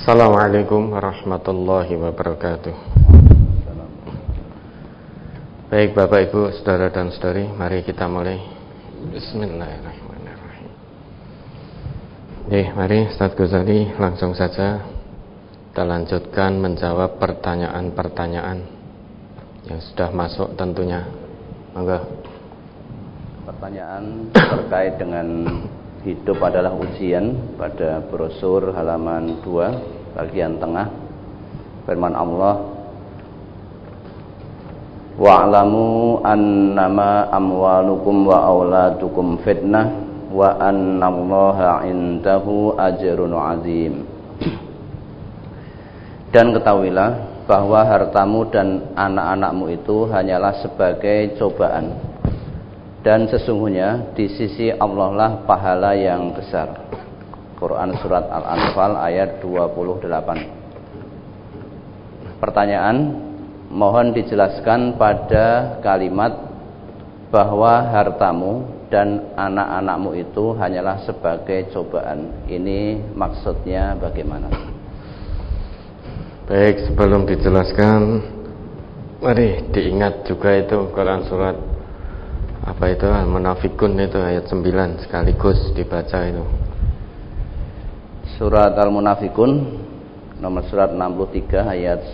Assalamualaikum warahmatullahi wabarakatuh. Baik Bapak Ibu, saudara dan saudari, mari kita mulai. Bismillahirrahmanirrahim. Mari Ustaz Ghazali langsung saja kita lanjutkan menjawab pertanyaan-pertanyaan yang sudah masuk tentunya. Monggo. Pertanyaan terkait dengan hidup adalah ujian pada brosur halaman 2 bagian tengah. Firman Allah, wa'lamu annama amwalukum wa auladukum fitnah wa annallaha indahu ajrun azim. Dan ketahuilah bahwa hartamu dan anak-anakmu itu hanyalah sebagai cobaan, dan sesungguhnya di sisi Allah lah pahala yang besar. Quran Surat Al-Anfal ayat 28. Pertanyaan, mohon dijelaskan pada kalimat bahwa hartamu dan anak-anakmu itu hanyalah sebagai cobaan. Ini maksudnya bagaimana? Baik, sebelum dijelaskan, mari diingat juga itu Quran Surat Al-Munafikun itu ayat 9 sekaligus dibaca itu. Surat Al-Munafikun nomor surat 63 ayat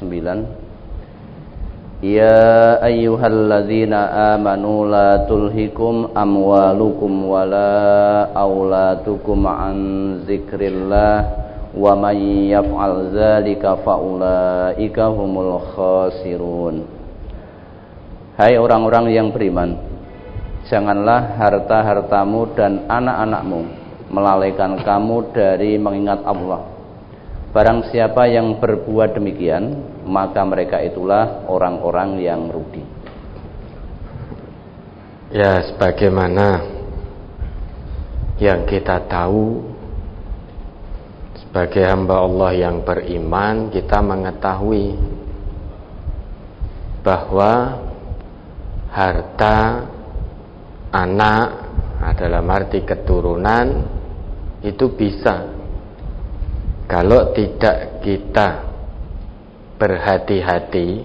9. Ya ayyuhalladzina amanu la tulhikum amwalukum wala auladukum an zikrillah wa may yaf'al dzalika faulaika humul khasirun. Hai orang-orang yang beriman, janganlah harta-hartamu dan anak-anakmu melalaikan kamu dari mengingat Allah. Barang siapa yang berbuat demikian, maka mereka itulah orang-orang yang rugi. Ya, sebagaimana yang kita tahu sebagai hamba Allah yang beriman, kita mengetahui bahwa harta anak adalah arti keturunan itu bisa, kalau tidak kita berhati-hati,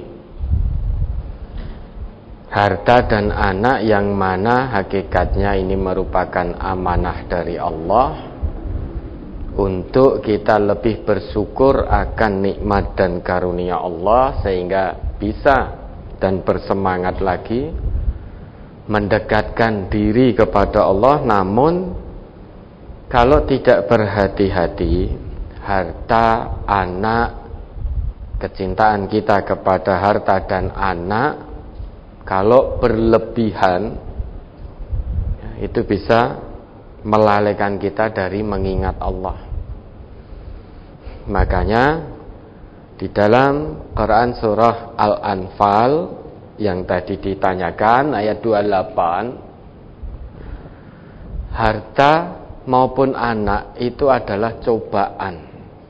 harta dan anak yang mana hakikatnya ini merupakan amanah dari Allah untuk kita lebih bersyukur akan nikmat dan karunia Allah, sehingga bisa dan bersemangat lagi mendekatkan diri kepada Allah. Namun kalau tidak berhati-hati, harta, anak, kecintaan kita kepada harta dan anak kalau berlebihan, itu bisa melalaikan kita dari mengingat Allah. Makanya di dalam Quran surah Al-Anfal yang tadi ditanyakan ayat 28, harta maupun anak itu adalah cobaan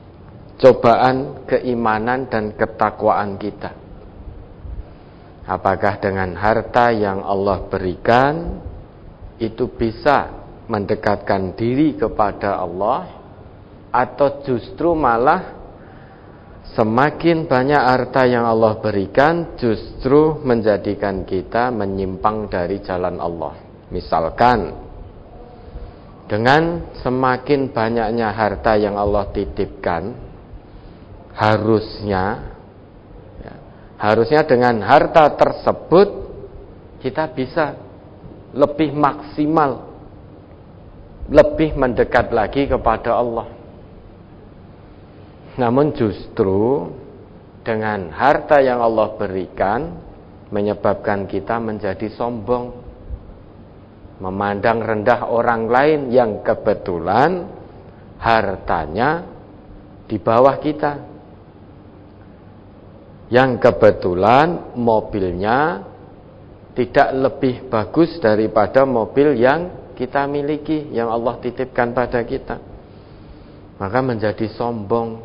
keimanan dan ketakwaan kita. Apakah dengan harta yang Allah berikan itu bisa mendekatkan diri kepada Allah, atau justru malah semakin banyak harta yang Allah berikan justru menjadikan kita menyimpang dari jalan Allah. Misalkan, dengan semakin banyaknya harta yang Allah titipkan, harusnya dengan harta tersebut kita bisa lebih maksimal, lebih mendekat lagi kepada Allah. Namun justru dengan harta yang Allah berikan menyebabkan kita menjadi sombong, memandang rendah orang lain yang kebetulan hartanya di bawah kita, yang kebetulan mobilnya tidak lebih bagus daripada mobil yang kita miliki, yang Allah titipkan pada kita, maka menjadi sombong.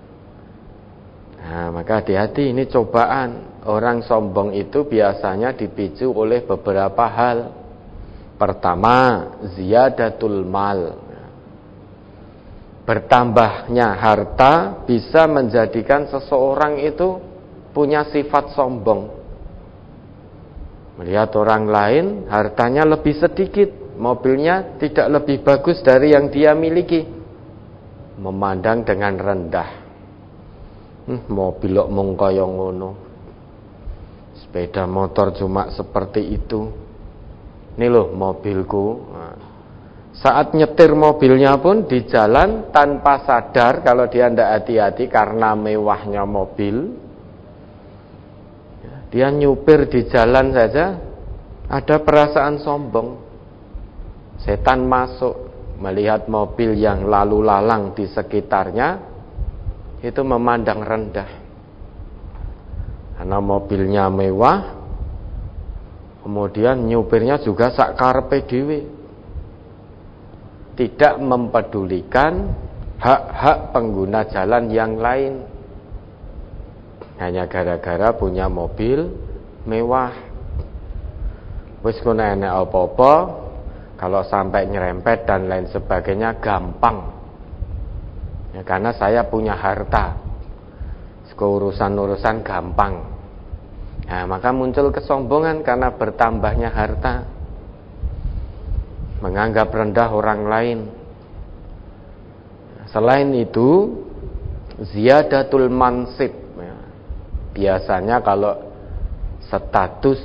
Nah, maka hati-hati, ini cobaan. Orang sombong itu biasanya dipicu oleh beberapa hal. Pertama, ziyadatul mal. bertambahnya harta bisa menjadikan seseorang itu punya sifat sombong. Melihat orang lain hartanya lebih sedikit, mobilnya tidak lebih bagus dari yang dia miliki, memandang dengan rendah. Mobil kok mung kaya ngono, sepeda motor cuma seperti itu, ini loh mobilku. Saat nyetir mobilnya pun di jalan tanpa sadar, kalau dia tidak hati-hati karena mewahnya mobil, dia nyupir di jalan saja ada perasaan sombong. Setan masuk, melihat mobil yang lalu lalang di sekitarnya, itu memandang rendah. Karena mobilnya mewah, kemudian nyupirnya juga sak karepe dhewe, tidak mempedulikan hak-hak pengguna jalan yang lain. Hanya gara-gara punya mobil mewah. Wis kono enek apa-apa, kalau sampai nyerempet dan lain sebagainya gampang. Ya, karena saya punya harta, urusan-urusan gampang. Nah, maka muncul kesombongan karena bertambahnya harta, menganggap rendah orang lain. Selain itu, ziyadatul mansib. Biasanya kalau status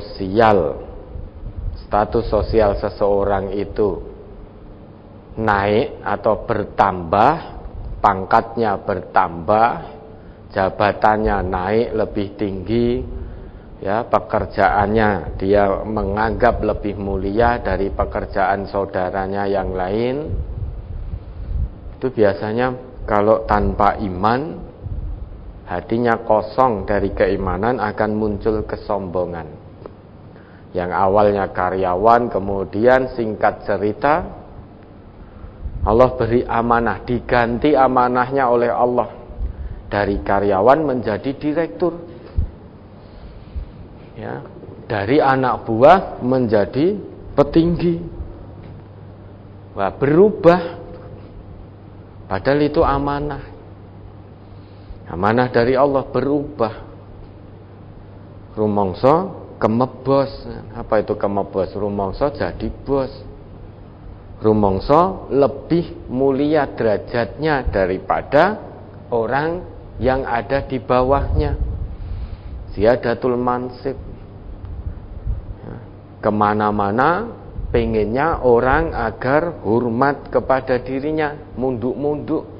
sosial seseorang itu naik atau bertambah, pangkatnya bertambah, jabatannya naik lebih tinggi, ya, pekerjaannya dia menganggap lebih mulia dari pekerjaan saudaranya yang lain, itu biasanya kalau tanpa iman, hatinya kosong dari keimanan, akan muncul kesombongan. Yang awalnya karyawan, kemudian singkat cerita Allah beri amanah, diganti amanahnya oleh Allah, dari karyawan menjadi direktur, ya, dari anak buah menjadi petinggi. Wah, berubah, padahal itu amanah. Amanah dari Allah berubah. Rumangsa kemebos. Apa itu kemebos? Rumangsa jadi bos. Rumangsa lebih mulia derajatnya daripada orang yang ada di bawahnya. Ziyadatul mansib. Kemana-mana pengennya orang agar hormat kepada dirinya, munduk-munduk,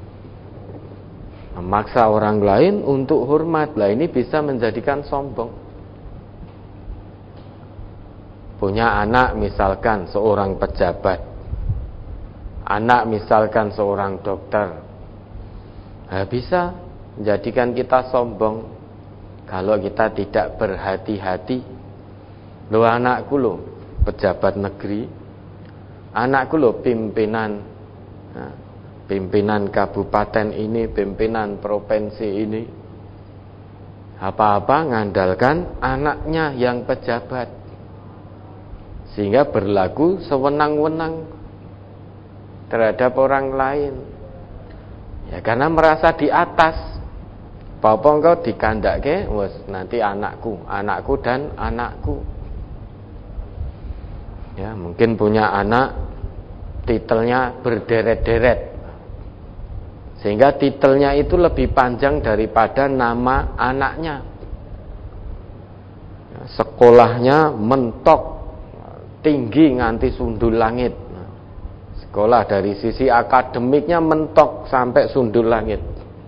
memaksa orang lain untuk hormat. Lah ini bisa menjadikan sombong. Punya anak misalkan seorang pejabat, anak misalkan seorang dokter, bisa menjadikan kita sombong kalau kita tidak berhati-hati. Loh, anakku loh pejabat negeri, anakku loh pimpinan kabupaten ini, pimpinan provinsi ini. Apa-apa ngandalkan anaknya yang pejabat, sehingga berlaku sewenang-wenang terhadap orang lain. Ya, karena merasa di atas. Apa engkau dikandake, wes nanti anakku dan anakku. Ya, mungkin punya anak titelnya berderet-deret, sehingga titelnya itu lebih panjang daripada nama anaknya. Sekolahnya mentok tinggi nganti sundul langit. Sekolah dari sisi akademiknya mentok sampai sundul langit.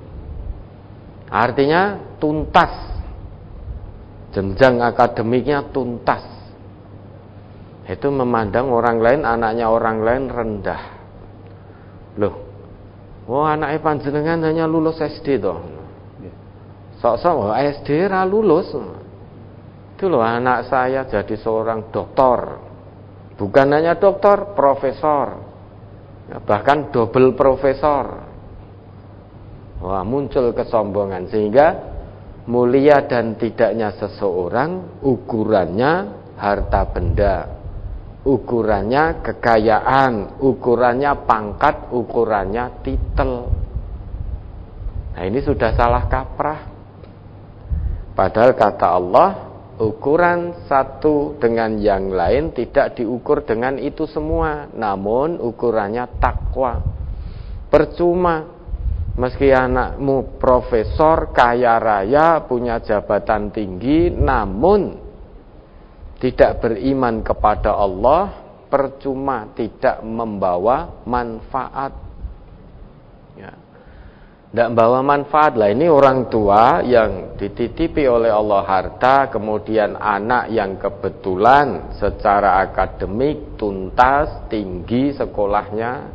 Artinya tuntas, jenjang akademiknya tuntas. Itu memandang orang lain, anaknya orang lain rendah. Loh, anaknya panjenengan hanya lulus SD toh. Sok-sok SD ra lulus. Itu loh anak saya jadi seorang doktor. Bukan hanya doktor, profesor. Bahkan double profesor. Wah, muncul kesombongan, sehingga mulia dan tidaknya seseorang ukurannya harta benda, ukurannya kekayaan, ukurannya pangkat, ukurannya titel. Nah, ini sudah salah kaprah. Padahal kata Allah, ukuran satu dengan yang lain tidak diukur dengan itu semua, namun ukurannya takwa. Percuma meski anakmu profesor, kaya raya, punya jabatan tinggi, namun tidak beriman kepada Allah, percuma, tidak membawa manfaat. Ya. Tidak membawa manfaat lah. Ini orang tua yang dititipi oleh Allah harta, kemudian anak yang kebetulan secara akademik tuntas, tinggi sekolahnya,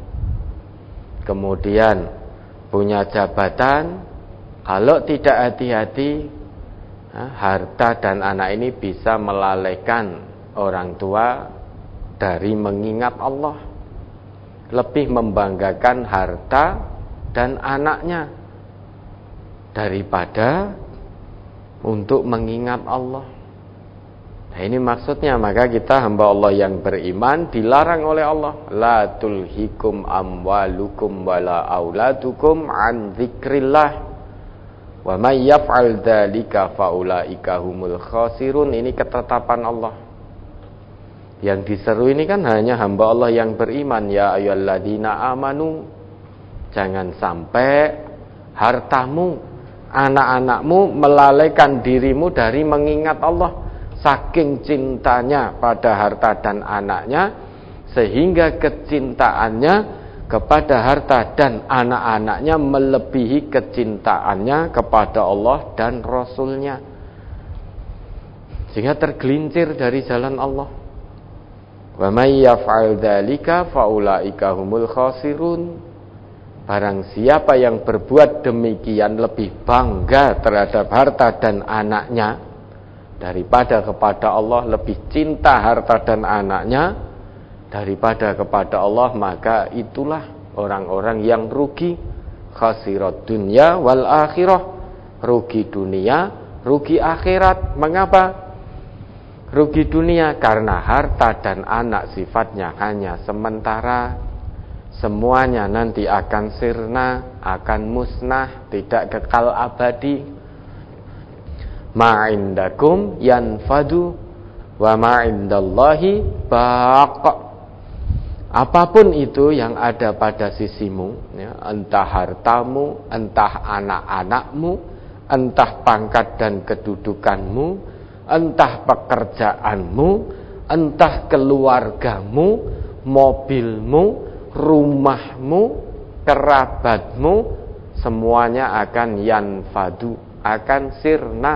kemudian punya jabatan. Kalau tidak hati-hati, harta dan anak ini bisa melalaikan orang tua dari mengingat Allah. Lebih membanggakan harta dan anaknya daripada untuk mengingat Allah. Nah, ini maksudnya, maka kita hamba Allah yang beriman dilarang oleh Allah, la tulhikum amwalukum wala auladukum an dzikrillah wa may yaf'al dzalika faulaika humul khasirun. Ini ketetapan Allah. Yang diseru ini kan hanya hamba Allah yang beriman. Ya ayyuhalladzina amanu, jangan sampai hartamu, anak-anakmu melalaikan dirimu dari mengingat Allah. Saking cintanya pada harta dan anaknya, sehingga kecintaannya kepada harta dan anak-anaknya melebihi kecintaannya kepada Allah dan Rasulnya, sehingga tergelincir dari jalan Allah. Wa may yaf'al dzalika faulaika humul khasirun. Barang siapa yang berbuat demikian, lebih bangga terhadap harta dan anaknya daripada kepada Allah, lebih cinta harta dan anaknya daripada kepada Allah, maka itulah orang-orang yang rugi. Khasirat dunya wal akhirah, rugi dunia, rugi akhirat. Mengapa rugi dunia? Karena harta dan anak sifatnya hanya sementara. Semuanya nanti akan sirna, akan musnah, tidak kekal abadi. Ma'indakum yanfadu wa ma'indallahi baq. Apapun itu yang ada pada sisimu, ya, entah hartamu, entah anak-anakmu, entah pangkat dan kedudukanmu, entah pekerjaanmu, entah keluargamu, mobilmu, rumahmu, kerabatmu, semuanya akan yanfadu, akan sirna.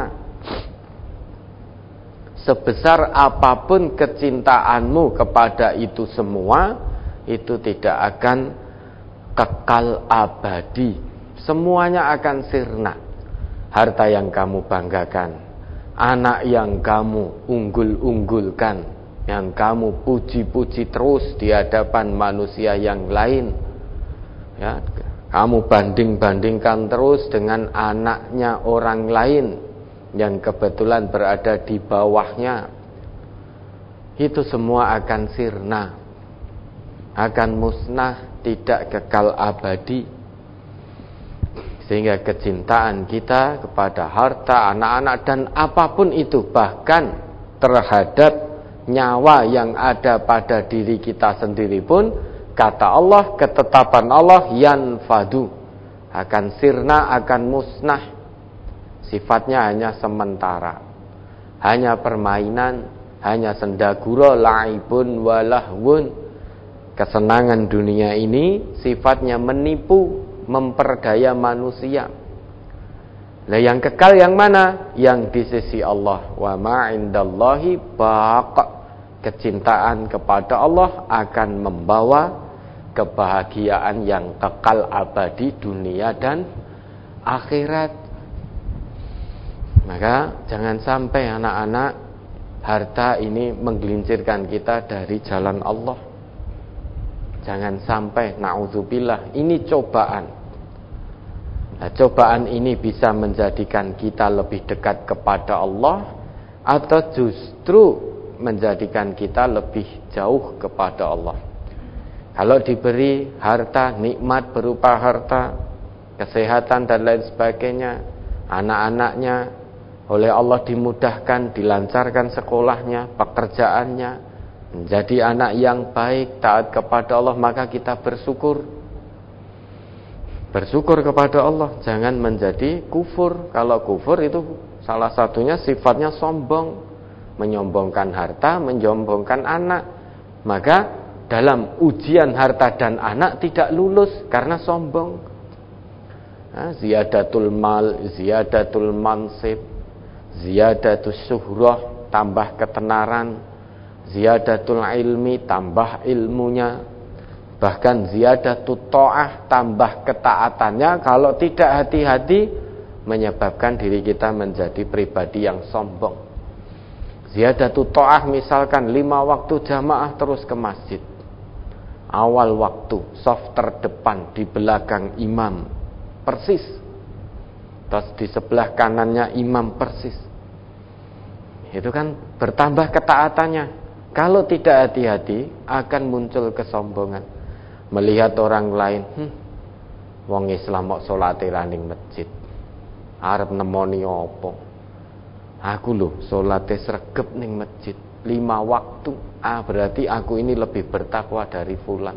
Sebesar apapun kecintaanmu kepada itu semua, itu tidak akan kekal abadi. Semuanya akan sirna. Harta yang kamu banggakan, anak yang kamu unggul-unggulkan, yang kamu puji-puji terus di hadapan manusia yang lain, ya, kamu banding-bandingkan terus dengan anaknya orang lain yang kebetulan berada di bawahnya, itu semua akan sirna, akan musnah, tidak kekal abadi. Sehingga kecintaan kita kepada harta, anak-anak, dan apapun itu, bahkan terhadap nyawa yang ada pada diri kita sendiri pun, kata Allah, ketetapan Allah, yanfadu, akan sirna, akan musnah. Sifatnya hanya sementara, hanya permainan, hanya sendagura, laibun walahwun. Kesenangan dunia ini sifatnya menipu, memperdaya manusia. Nah, yang kekal yang mana? Yang di sisi Allah. Wa ma'indallahi baq. Kecintaan kepada Allah akan membawa kebahagiaan yang kekal abadi dunia dan akhirat. Maka jangan sampai anak-anak, harta ini menggelincirkan kita dari jalan Allah. Jangan sampai, na'udzubillah, ini cobaan. Nah, cobaan ini bisa menjadikan kita lebih dekat kepada Allah, atau justru menjadikan kita lebih jauh kepada Allah. Kalau diberi harta, nikmat berupa harta, kesehatan dan lain sebagainya, anak-anaknya oleh Allah dimudahkan, dilancarkan sekolahnya, pekerjaannya, menjadi anak yang baik, taat kepada Allah, maka kita bersyukur. Bersyukur kepada Allah, jangan menjadi kufur. Kalau kufur itu salah satunya sifatnya sombong, menyombongkan harta, menyombongkan anak. Maka dalam ujian harta dan anak tidak lulus karena sombong. Ziyadatul mal, ziyadatul mansib, ziyadatul syuhrah, tambah ketenaran, ziyadatul ilmi, tambah ilmunya. Bahkan ziyadatut ta'ah, tambah ketaatannya. Kalau tidak hati-hati, menyebabkan diri kita menjadi pribadi yang sombong. Ziyadatut ta'ah misalkan 5 waktu jamaah terus ke masjid. Awal waktu, saf terdepan, di belakang imam persis. Terus di sebelah kanannya imam persis. Itu kan bertambah ketaatannya. Kalau tidak hati-hati, akan muncul kesombongan. Melihat orang lain, wong Islam mok salate ra ning masjid. Arep nemoni apa? Aku lho salate sregep ning masjid 5 waktu. Berarti aku ini lebih bertakwa dari fulan.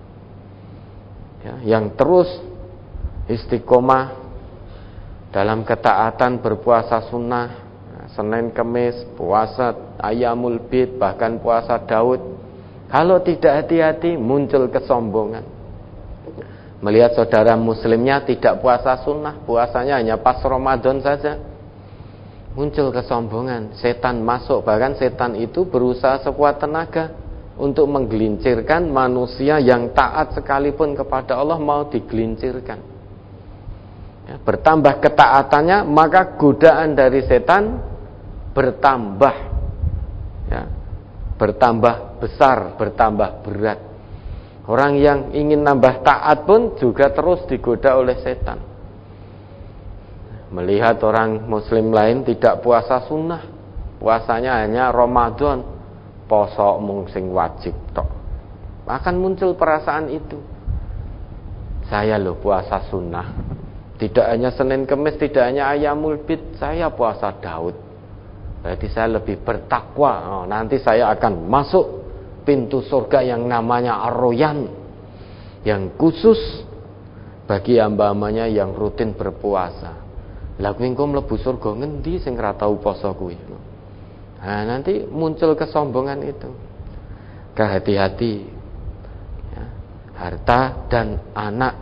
Ya, yang terus istiqomah dalam ketaatan berpuasa sunnah, Senin Kemis, puasa Ayyamul Bid, bahkan puasa Daud. Kalau tidak hati-hati, muncul kesombongan. Melihat saudara muslimnya tidak puasa sunnah, puasanya hanya pas Ramadan saja, muncul kesombongan. Setan masuk, bahkan setan itu berusaha sekuat tenaga untuk menggelincirkan manusia yang taat sekalipun kepada Allah, mau digelincirkan. Ya, bertambah ketaatannya, maka godaan dari setan bertambah. Ya, bertambah besar, bertambah berat. Orang yang ingin nambah taat pun juga terus digoda oleh setan. Melihat orang muslim lain tidak puasa sunnah, puasanya hanya Ramadan, poso mung sing wajib tok, akan muncul perasaan itu. Saya loh puasa sunnah, tidak hanya Senin Kemis, tidak hanya Ayyamul Bid, saya puasa Daud. Berarti saya lebih bertakwa. Nanti saya akan masuk pintu surga yang namanya Ar-Royan, yang khusus bagi hamba-hambanya yang rutin berpuasa. Lah kuwi engko mlebu surga ngendi sing ora tau poso kuwi? Nah, nanti muncul kesombongan itu. Kehati-hati. Ya, harta dan anak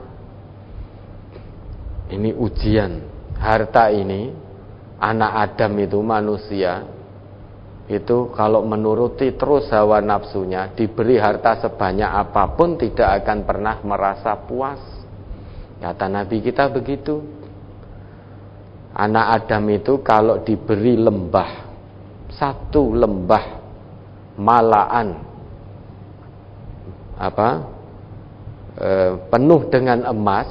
ini ujian. Harta ini, anak Adam itu, manusia itu kalau menuruti terus hawa nafsunya, diberi harta sebanyak apapun tidak akan pernah merasa puas. Kata Nabi kita begitu. Anak Adam itu kalau diberi lembah, satu lembah malaan penuh dengan emas,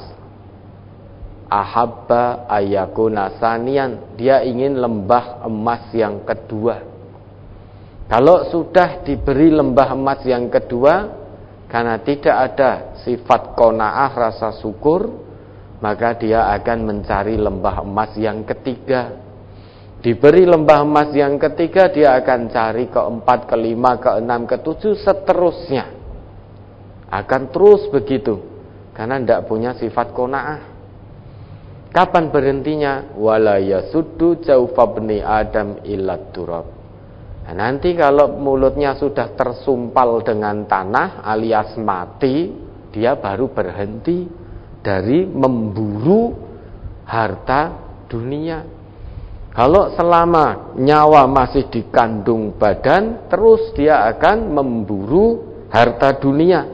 ahabba ayakuna sanian, dia ingin lembah emas yang kedua. Kalau sudah diberi lembah emas yang kedua, karena tidak ada sifat qanaah, rasa syukur, maka dia akan mencari lembah emas yang ketiga. Diberi lembah emas yang ketiga, dia akan cari keempat, kelima, keenam, ketujuh, seterusnya. Akan terus begitu, karena tidak punya sifat qanaah. Kapan berhentinya? Wala yasuddu jawfabni Adam illa turab. Nah, nanti kalau mulutnya sudah tersumpal dengan tanah alias mati, dia baru berhenti dari memburu harta dunia. Kalau selama nyawa masih di kandung badan, terus dia akan memburu harta dunia.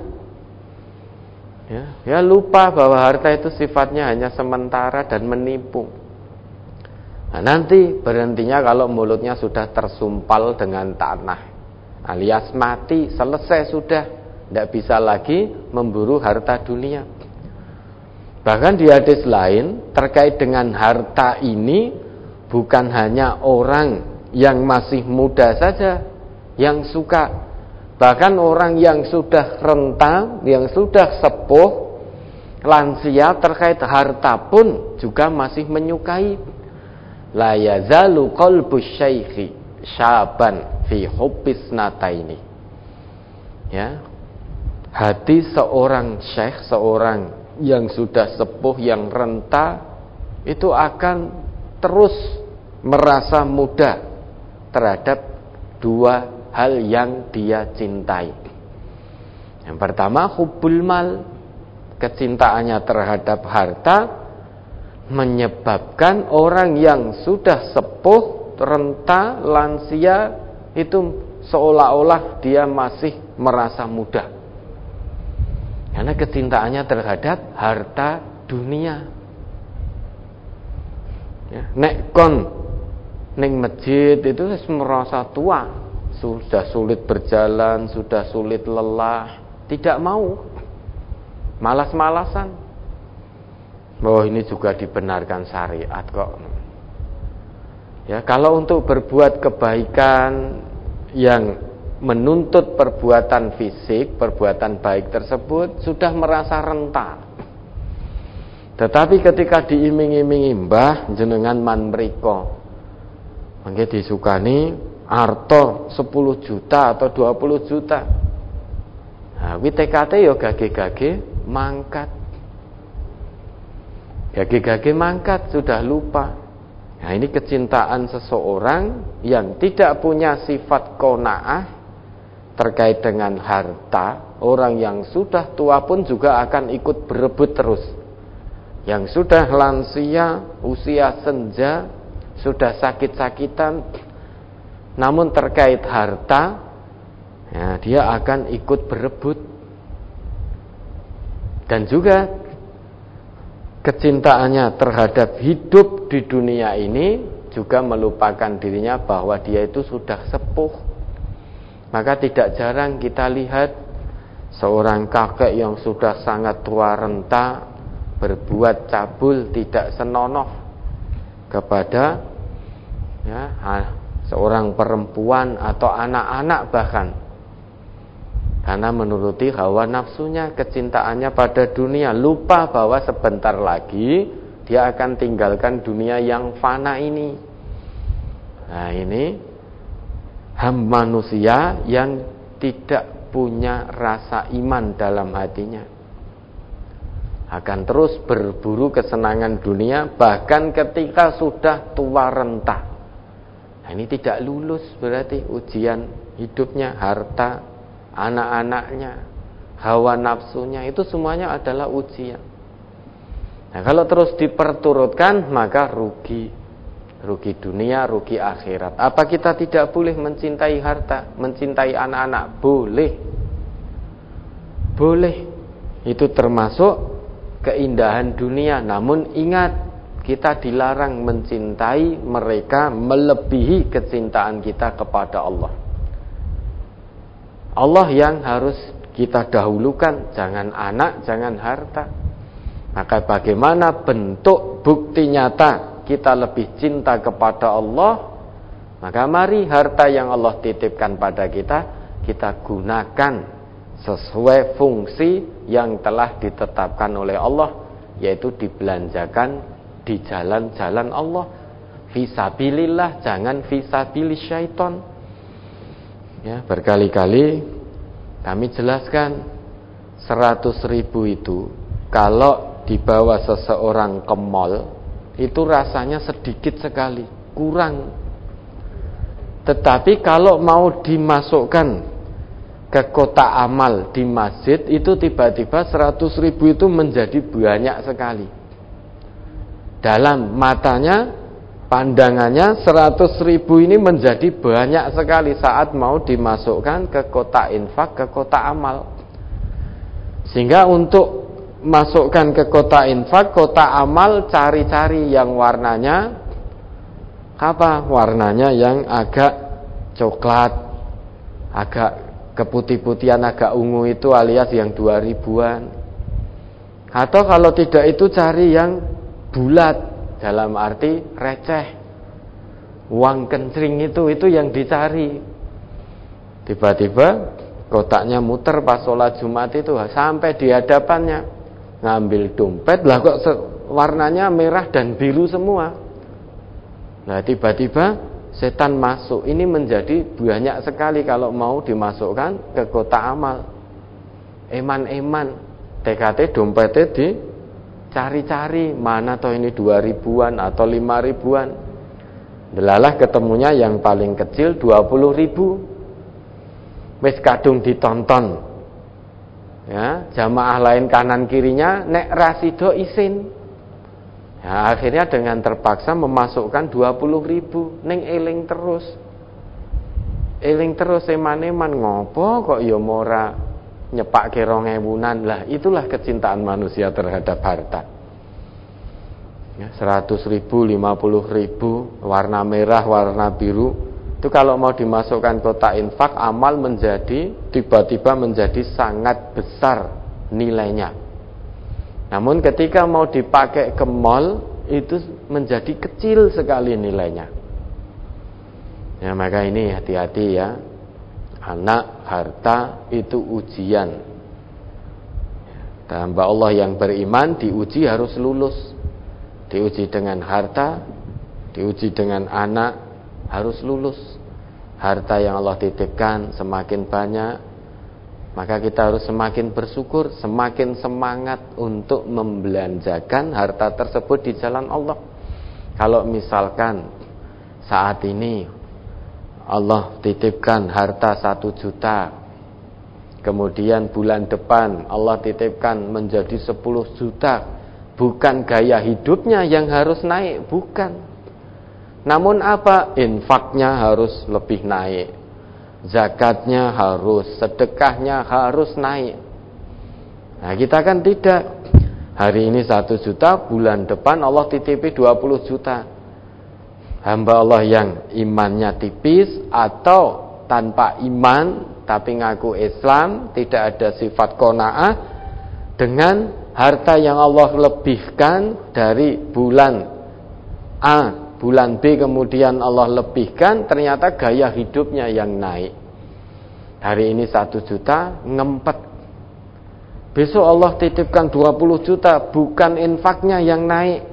Ya, lupa bahwa harta itu sifatnya hanya sementara dan menipu. Nah, nanti berhentinya kalau mulutnya sudah tersumpal dengan tanah alias mati, selesai sudah, tidak bisa lagi memburu harta dunia. Bahkan di hadis lain terkait dengan harta ini, bukan hanya orang yang masih muda saja yang suka. Bahkan orang yang sudah renta, yang sudah sepuh, lansia, terkait harta pun juga masih menyukai. La yazalu qalbu syaikhi syaban fi hubbis nataini. Ya. Hati seorang syekh, seorang yang sudah sepuh, yang renta, itu akan terus merasa muda terhadap dua hal yang dia cintai. Yang pertama, hubbul mal, kecintaannya terhadap harta menyebabkan orang yang sudah sepuh, renta, lansia itu seolah-olah dia masih merasa muda. Karena kecintaannya terhadap harta dunia. Ya, nek kon ning masjid itu merasa tua, sudah sulit berjalan, sudah sulit lelah, tidak mau, malas-malasan. Oh, ini juga dibenarkan syariat kok. Ya, kalau untuk berbuat kebaikan yang menuntut perbuatan fisik, perbuatan baik tersebut sudah merasa renta. Tetapi ketika diiming-imingi, mbah jenengan man mriko, mangke disukani arto 10 juta atau 20 juta. Nah, WTKT ya gage-gage mangkat. Gage-gage mangkat sudah lupa. Nah, ini kecintaan seseorang yang tidak punya sifat qanaah terkait dengan harta. Orang yang sudah tua pun juga akan ikut berebut terus. Yang sudah lansia, usia senja, sudah sakit-sakitan, namun terkait harta, ya, dia akan ikut berebut. Dan juga kecintaannya terhadap hidup di dunia ini juga melupakan dirinya bahwa dia itu sudah sepuh. Maka tidak jarang kita lihat seorang kakek yang sudah sangat tua renta berbuat cabul, tidak senonoh kepada seorang perempuan atau anak-anak bahkan, karena menuruti hawa nafsunya, kecintaannya pada dunia, lupa bahwa sebentar lagi dia akan tinggalkan dunia yang fana ini. Nah, ini manusia yang tidak punya rasa iman dalam hatinya, akan terus berburu kesenangan dunia bahkan ketika sudah tua renta. Nah, ini tidak lulus berarti ujian hidupnya, harta, anak-anaknya, hawa nafsunya, itu semuanya adalah ujian. Nah, kalau terus diperturutkan maka rugi dunia, rugi akhirat. Apa kita tidak boleh mencintai harta, mencintai anak-anak? Boleh. Itu termasuk keindahan dunia. Namun ingat, kita dilarang mencintai mereka melebihi kecintaan kita kepada Allah. Allah yang harus kita dahulukan, jangan anak, jangan harta. Maka bagaimana bentuk bukti nyata kita lebih cinta kepada Allah? Maka mari harta yang Allah titipkan pada kita, kita gunakan sesuai fungsi yang telah ditetapkan oleh Allah, yaitu dibelanjakan di jalan-jalan Allah, fisabilillah, jangan fisabilis syaiton. Ya, berkali-kali kami jelaskan 100.000 itu kalau dibawa seseorang ke mall itu rasanya sedikit sekali, kurang. Tetapi kalau mau dimasukkan ke kotak amal di masjid, itu tiba-tiba 100.000 itu menjadi banyak sekali. Dalam matanya, pandangannya 100.000 ini menjadi banyak sekali saat mau dimasukkan ke kotak infak, ke kotak amal. Sehingga untuk masukkan ke kotak infak, kotak amal, cari-cari yang warnanya apa? Warnanya yang agak coklat, agak keputih-putihan, agak ungu, itu alias yang 2000-an. Atau kalau tidak itu cari yang bulat, dalam arti receh, uang kencring, itu yang dicari. Tiba-tiba kotaknya muter pas sholat Jumat itu, sampai di hadapannya, ngambil dompet, lah kok warnanya merah dan biru semua. Nah tiba-tiba setan masuk. Ini menjadi banyak sekali kalau mau dimasukkan ke kotak amal. Eman-eman, TKT dompetnya dicari-cari, mana toh ini 2.000-an atau 5.000-an. Delalah ketemunya yang paling kecil 20.000. Wis kadung ditonton, ya, jamaah lain kanan kirinya nek rasido isin, ya, akhirnya dengan terpaksa memasukkan 20.000. Ning eling terus eman-eman, ngopo kok ya mora nyepak ke 2.000-an. Lah itulah kecintaan manusia terhadap harta, ya, 100.000, 50.000, warna merah, warna biru. Itu kalau mau dimasukkan kotak infak amal tiba-tiba menjadi sangat besar nilainya. Namun ketika mau dipakai ke mall itu menjadi kecil sekali nilainya. Ya, maka ini hati-hati ya. Anak, harta itu ujian. Hamba Allah yang beriman diuji harus lulus. Diuji dengan harta, diuji dengan anak, harus lulus. Harta yang Allah titipkan semakin banyak, maka kita harus semakin bersyukur, semakin semangat untuk membelanjakan harta tersebut di jalan Allah. Kalau misalkan saat ini Allah titipkan harta 1 juta, kemudian bulan depan Allah titipkan menjadi 10 juta, bukan gaya hidupnya yang harus naik, bukan. Namun apa? Infaknya harus lebih naik, zakatnya harus, sedekahnya harus naik. Nah kita kan tidak. Hari ini 1 juta, bulan depan Allah titipi 20 juta. Hamba Allah yang imannya tipis atau tanpa iman tapi ngaku Islam, tidak ada sifat qanaah dengan harta yang Allah lebihkan dari bulan A, bulan B kemudian Allah lebihkan, ternyata gaya hidupnya yang naik. Hari ini 1 juta ngempet, besok Allah titipkan 20 juta, bukan infaknya yang naik,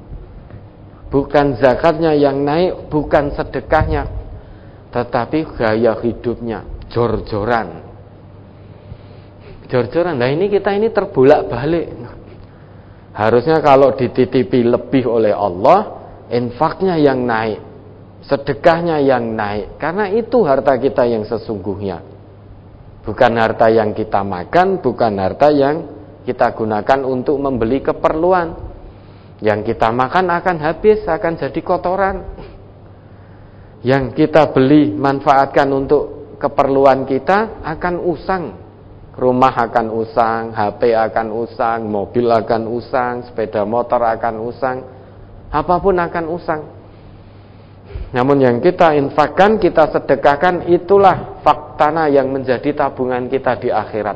bukan zakatnya yang naik, bukan sedekahnya, tetapi gaya hidupnya jor-joran. Nah ini kita ini terbolak-balik. Harusnya kalau dititipi lebih oleh Allah, infaknya yang naik, sedekahnya yang naik, karena itu harta kita yang sesungguhnya. Bukan harta yang kita makan, bukan harta yang kita gunakan untuk membeli keperluan. Yang kita makan akan habis, akan jadi kotoran. Yang kita beli, manfaatkan untuk keperluan kita akan usang. Rumah akan usang, HP akan usang, mobil akan usang, sepeda motor akan usang, apapun akan usang. Namun yang kita infakkan, kita sedekahkan, itulah faktana yang menjadi tabungan kita di akhirat.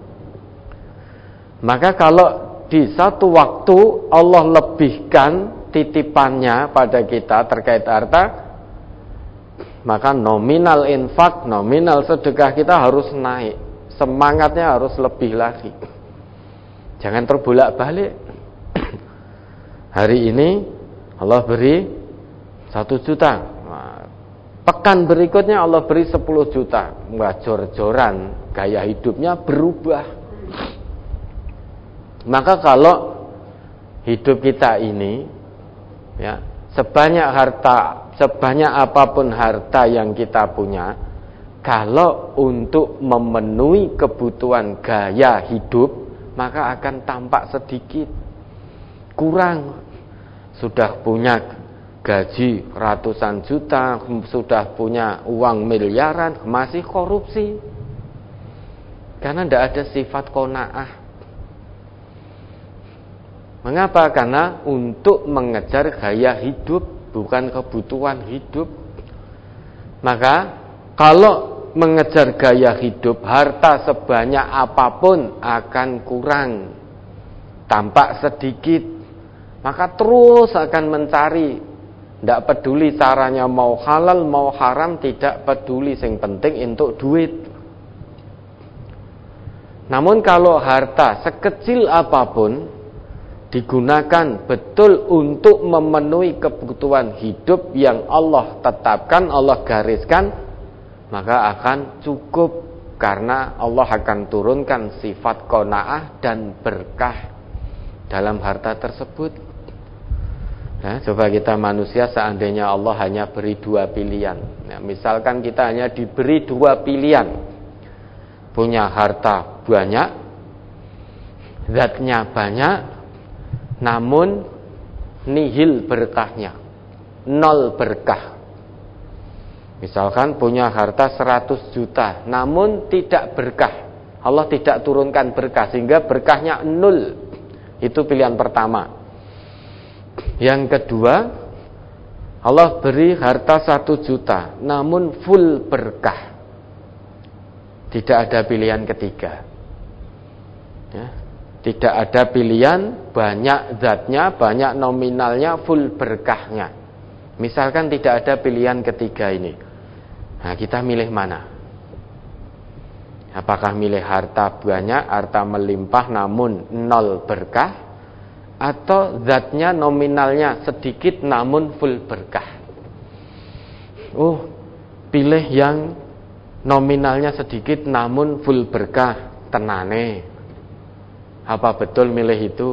Maka kalau di satu waktu Allah lebihkan titipannya pada kita terkait harta, maka nominal infak, nominal sedekah kita harus naik, semangatnya harus lebih lagi. Jangan terbolak-balik. Hari ini Allah beri 1 juta, pekan berikutnya Allah beri 10 juta. Jor-joran, gaya hidupnya berubah. Maka kalau hidup kita ini, ya, sebanyak apapun harta yang kita punya, kalau untuk memenuhi kebutuhan gaya hidup, maka akan tampak sedikit, kurang. Sudah punya gaji ratusan juta, sudah punya uang miliaran, masih korupsi. Karena tidak ada sifat qanaah. Mengapa? Karena untuk mengejar gaya hidup, bukan kebutuhan hidup. Maka kalau mengejar gaya hidup, harta sebanyak apapun akan kurang, tampak sedikit. Maka terus akan mencari Tidak peduli caranya, mau halal mau haram, tidak peduli, yang penting untuk duit. Namun kalau harta sekecil apapun digunakan betul untuk memenuhi kebutuhan hidup yang Allah tetapkan, Allah gariskan, maka akan cukup, karena Allah akan turunkan sifat qanaah dan berkah dalam harta tersebut. Nah, coba kita manusia, seandainya Allah hanya beri 2 pilihan. Nah, misalkan kita hanya diberi 2 pilihan, punya harta banyak, zatnya banyak, namun nihil berkahnya, 0 berkah. Misalkan punya harta 100 juta, namun tidak berkah, Allah tidak turunkan berkah, sehingga berkahnya 0. Itu pilihan pertama. Yang kedua, Allah beri harta 1 juta, namun full berkah. Tidak ada pilihan ketiga. Ya, tidak ada pilihan, banyak zatnya, banyak nominalnya, full berkahnya. Misalkan tidak ada pilihan ketiga ini. Nah, kita milih mana? Apakah milih harta banyak, harta melimpah namun 0 berkah, atau zatnya nominalnya sedikit namun full berkah? Pilih yang nominalnya sedikit namun full berkah. Tenane, apa betul milih itu?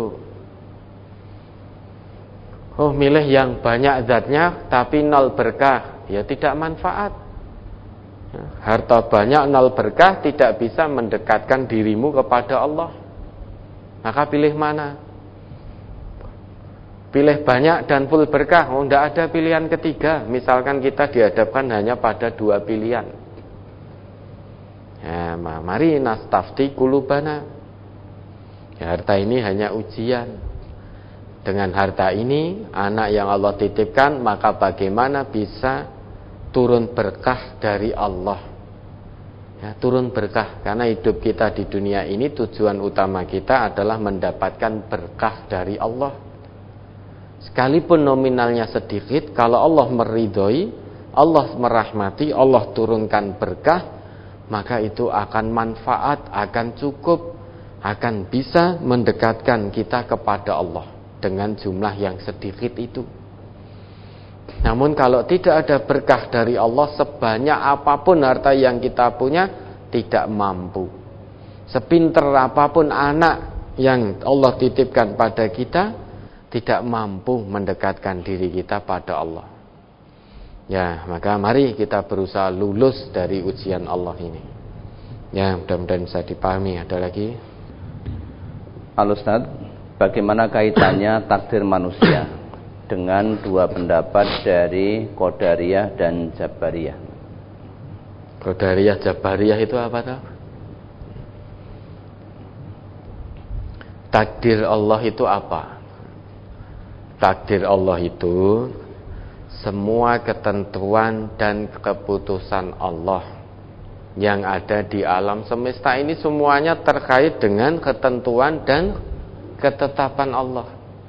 Milih yang banyak zatnya tapi 0 berkah, ya tidak manfaat. Harta banyak 0 berkah tidak bisa mendekatkan dirimu kepada Allah. Maka pilih mana? Pilih banyak dan full berkah. Tidak ada pilihan ketiga. Misalkan kita dihadapkan hanya pada 2 pilihan. Ya, mari nastafti kulubana. Ya, harta ini hanya ujian. Dengan harta ini, anak yang Allah titipkan, maka bagaimana bisa turun berkah dari Allah? Ya, turun berkah, karena hidup kita di dunia ini tujuan utama kita adalah mendapatkan berkah dari Allah. Sekalipun nominalnya sedikit, kalau Allah meridhoi, Allah merahmati, Allah turunkan berkah, maka itu akan manfaat, akan cukup, akan bisa mendekatkan kita kepada Allah dengan jumlah yang sedikit itu. Namun kalau tidak ada berkah dari Allah, sebanyak apapun harta yang kita punya, tidak mampu. Sepinter apapun anak yang Allah titipkan pada kita, tidak mampu mendekatkan diri kita pada Allah. Ya, maka mari kita berusaha lulus dari ujian Allah ini. Ya, mudah-mudahan bisa dipahami. Ada lagi? Al-Ustaz, bagaimana kaitannya takdir manusia dengan 2 pendapat dari Qadariyah dan Jabariyah? Qadariyah, Jabariyah itu apa tahu? Takdir Allah itu apa? Takdir Allah itu semua ketentuan dan keputusan Allah yang ada di alam semesta ini, semuanya terkait dengan ketentuan dan ketetapan Allah.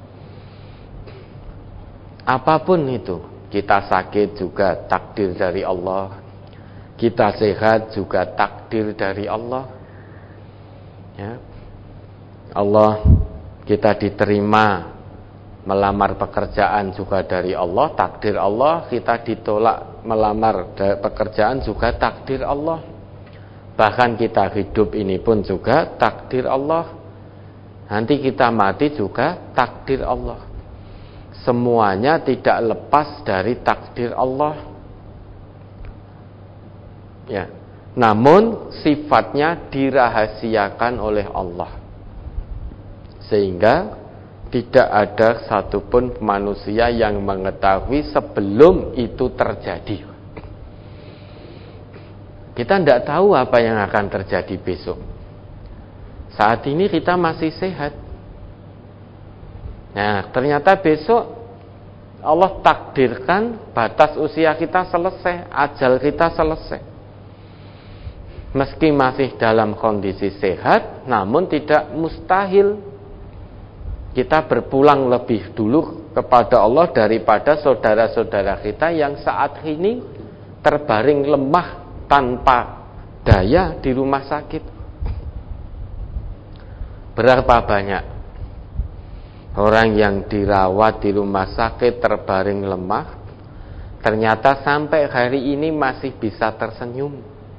Apapun itu, kita sakit juga takdir dari Allah, kita sehat juga takdir dari Allah. Ya. Allah, kita diterima melamar pekerjaan juga dari Allah, takdir Allah. Kita ditolak melamar pekerjaan juga takdir Allah. Bahkan kita hidup ini pun juga takdir Allah. Nanti kita mati juga takdir Allah. Semuanya tidak lepas dari takdir Allah. Ya. Namun sifatnya dirahasiakan oleh Allah, sehingga tidak ada satupun manusia yang mengetahui sebelum itu terjadi. Kita tidak tahu apa yang akan terjadi besok. Saat ini kita masih sehat. Nah, ternyata besok Allah takdirkan batas usia kita selesai, ajal kita selesai. Meski masih dalam kondisi sehat, namun tidak mustahil kita berpulang lebih dulu kepada Allah daripada saudara-saudara kita yang saat ini terbaring lemah tanpa daya di rumah sakit. Berapa banyak orang yang dirawat di rumah sakit terbaring lemah, ternyata sampai hari ini masih bisa tersenyum.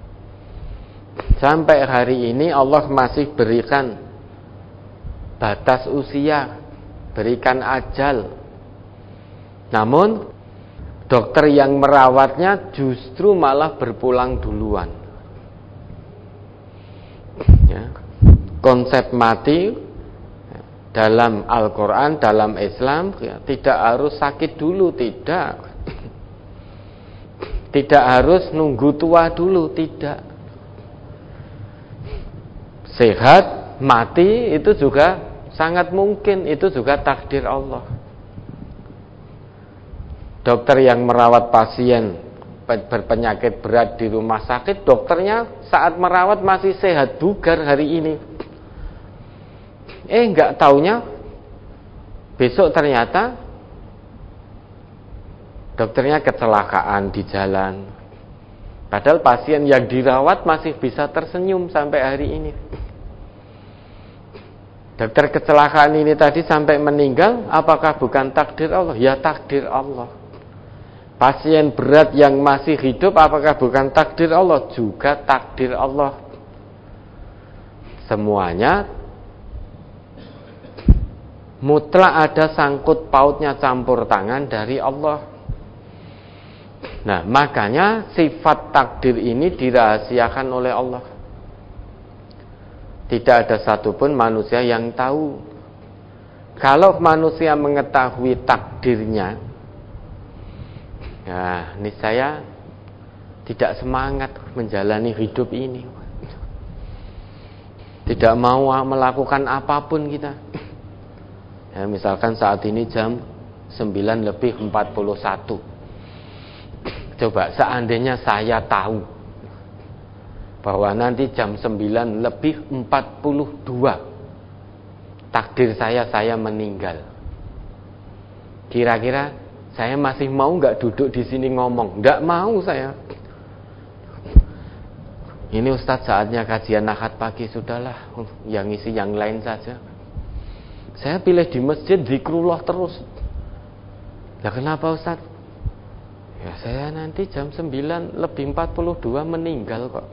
Sampai hari ini Allah masih berikan batas usia, berikan ajal. Namun dokter yang merawatnya justru malah berpulang duluan. Ya. Konsep mati dalam Al-Quran, dalam Islam, ya, tidak harus sakit dulu, tidak. Tidak harus nunggu tua dulu, tidak. Sehat, mati itu juga sangat mungkin, itu juga takdir Allah. Dokter yang merawat pasien berpenyakit berat di rumah sakit, dokternya saat merawat masih sehat bugar hari ini. Enggak taunya besok ternyata dokternya kecelakaan di jalan. Padahal pasien yang dirawat masih bisa tersenyum sampai hari ini. Dokter kecelakaan ini tadi sampai meninggal, apakah bukan takdir Allah? Ya, takdir Allah. Pasien berat yang masih hidup, apakah bukan takdir Allah? Juga takdir Allah. Semuanya mutlak ada sangkut pautnya, campur tangan dari Allah. Nah, makanya sifat takdir ini dirahasiakan oleh Allah. Tidak ada satupun manusia yang tahu. Kalau manusia mengetahui takdirnya, ya, niscaya tidak semangat menjalani hidup ini. Tidak mau melakukan apapun kita. Ya, misalkan saat ini jam 9:41. Coba seandainya saya tahu bahwa nanti jam 9:42 takdir saya meninggal. Kira-kira saya masih mau nggak duduk di sini ngomong? Nggak mau saya. Ini Ustadz saatnya kajian Ahad pagi, sudahlah, yang isi yang lain saja. Saya pilih di masjid zikrullah terus. Nah, kenapa Ustadz? Ya, saya nanti jam 9:42 meninggal kok.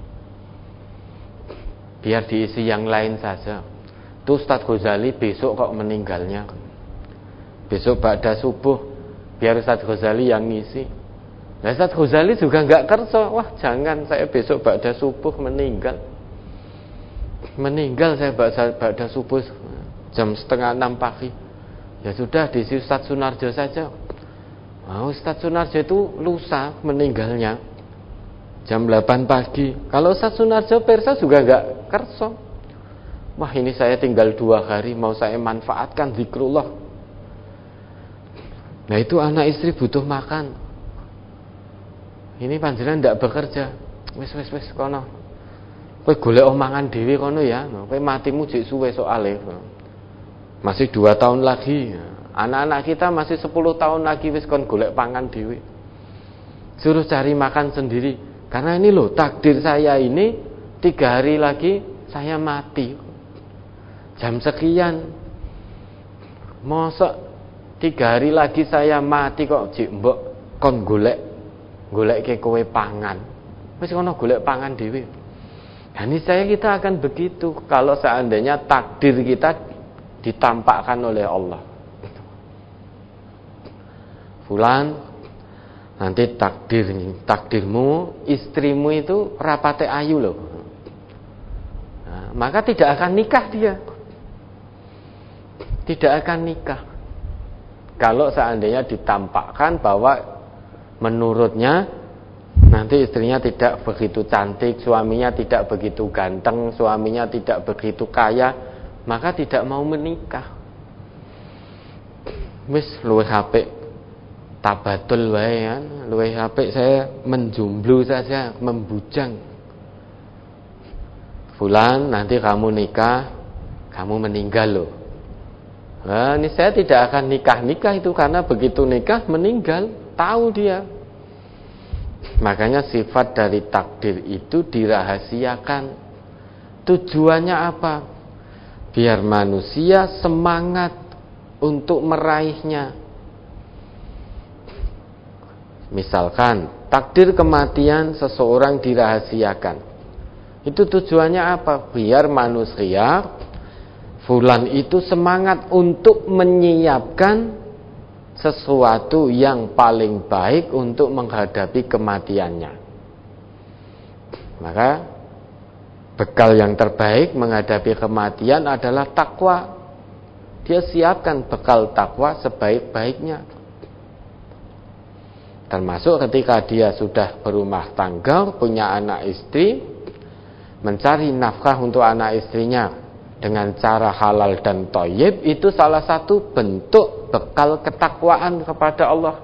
Biar diisi yang lain saja. Itu Ustadz Ghazali besok kok meninggalnya. Besok ba'da subuh biar Ustadz Ghazali yang ngisi. Nah, Ustadz Ghazali juga nggak kerso. Wah, jangan, saya besok ba'da subuh meninggal. Meninggal saya ba'da subuh jam 5:30 pagi. Ya sudah, diisi Ustadz Sunarjo saja. Nah, Ustadz Sunarjo itu lusa meninggalnya jam 8 pagi. Kalau Ustadz Sunarjo persa juga nggak kerso. Wah, ini saya tinggal 2 hari, mau saya manfaatkan zikrullah. Nah, itu anak istri butuh makan. Ini panjenengan ndak bekerja. Wis kono. Kowe golek omangan dhewe kono ya. Kowe matimu jek suwe soalé. Masih 2 tahun lagi. Anak-anak kita masih 10 tahun lagi wis kon golek pangan dhewe. Suruh cari makan sendiri. Karena ini loh, takdir saya ini 3 hari lagi saya mati. Jam sekian. Mosok 3 hari lagi saya mati kok jek mbok kon golek kowe pangan. Wis kono golek pangan dhewe. Nah, ini kita akan begitu kalau seandainya takdir kita ditampakkan oleh Allah. Fulan, nanti takdirmu, istrimu itu rapate ayu loh. Nah, maka tidak akan nikah dia. Tidak akan nikah. Kalau seandainya ditampakkan bahwa menurutnya nanti istrinya tidak begitu cantik, suaminya tidak begitu ganteng, suaminya tidak begitu kaya, maka tidak mau menikah. Wis luwih apik tabatul wae kan, luwih apik saya menjomblo saja, membujang. Fulan, nanti kamu nikah, kamu meninggal loh. Nah, ini saya tidak akan nikah itu karena begitu nikah meninggal, tahu dia. Makanya sifat dari takdir itu dirahasiakan. Tujuannya apa? Biar manusia semangat untuk meraihnya. Misalkan takdir kematian seseorang dirahasiakan. Itu tujuannya apa? Biar manusia fulan itu semangat untuk menyiapkan sesuatu yang paling baik untuk menghadapi kematiannya. Maka bekal yang terbaik menghadapi kematian adalah takwa. Dia siapkan bekal takwa sebaik-baiknya. Termasuk ketika dia sudah berumah tangga, punya anak istri, mencari nafkah untuk anak istrinya dengan cara halal dan thayyib, itu salah satu bentuk bekal ketakwaan kepada Allah.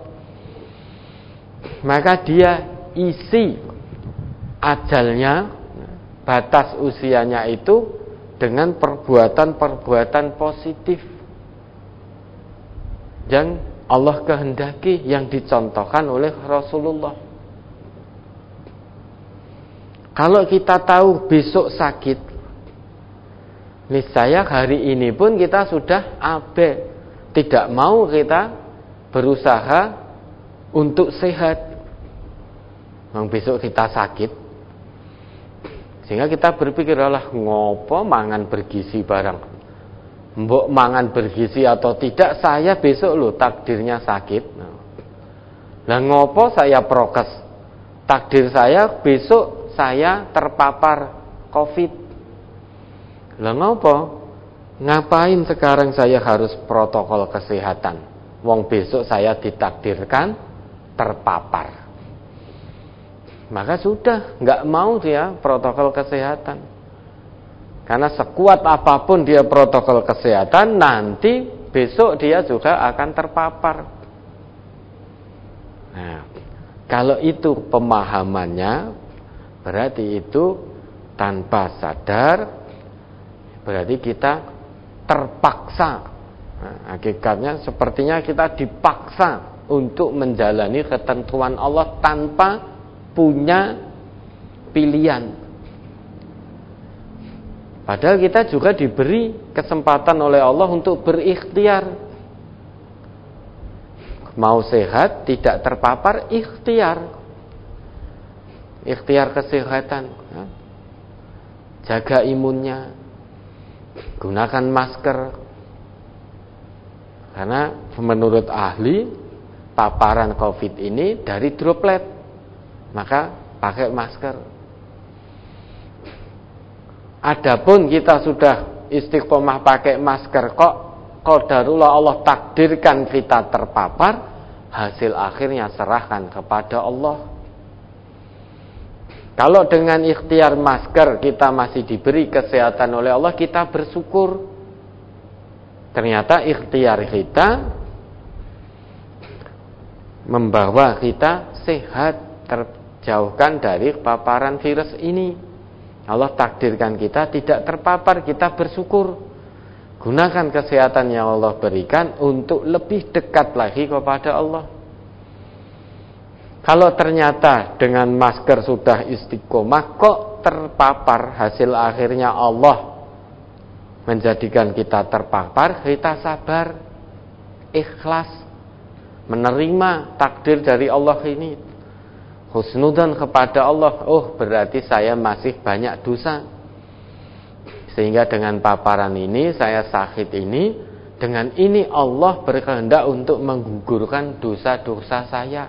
Maka dia isi ajalnya, batas usianya itu dengan perbuatan-perbuatan positif yang Allah kehendaki, yang dicontohkan oleh Rasulullah. Kalau kita tahu besok sakit, niscaya hari ini pun kita sudah abe, tidak mau kita berusaha untuk sehat. Yang besok kita sakit, sehingga kita berpikir, alah ngopo mangan bergizi barang. Mbok mangan bergizi atau tidak, saya besok loh takdirnya sakit. Lah ngopo saya prokes? Takdir saya besok saya terpapar COVID. Lah ngopo? Ngapain sekarang saya harus protokol kesehatan? Wong besok saya ditakdirkan terpapar. Maka sudah, nggak mau dia protokol kesehatan. Karena sekuat apapun dia protokol kesehatan, nanti besok dia juga akan terpapar. Nah, kalau itu pemahamannya, berarti itu tanpa sadar, berarti kita terpaksa. Nah, hakikatnya sepertinya kita dipaksa untuk menjalani ketentuan Allah tanpa punya pilihan. Padahal kita juga diberi kesempatan oleh Allah untuk berikhtiar. Mau sehat, tidak terpapar, ikhtiar. Ikhtiar kesehatan. Jaga imunnya. Gunakan masker. Karena menurut ahli, paparan COVID ini dari droplet. Maka pakai masker. Adapun kita sudah istiqomah pakai masker, kok qadarullah Allah takdirkan kita terpapar, hasil akhirnya serahkan kepada Allah. Kalau dengan ikhtiar masker kita masih diberi kesehatan oleh Allah, kita bersyukur. Ternyata ikhtiar kita membawa kita sehat, terjauhkan dari paparan virus ini. Allah takdirkan kita tidak terpapar, kita bersyukur. Gunakan kesehatan yang Allah berikan untuk lebih dekat lagi kepada Allah. Kalau ternyata dengan masker sudah istiqomah, kok terpapar, hasil akhirnya Allah menjadikan kita terpapar, kita sabar, ikhlas, menerima takdir dari Allah ini. Husnudzan kepada Allah, oh berarti saya masih banyak dosa, sehingga dengan paparan ini, saya sakit ini, dengan ini Allah berkehendak untuk menggugurkan dosa-dosa saya.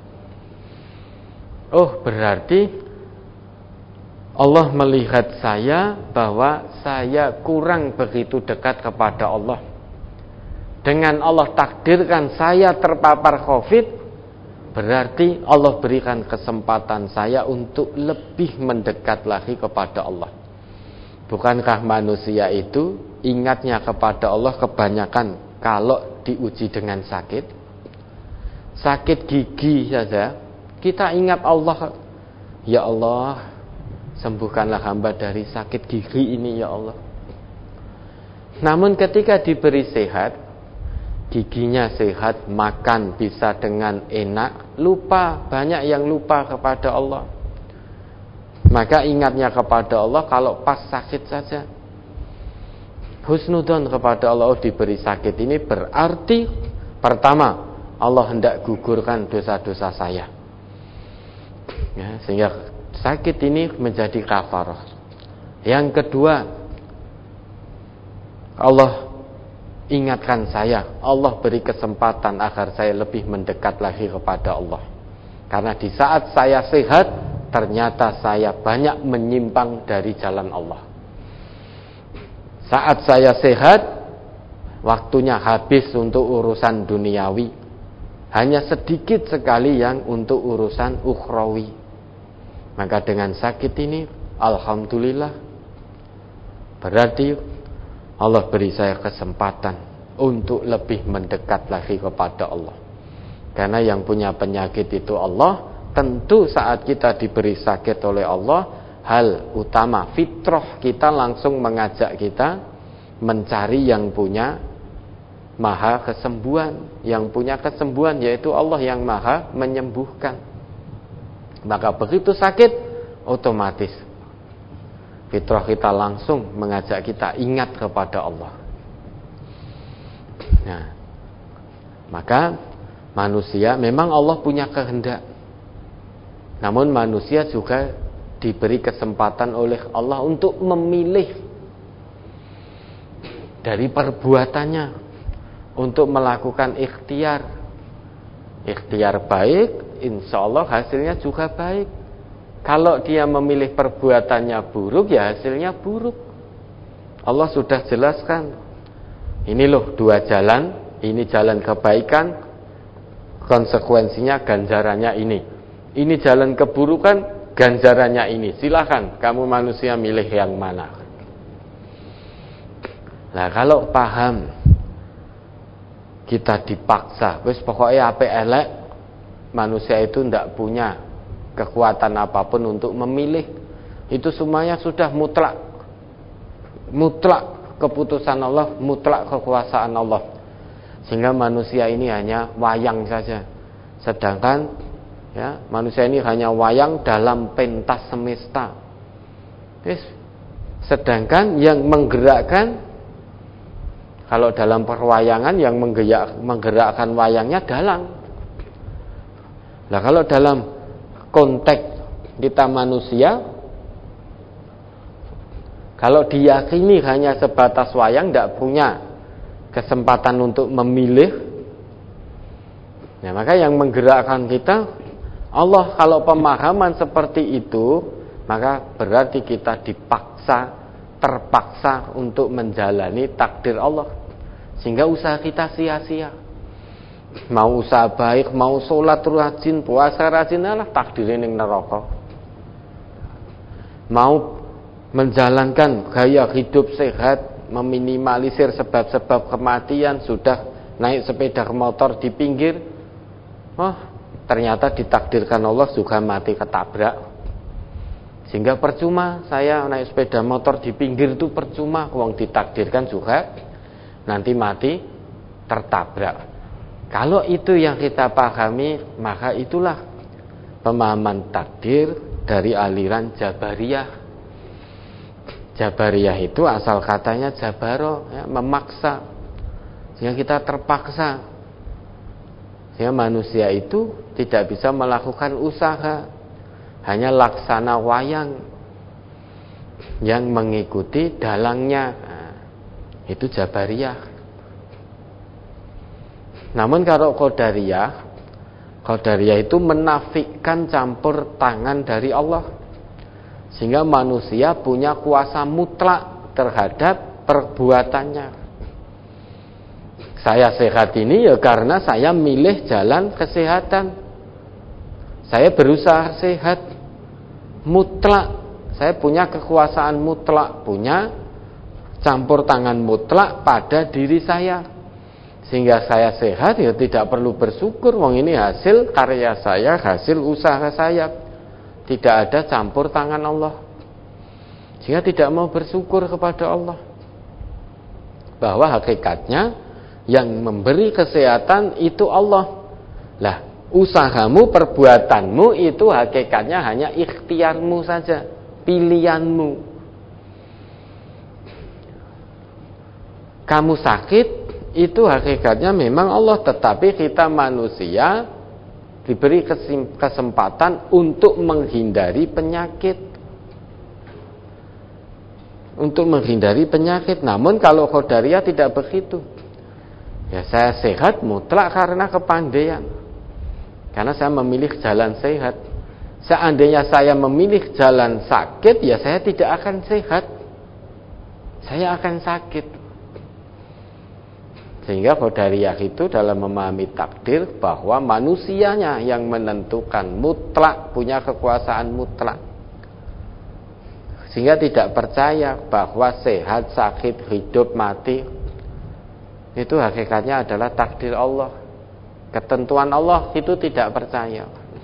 Oh berarti Allah melihat saya bahwa saya kurang begitu dekat kepada Allah. Dengan Allah takdirkan saya terpapar COVID, berarti Allah berikan kesempatan saya untuk lebih mendekat lagi kepada Allah. Bukankah manusia itu ingatnya kepada Allah kebanyakan kalau diuji dengan sakit? Sakit gigi saja, kita ingat Allah. Ya Allah, sembuhkanlah hamba dari sakit gigi ini ya Allah. Namun ketika diberi sehat, giginya sehat, makan bisa dengan enak, lupa, banyak yang lupa kepada Allah. Maka ingatnya kepada Allah kalau pas sakit saja. Husnudzon kepada Allah, diberi sakit ini berarti pertama, Allah hendak gugurkan dosa-dosa saya. Ya, sehingga sakit ini menjadi kafarah. Yang kedua, Allah ingatkan saya, Allah beri kesempatan agar saya lebih mendekat lagi kepada Allah. Karena di saat saya sehat, ternyata saya banyak menyimpang dari jalan Allah. Saat saya sehat, waktunya habis untuk urusan duniawi, hanya sedikit sekali yang untuk urusan ukhrawi. Maka dengan sakit ini, alhamdulillah, berarti Allah beri saya kesempatan untuk lebih mendekat lagi kepada Allah. Karena yang punya penyakit itu Allah. Tentu saat kita diberi sakit oleh Allah, hal utama fitrah kita langsung mengajak kita mencari yang punya maha kesembuhan. Yang punya kesembuhan yaitu Allah yang maha menyembuhkan. Maka begitu sakit, otomatis fitrah kita langsung mengajak kita ingat kepada Allah. Nah, maka manusia memang Allah punya kehendak. Namun manusia juga diberi kesempatan oleh Allah untuk memilih dari perbuatannya untuk melakukan ikhtiar. Ikhtiar baik, insya Allah hasilnya juga baik. Kalau dia memilih perbuatannya buruk, ya hasilnya buruk. Allah sudah jelaskan. Ini loh dua jalan, ini jalan kebaikan, konsekuensinya ganjarannya ini. Ini jalan keburukan, ganjarannya ini. Silakan kamu manusia milih yang mana. Nah, kalau paham kita dipaksa, wis pokoknya apa elek, manusia itu tidak punya kekuatan apapun untuk memilih. Itu semuanya sudah mutlak. Mutlak keputusan Allah, mutlak kekuasaan Allah. Sehingga manusia ini hanya wayang saja. Sedangkan ya, manusia ini hanya wayang dalam pentas semesta. Sedangkan yang menggerakkan, kalau dalam perwayangan yang menggerakkan wayangnya dalang. Nah, kalau dalam konteks kita manusia, kalau diyakini hanya sebatas wayang, tidak punya kesempatan untuk memilih, ya, maka yang menggerakkan kita Allah. Kalau pemahaman seperti itu, maka berarti kita terpaksa untuk menjalani takdir Allah, sehingga usaha kita sia-sia. Mau usaha baik, mau sholat rajin, puasa rajin, alah takdirnya ning neraka. Mau menjalankan gaya hidup sehat, meminimalisir sebab-sebab kematian, sudah naik sepeda motor di pinggir, ternyata ditakdirkan Allah juga mati ketabrak. Sehingga percuma saya naik sepeda motor di pinggir itu percuma, wong ditakdirkan juga nanti mati tertabrak. Kalau itu yang kita pahami, maka itulah pemahaman takdir dari aliran Jabariyah. Jabariyah itu asal katanya jabaro, ya, memaksa. Sehingga kita terpaksa. Sehingga manusia itu tidak bisa melakukan usaha, hanya laksana wayang yang mengikuti dalangnya. Nah, itu Jabariyah. Namun kalau Qadariyah itu menafikan campur tangan dari Allah, sehingga manusia punya kuasa mutlak terhadap perbuatannya. Saya sehat ini ya karena saya milih jalan kesehatan. Saya berusaha sehat mutlak. Saya punya kekuasaan mutlak, punya campur tangan mutlak pada diri saya. Sehingga saya sehat, ya tidak perlu bersyukur. Wong ini hasil karya saya, hasil usaha saya. Tidak ada campur tangan Allah. Sehingga tidak mau bersyukur kepada Allah. bahwa hakikatnya yang memberi kesehatan itu Allah. Lah, usahamu, perbuatanmu itu hakikatnya hanya ikhtiarmu saja, pilihanmu. Kamu sakit, itu hakikatnya memang Allah, tetapi kita manusia diberi kesempatan untuk menghindari penyakit. Untuk menghindari penyakit. Namun kalau Qadariyah tidak begitu. Ya, saya sehat mutlak karena kepandaian. Karena saya memilih jalan sehat. Seandainya saya memilih jalan sakit, ya saya tidak akan sehat. Saya akan sakit. Sehingga Qadariyah itu dalam memahami takdir bahwa manusianya yang menentukan mutlak, punya kekuasaan mutlak. Sehingga tidak percaya bahwa sehat, sakit, hidup, mati itu hakikatnya adalah takdir Allah, ketentuan Allah, itu tidak percaya.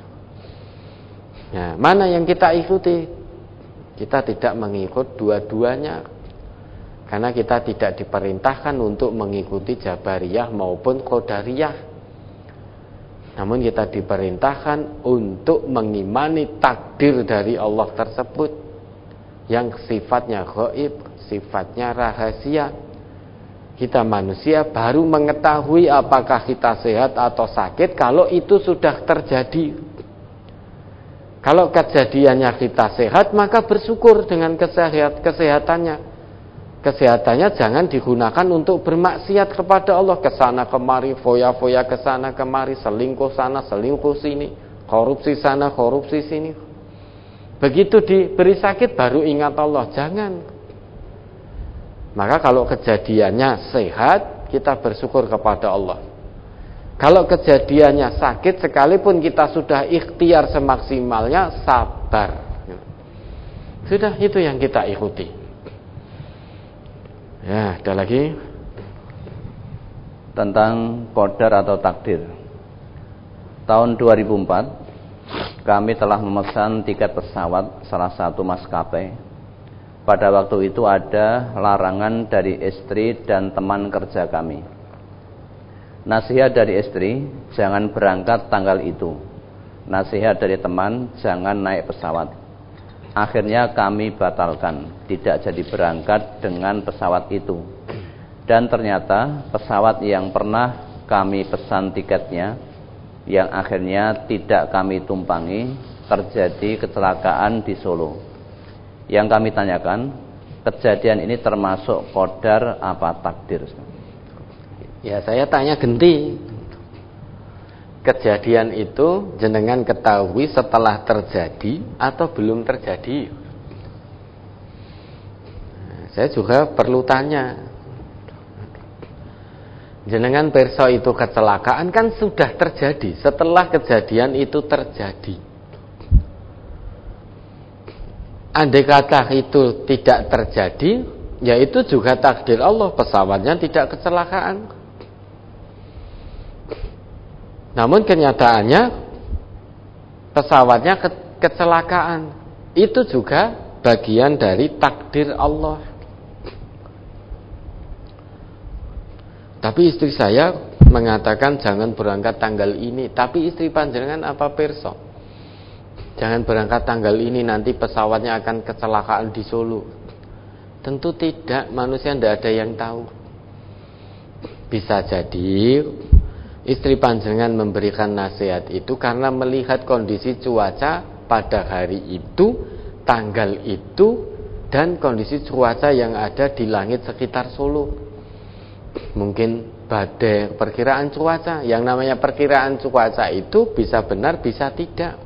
Nah, mana yang kita ikuti? Kita tidak mengikut dua-duanya, karena kita tidak diperintahkan untuk mengikuti Jabariyah maupun Qadariyah. Namun kita diperintahkan untuk mengimani takdir dari Allah tersebut, yang sifatnya gaib, sifatnya rahasia. Kita manusia baru mengetahui apakah kita sehat atau sakit kalau itu sudah terjadi. Kalau kejadiannya kita sehat, maka bersyukur dengan kesehatannya. Kesehatannya jangan digunakan untuk bermaksiat kepada Allah, kesana kemari, foya-foya kesana kemari, selingkuh sana, selingkuh sini, korupsi sana, korupsi sini. Begitu diberi sakit baru ingat Allah, jangan. Maka kalau kejadiannya sehat, kita bersyukur kepada Allah. Kalau kejadiannya sakit, sekalipun kita sudah ikhtiar semaksimalnya, sabar. Sudah, itu yang kita ikuti. Ya, ada lagi tentang qadar atau takdir. Tahun 2004 kami telah memesan tiket pesawat salah satu maskapai. Pada waktu itu ada larangan dari istri dan teman kerja kami. Nasihat dari istri, jangan berangkat tanggal itu. Nasihat dari teman, jangan naik pesawat. Akhirnya kami batalkan, tidak jadi berangkat dengan pesawat itu. Dan ternyata pesawat yang pernah kami pesan tiketnya, yang akhirnya tidak kami tumpangi, terjadi kecelakaan di Solo. Yang kami tanyakan, kejadian ini termasuk qadar apa takdir? Ya, saya tanya ganti. Kejadian itu jenengan ketahui setelah terjadi atau belum terjadi? Saya juga perlu tanya. Jenengan perso itu kecelakaan kan sudah terjadi, setelah kejadian itu terjadi. Andai kata itu tidak terjadi, ya itu juga takdir Allah, pesawatnya tidak kecelakaan. Namun kenyataannya pesawatnya kecelakaan. Itu juga bagian dari takdir Allah. Tapi istri saya mengatakan jangan berangkat tanggal ini. Tapi istri panjenengan apa perso? Jangan berangkat tanggal ini, nanti pesawatnya akan kecelakaan di Solo. Tentu tidak, manusia tidak ada yang tahu. Bisa jadi istri panjenengan memberikan nasihat itu karena melihat kondisi cuaca pada hari itu, tanggal itu, dan kondisi cuaca yang ada di langit sekitar Solo. Mungkin badai, perkiraan cuaca. Yang namanya perkiraan cuaca itu bisa benar, bisa tidak.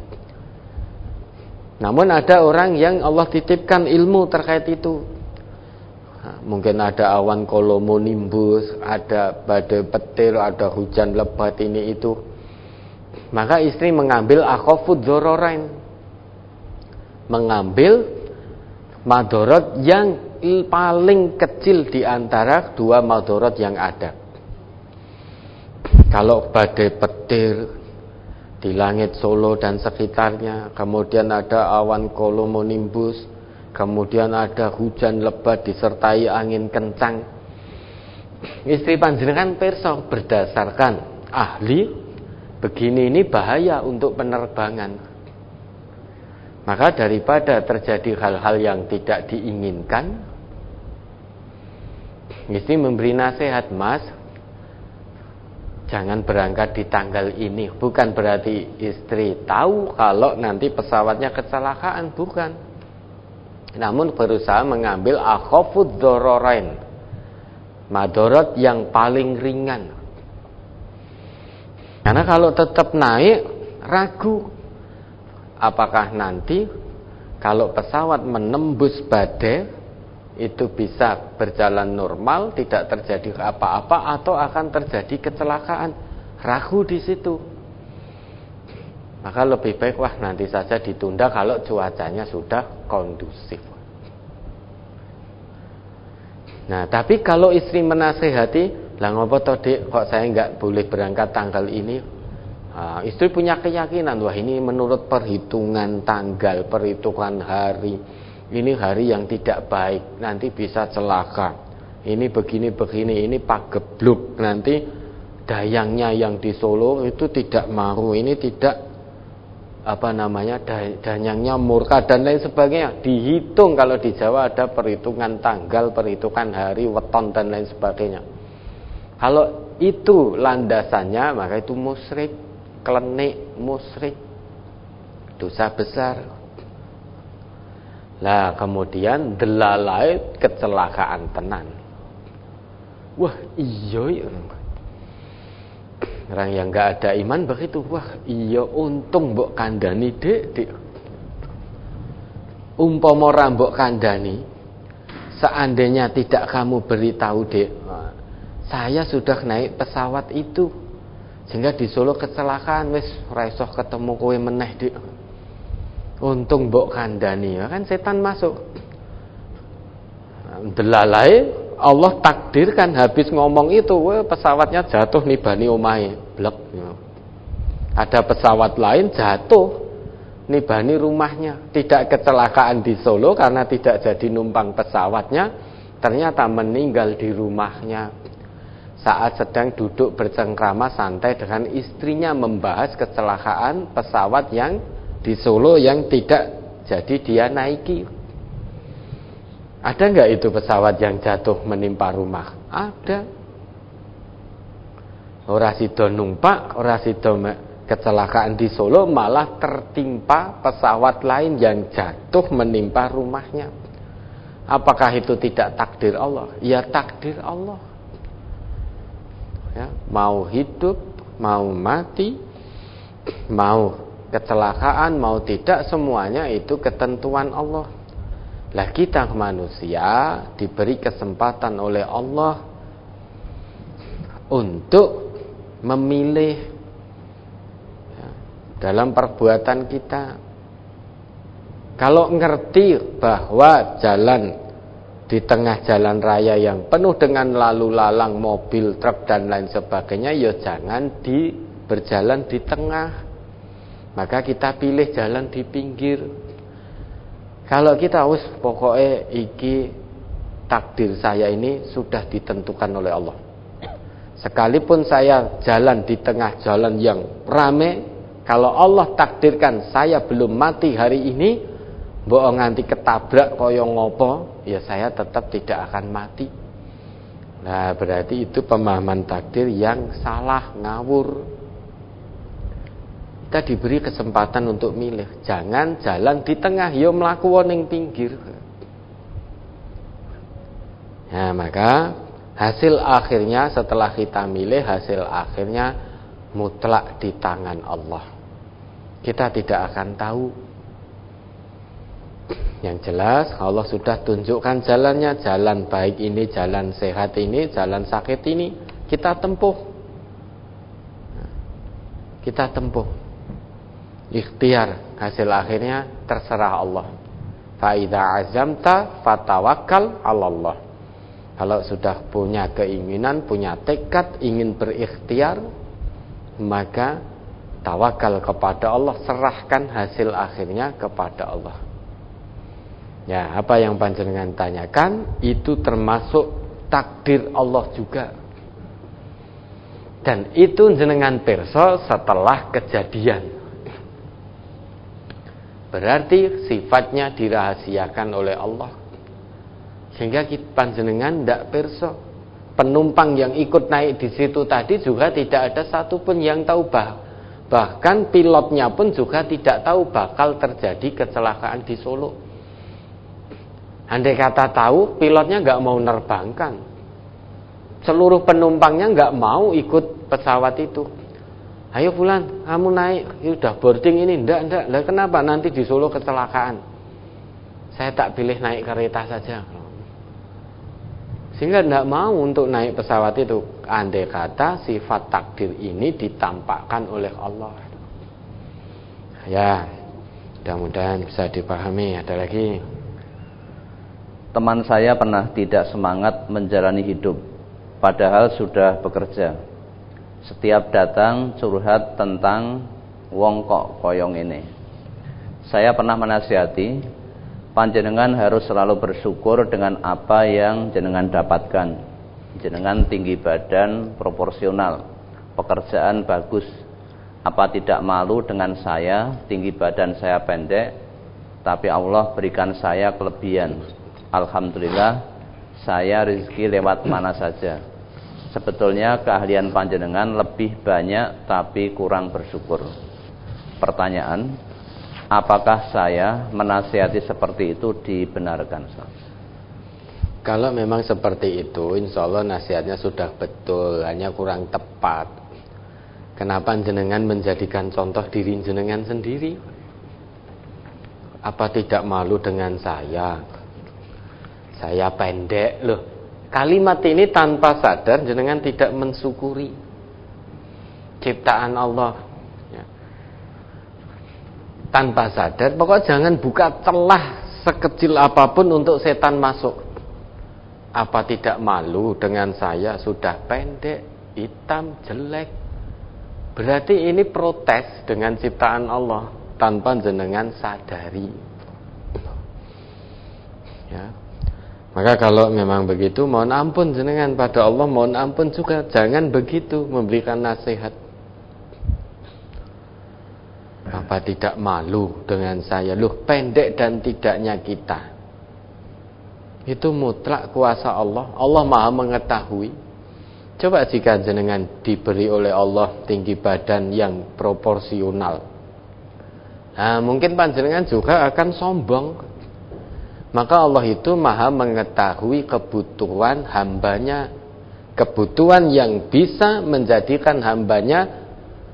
Namun ada orang yang Allah titipkan ilmu terkait itu. Mungkin ada awan cumulonimbus, ada badai petir, ada hujan lebat ini itu. Maka istri mengambil akhafud dzararain, mengambil madorot yang paling kecil di antara dua madorot yang ada. Kalau badai petir di langit Solo dan sekitarnya, kemudian ada awan cumulonimbus, kemudian ada hujan lebat disertai angin kencang, istri panjenengan pirsa berdasarkan ahli begini ini bahaya untuk penerbangan. Maka daripada terjadi hal-hal yang tidak diinginkan, istri memberi nasihat, Mas, jangan berangkat di tanggal ini. Bukan berarti istri tahu kalau nanti pesawatnya kecelakaan, bukan. Namun berusaha mengambil akhafud dzararain, madarat yang paling ringan. Karena kalau tetap naik, ragu apakah nanti kalau pesawat menembus badai itu bisa berjalan normal, tidak terjadi apa-apa, atau akan terjadi kecelakaan. Ragu di situ. Maka lebih baik nanti saja ditunda kalau cuacanya sudah kondusif. Nah, tapi kalau istri menasehati, lah ngopo to Dik, kok saya enggak boleh berangkat tanggal ini? Istri punya keyakinan, wah ini menurut perhitungan tanggal, perhitungan hari, ini hari yang tidak baik, nanti bisa celaka. Ini begini, ini pagebluk, nanti dayangnya yang di Solo itu tidak mau, ini tidak dayangnya murka dan lain sebagainya. Dihitung, kalau di Jawa ada perhitungan tanggal, perhitungan hari, weton dan lain sebagainya. Kalau itu landasannya, maka itu musyrik, klenik, musyrik, dosa besar. Lah kemudian delalai kecelakaan tenan. Wah iya, orang yang enggak ada iman begitu. Wah iya, untung mbok kandani Dik. Umpama ora mbok kandani, seandainya tidak kamu beritahu Dik, saya sudah naik pesawat itu, sehingga di Solo kecelakaan, wis ora iso ketemu kowe meneh Dik. Untung mbok kandani, kan setan masuk. Delalai Allah takdirkan habis ngomong itu, pesawatnya jatuh nibani omahe, blek. Ada pesawat lain jatuh nibani rumahnya, tidak kecelakaan di Solo karena tidak jadi numpang pesawatnya, ternyata meninggal di rumahnya. Saat sedang duduk bercengkrama santai dengan istrinya membahas kecelakaan pesawat yang di Solo yang tidak jadi dia naiki. Ada enggak itu pesawat yang jatuh menimpa rumah? Ada. Ora sida numpak, ora sida kecelakaan di Solo, malah tertimpa pesawat lain yang jatuh menimpa rumahnya. Apakah itu tidak takdir Allah? Ya takdir Allah. Ya, mau hidup, mau mati, mau kecelakaan, mau tidak, semuanya itu ketentuan Allah. Lah kita manusia diberi kesempatan oleh Allah untuk memilih dalam perbuatan kita. Kalau ngerti bahwa jalan di tengah jalan raya yang penuh dengan lalu lalang mobil, truk dan lain sebagainya, ya jangan berjalan di tengah. Maka kita pilih jalan di pinggir. Kalau kita pokoknya iki takdir saya ini sudah ditentukan oleh Allah. Sekalipun saya jalan di tengah jalan yang rame, kalau Allah takdirkan saya belum mati hari ini, mbok nganti ketabrak kaya ngopo, ya saya tetap tidak akan mati. Nah, berarti itu pemahaman takdir yang salah, ngawur. Kita diberi kesempatan untuk milih. Jangan jalan di tengah, yo mlaku ning pinggir. Nah, maka hasil akhirnya setelah kita milih, hasil akhirnya mutlak di tangan Allah. Kita tidak akan tahu. Yang jelas Allah sudah tunjukkan jalannya, jalan baik ini, jalan sehat ini, jalan sakit ini, kita tempuh. Kita tempuh. Ikhtiar, hasil akhirnya terserah Allah. Fa idza azamta fatawakkal 'ala Allah. Kalau sudah punya keinginan, punya tekad ingin berikhtiar, maka tawakal kepada Allah, serahkan hasil akhirnya kepada Allah. Ya, apa yang panjenengan tanyakan itu termasuk takdir Allah juga. Dan itu jenengan pirsa setelah kejadian. Berarti sifatnya dirahasiakan oleh Allah. Sehingga panjenengan ndak pirsa. Penumpang yang ikut naik di situ tadi juga tidak ada satupun yang tahu bahkan pilotnya pun juga tidak tahu bakal terjadi kecelakaan di Solo. Andai kata tahu, pilotnya nggak mau nerbangkan. Seluruh penumpangnya nggak mau ikut pesawat itu. Ayo Fulan, kamu naik, udah boarding ini, ndak. Lah kenapa nanti di Solo kecelakaan? Saya tak pilih naik kereta saja. Sehingga tidak mau untuk naik pesawat itu. Andai kata sifat takdir ini ditampakkan oleh Allah. Ya, mudah-mudahan bisa dipahami. Ada lagi. Teman saya pernah tidak semangat menjalani hidup, padahal sudah bekerja. Setiap datang curhat tentang wong kok koyong ini. Saya pernah menasihati, panjenengan harus selalu bersyukur dengan apa yang jenengan dapatkan. Jenengan tinggi badan proporsional, pekerjaan bagus. Apa tidak malu dengan saya, tinggi badan saya pendek, tapi Allah berikan saya kelebihan. Alhamdulillah, saya rezeki lewat mana saja. Sebetulnya keahlian panjenengan lebih banyak tapi kurang bersyukur. Pertanyaan, apakah saya menasihati seperti itu dibenarkan? Kalau memang seperti itu, insya Allah nasihatnya sudah betul, hanya kurang tepat. Kenapa jenengan menjadikan contoh diri jenengan sendiri? Apa tidak malu dengan saya? Saya pendek loh. Kalimat ini tanpa sadar jenengan tidak mensyukuri ciptaan Allah. Tanpa sadar, pokoknya jangan buka celah sekecil apapun untuk setan masuk. Apa tidak malu dengan saya sudah pendek, hitam, jelek? Berarti ini protes dengan ciptaan Allah tanpa jenengan sadari. Ya. Maka kalau memang begitu, mohon ampun jenengan pada Allah, mohon ampun juga, jangan begitu memberikan nasihat. Apa tidak malu dengan saya? Loh, pendek dan tidaknya kita. Itu mutlak kuasa Allah. Allah Maha mengetahui. Coba jika jenengan diberi oleh Allah tinggi badan yang proporsional. Nah, mungkin panjenengan juga akan sombong. Maka Allah itu Maha mengetahui kebutuhan hambanya. Kebutuhan yang bisa menjadikan hambanya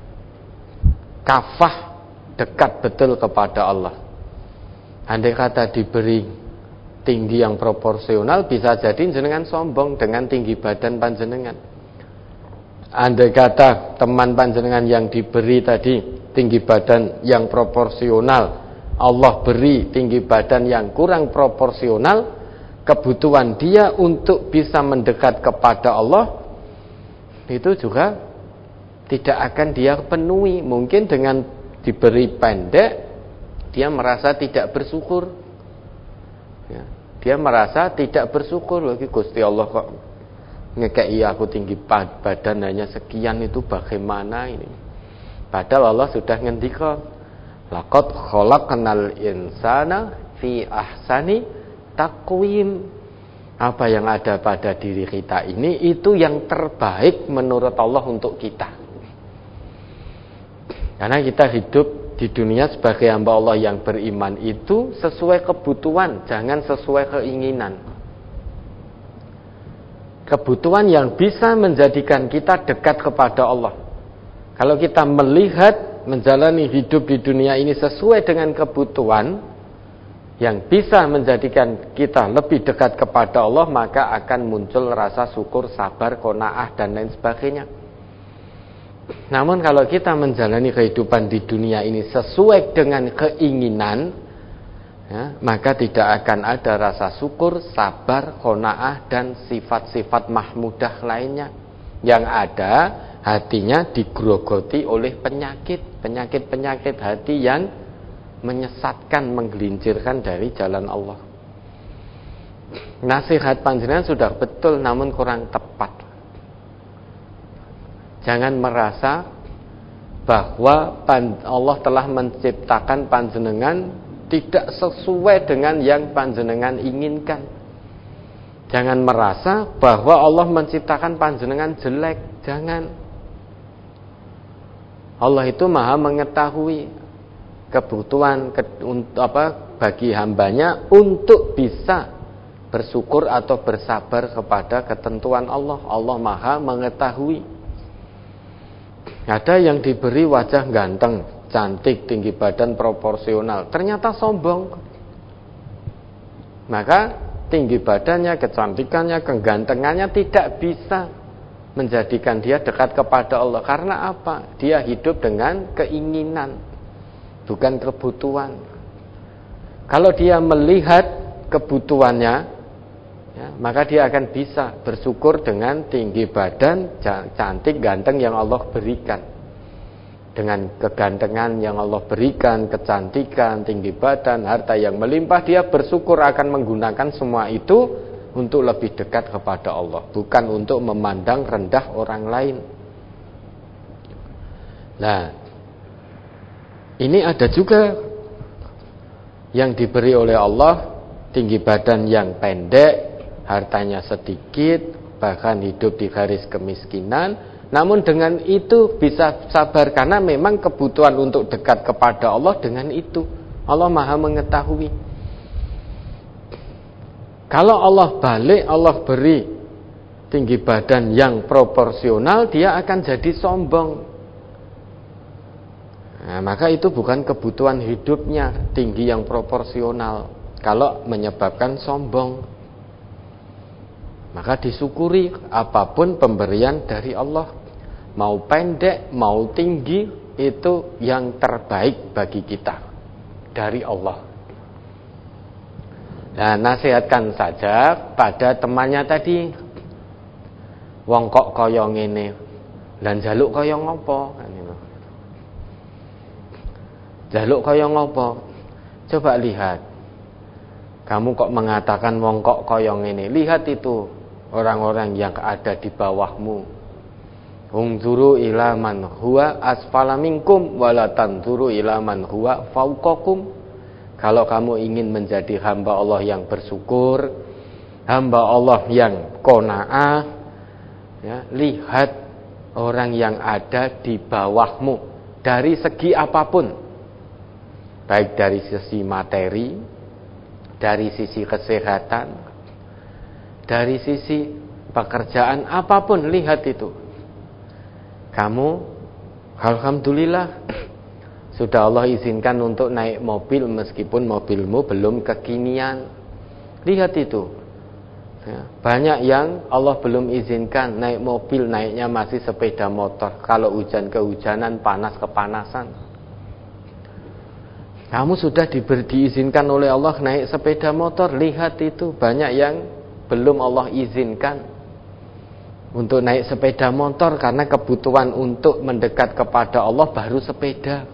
kafah, dekat betul kepada Allah. Andai kata diberi tinggi yang proporsional, bisa jadi jenengan sombong dengan tinggi badan panjenengan. Andai kata teman panjenengan yang diberi tadi tinggi badan yang proporsional, Allah beri tinggi badan yang kurang proporsional, kebutuhan dia untuk bisa mendekat kepada Allah itu juga tidak akan dia penuhi. Mungkin dengan diberi pendek, dia merasa tidak bersyukur. Ya, dia merasa tidak bersyukur. Lagi Gusti Allah kok ngekei aku tinggi badan hanya sekian, itu bagaimana ini? Padahal Allah sudah ngendika, laqad khalaqnal insana fi ahsani taqwim. Apa yang ada pada diri kita ini, itu yang terbaik menurut Allah untuk kita. Karena kita hidup di dunia sebagai hamba Allah yang beriman itu sesuai kebutuhan, jangan sesuai keinginan. Kebutuhan yang bisa menjadikan kita dekat kepada Allah. Kalau kita melihat menjalani hidup di dunia ini sesuai dengan kebutuhan yang bisa menjadikan kita lebih dekat kepada Allah, maka akan muncul rasa syukur, sabar, qanaah dan lain sebagainya. Namun kalau kita menjalani kehidupan di dunia ini sesuai dengan keinginan, ya, maka tidak akan ada rasa syukur, sabar, qanaah dan sifat-sifat mahmudah lainnya. Yang ada hatinya digerogoti oleh penyakit hati yang menyesatkan, menggelincirkan dari jalan Allah. nasihat panjenengan sudah betul namun kurang tepat. Jangan merasa bahwa Allah telah menciptakan panjenengan tidak sesuai dengan yang panjenengan inginkan. Jangan merasa bahwa Allah menciptakan panjenengan jelek. Jangan. Allah itu maha mengetahui kebutuhan bagi hambanya untuk bisa bersyukur atau bersabar kepada ketentuan Allah. Allah maha mengetahui. Ada yang diberi wajah ganteng, cantik, tinggi badan proporsional, ternyata sombong. Maka tinggi badannya, kecantikannya, kegantengannya tidak bisa menjadikan dia dekat kepada Allah. Karena apa? Dia hidup dengan keinginan, bukan kebutuhan. Kalau dia melihat kebutuhannya, ya, maka dia akan bisa bersyukur dengan tinggi badan, cantik, ganteng yang Allah berikan. Dengan kegantengan yang Allah berikan, kecantikan, tinggi badan, harta yang melimpah, dia bersyukur akan menggunakan semua itu untuk lebih dekat kepada Allah, bukan untuk memandang rendah orang lain. Nah, ini ada juga yang diberi oleh Allah tinggi badan yang pendek, hartanya sedikit, bahkan hidup di garis kemiskinan. Namun dengan itu bisa sabar karena memang kebutuhan untuk dekat kepada Allah dengan itu. Allah maha mengetahui. Kalau Allah balik, Allah beri tinggi badan yang proporsional, dia akan jadi sombong. Nah, maka itu bukan kebutuhan hidupnya, tinggi yang proporsional. Kalau menyebabkan sombong, maka disyukuri apapun pemberian dari Allah. Mau pendek, mau tinggi, itu yang terbaik bagi kita dari Allah. Nah, nasihatkan saja pada temannya tadi. Wong kok kaya ngene, lan njaluk kaya ngopo? Njaluk kaya ngopo? Coba lihat. Kamu kok mengatakan wong kok kaya ngene? Lihat itu orang-orang yang ada di bawahmu. Unzuru ila man huwa asfala minkum wala tanzuru ila man huwa fauqakum. Kalau kamu ingin menjadi hamba Allah yang bersyukur, hamba Allah yang qanaah, ya, lihat orang yang ada di bawahmu dari segi apapun. Baik dari sisi materi, dari sisi kesehatan, dari sisi pekerjaan, apapun, lihat itu. Kamu, alhamdulillah, sudah Allah izinkan untuk naik mobil meskipun mobilmu belum kekinian. Lihat itu. Ya, banyak yang Allah belum izinkan naik mobil, naiknya masih sepeda motor. Kalau hujan kehujanan, panas kepanasan. Kamu sudah diizinkan oleh Allah naik sepeda motor. Lihat itu, banyak yang belum Allah izinkan untuk naik sepeda motor karena kebutuhan untuk mendekat kepada Allah baru sepeda.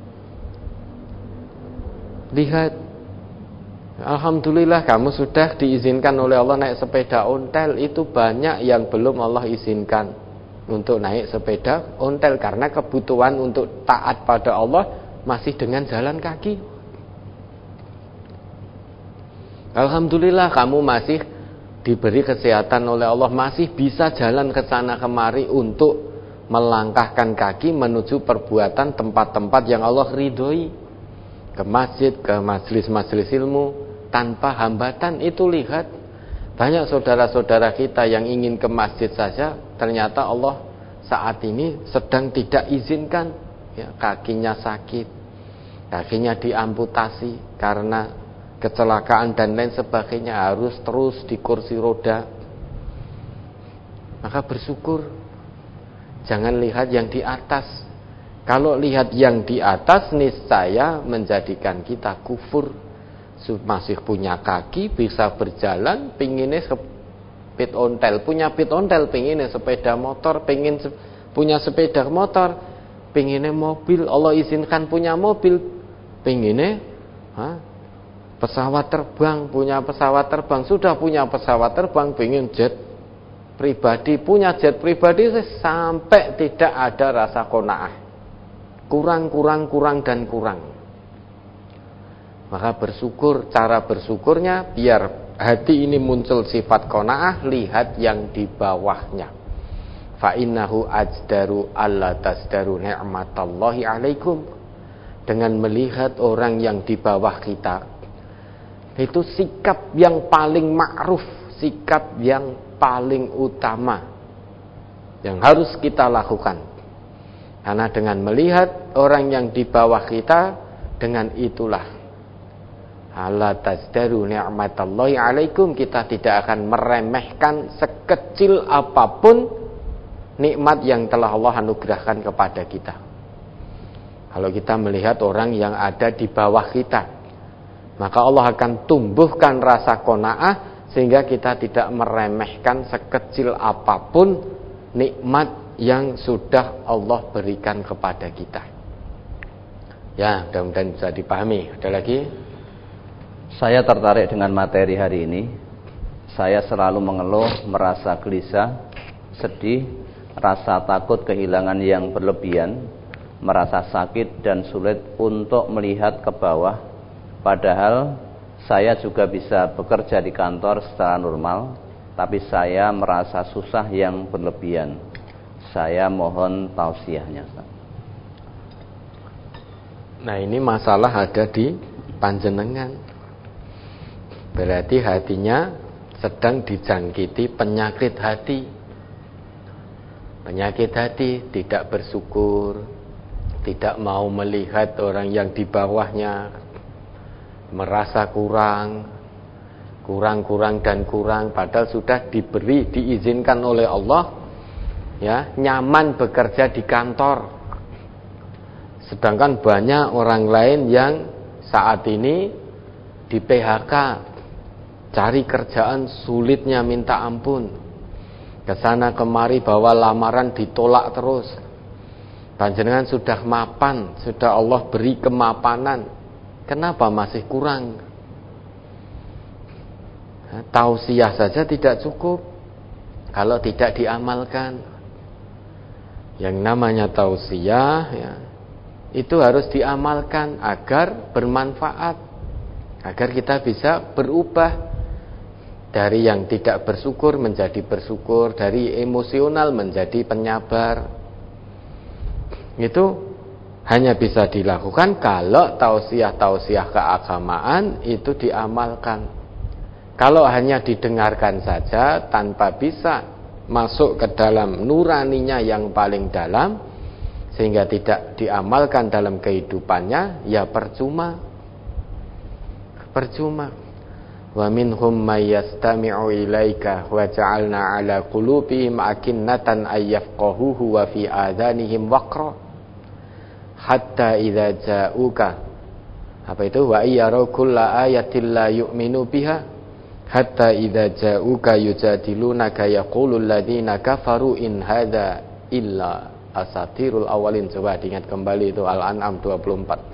Lihat, alhamdulillah kamu sudah diizinkan oleh Allah naik sepeda ontel. Itu banyak yang belum Allah izinkan untuk naik sepeda ontel karena kebutuhan untuk taat pada Allah masih dengan jalan kaki. Alhamdulillah kamu masih diberi kesehatan oleh Allah, masih bisa jalan ke sana kemari untuk melangkahkan kaki menuju perbuatan tempat-tempat yang Allah ridhoi, ke masjid, ke majelis-majelis ilmu tanpa hambatan. Itu lihat, banyak saudara-saudara kita yang ingin ke masjid saja, ternyata Allah saat ini sedang tidak izinkan, ya, kakinya sakit, kakinya diamputasi karena kecelakaan dan lain sebagainya, harus terus di kursi roda. Maka bersyukur, jangan lihat yang di atas. Kalau lihat yang di atas, niscaya menjadikan kita kufur. Masih punya kaki, bisa berjalan, pinginnya pit ontel, punya pit ontel, pinginnya sepeda motor, pingin punya sepeda motor, pinginnya mobil, Allah izinkan punya mobil, pinginnya pesawat terbang, punya pesawat terbang, sudah punya pesawat terbang, pengen jet pribadi, punya jet pribadi, sampai tidak ada rasa qanaah. Kurang dan kurang. Maka bersyukur, cara bersyukurnya biar hati ini muncul sifat qanaah, lihat yang di bawahnya. Fa innahu ajdaru alla tasdaru ni'matallahi alaikum. Dengan melihat orang yang di bawah kita, itu sikap yang paling ma'ruf, sikap yang paling utama yang harus kita lakukan. Karena dengan melihat orang yang di bawah kita, dengan itulah alla tasdaru ni'matallahi alaikum, kita tidak akan meremehkan sekecil apapun nikmat yang telah Allah anugerahkan kepada kita. Kalau kita melihat orang yang ada di bawah kita, maka Allah akan tumbuhkan rasa qanaah, sehingga kita tidak meremehkan sekecil apapun nikmat yang sudah Allah berikan kepada kita. Ya, mudah-mudahan bisa dipahami. Ada lagi? Saya tertarik dengan materi hari ini. Saya selalu mengeluh, merasa gelisah, sedih, rasa takut kehilangan yang berlebihan, merasa sakit dan sulit untuk melihat ke bawah. Padahal saya juga bisa bekerja di kantor secara normal, tapi saya merasa susah yang berlebihan. Saya mohon tausiahnya. Nah, ini masalah ada di panjenengan. Berarti hatinya sedang dijangkiti penyakit hati. Penyakit hati, tidak bersyukur, tidak mau melihat orang yang di bawahnya, merasa kurang dan kurang, padahal sudah diberi, diizinkan oleh Allah, ya, nyaman bekerja di kantor. Sedangkan banyak orang lain yang saat ini di PHK, cari kerjaan sulitnya minta ampun. Kesana kemari bawa lamaran ditolak terus. Panjenengan sudah mapan, sudah Allah beri kemapanan, kenapa masih kurang? Tausiah saja tidak cukup kalau tidak diamalkan. Yang namanya tausiah, ya, itu harus diamalkan agar bermanfaat, agar kita bisa berubah dari yang tidak bersyukur menjadi bersyukur, dari emosional menjadi penyabar. Itu hanya bisa dilakukan kalau tausiah-tausiah keagamaan itu diamalkan. Kalau hanya didengarkan saja tanpa bisa masuk ke dalam nuraninya yang paling dalam, sehingga tidak diamalkan dalam kehidupannya, ya percuma. Wa minhum may yastami'u ilaika wa ja'alna 'ala qulubihim akinnatan ay yafqahuhu wa fi adhanihim waqra hatta idza ja'uka, apa itu, wa iyyaru kulla ayatin la yu'minu biha hatta idza ja'uka yujadilunaka yaqulul ladzina kafaru in hadza illa asatirul awalin. Coba diingat kembali itu Al-An'am 24.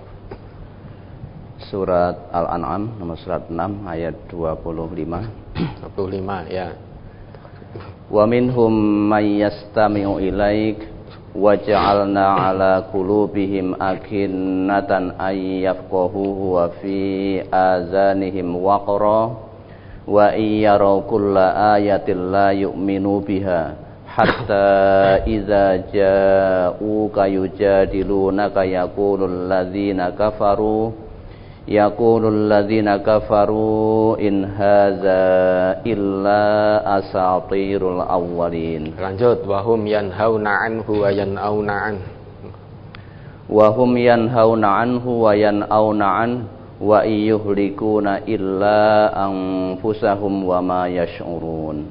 Surat Al-An'am nomor surat 6 ayat 25. 25, ya. Wa minhum may yastami'u ilaik wa ja'alna 'ala qulubihim akinnatan ay yafqahuhu wa fi azanihim waqra wa iyyaraw kulla ayatin la yu'minu biha hatta idza ja'uka yujadilunaka yaqulul ladzina kafaru in hadza illa asatirul awwalin. Lanjut, wahum yanhauna anhu wa yan'auna an. Wahum yanhauna anhu wa yan'auna an wa yuhlikuna illa anfusahum wa ma yash'urun.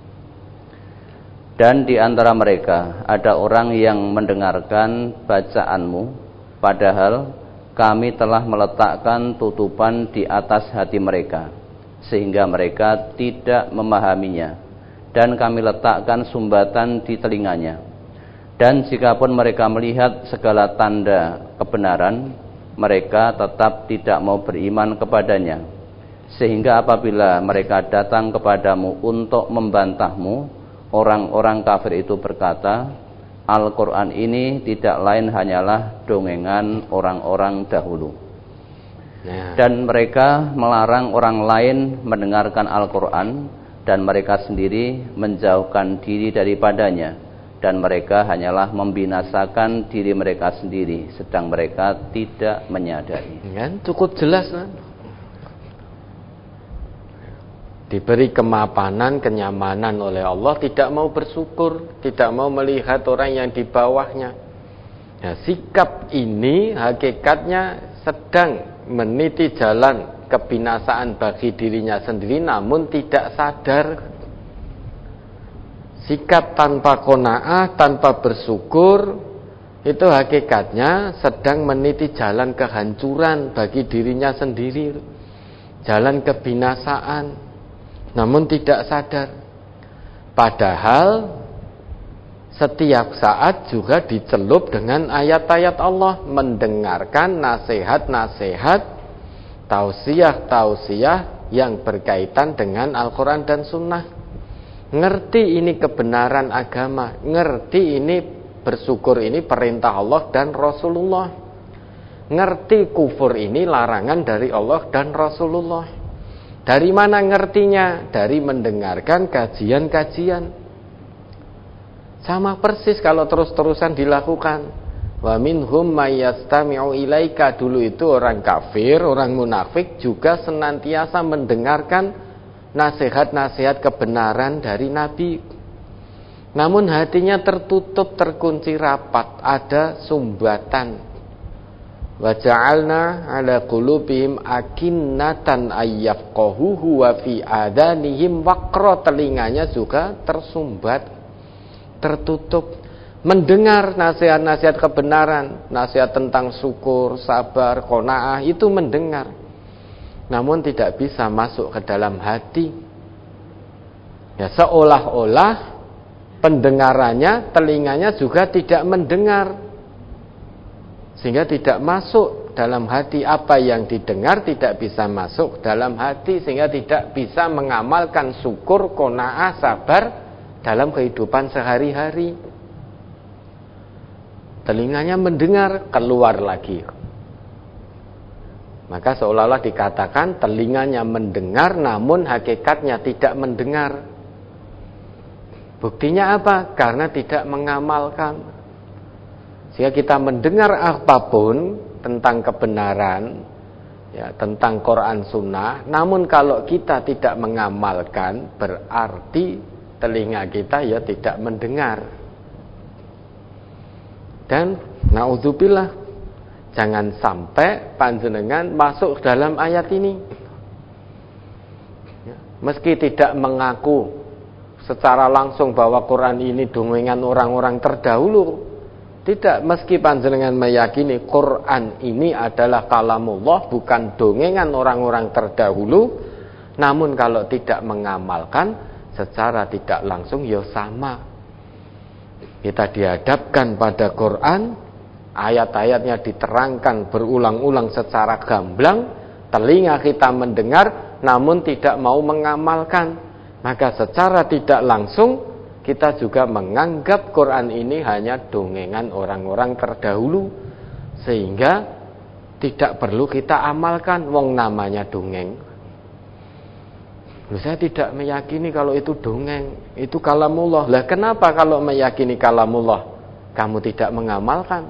Dan di antara mereka ada orang yang mendengarkan bacaanmu, padahal kami telah meletakkan tutupan di atas hati mereka, sehingga mereka tidak memahaminya. Dan kami letakkan sumbatan di telinganya. Dan jikapun mereka melihat segala tanda kebenaran, mereka tetap tidak mau beriman kepadanya. Sehingga apabila mereka datang kepadamu untuk membantahmu, orang-orang kafir itu berkata, Al-Quran ini tidak lain hanyalah dongengan orang-orang dahulu. Dan mereka melarang orang lain mendengarkan Al-Quran, dan mereka sendiri menjauhkan diri daripadanya, dan mereka hanyalah membinasakan diri mereka sendiri, sedang mereka tidak menyadari. Cukup jelas kan? Diberi kemapanan, kenyamanan oleh Allah, tidak mau bersyukur, tidak mau melihat orang yang di bawahnya. Nah, sikap ini hakikatnya sedang meniti jalan kebinasaan bagi dirinya sendiri, namun tidak sadar. Sikap tanpa qanaah, tanpa bersyukur, itu hakikatnya sedang meniti jalan kehancuran bagi dirinya sendiri, jalan kebinasaan, namun tidak sadar. Padahal setiap saat juga dicelup dengan ayat-ayat Allah, mendengarkan nasihat-nasihat, tausiah-tausiah yang berkaitan dengan Al-Quran dan Sunnah. Ngerti ini kebenaran agama, ngerti ini bersyukur ini perintah Allah dan Rasulullah, ngerti kufur ini larangan dari Allah dan Rasulullah. Dari mana ngertinya? Dari mendengarkan kajian-kajian. Sama persis kalau terus-terusan dilakukan. Wa minhum may yastami'u ilaika, dulu itu orang kafir, orang munafik juga senantiasa mendengarkan nasihat-nasihat kebenaran dari Nabi. Namun hatinya tertutup, terkunci rapat, ada sumbatan. Wa ja'alna 'ala qulubihim akinnatan ayyafqahuhu wa fi adanihim waqra, telinganya juga tersumbat, tertutup. Mendengar nasihat-nasihat kebenaran, nasihat tentang syukur, sabar, qanaah, itu mendengar, namun tidak bisa masuk ke dalam hati. Ya, seolah-olah pendengarannya, telinganya juga tidak mendengar, sehingga tidak masuk dalam hati. Apa yang didengar tidak bisa masuk dalam hati, sehingga tidak bisa mengamalkan syukur, qanaah, sabar dalam kehidupan sehari-hari. Telinganya mendengar, keluar lagi. Maka seolah-olah dikatakan telinganya mendengar, namun hakikatnya tidak mendengar. Buktinya apa? Karena tidak mengamalkan. Sehingga kita mendengar apapun tentang kebenaran, ya, tentang Quran Sunnah, namun kalau kita tidak mengamalkan, berarti telinga kita ya tidak mendengar. Dan naudzubillah, jangan sampai panjenengan masuk dalam ayat ini. Ya, meski tidak mengaku secara langsung bahwa Quran ini dongengan orang-orang terdahulu, tidak, meski panjenengan meyakini Quran ini adalah kalamullah, bukan dongengan orang-orang terdahulu, namun kalau tidak mengamalkan secara tidak langsung ya sama. Kita dihadapkan pada Quran, ayat-ayatnya diterangkan berulang-ulang secara gamblang, telinga kita mendengar namun tidak mau mengamalkan, maka secara tidak langsung kita juga menganggap Quran ini hanya dongengan orang-orang terdahulu, sehingga tidak perlu kita amalkan, wong namanya dongeng. Saya tidak meyakini kalau itu dongeng, itu kalamullah. Lah kenapa kalau meyakini kalamullah kamu tidak mengamalkan?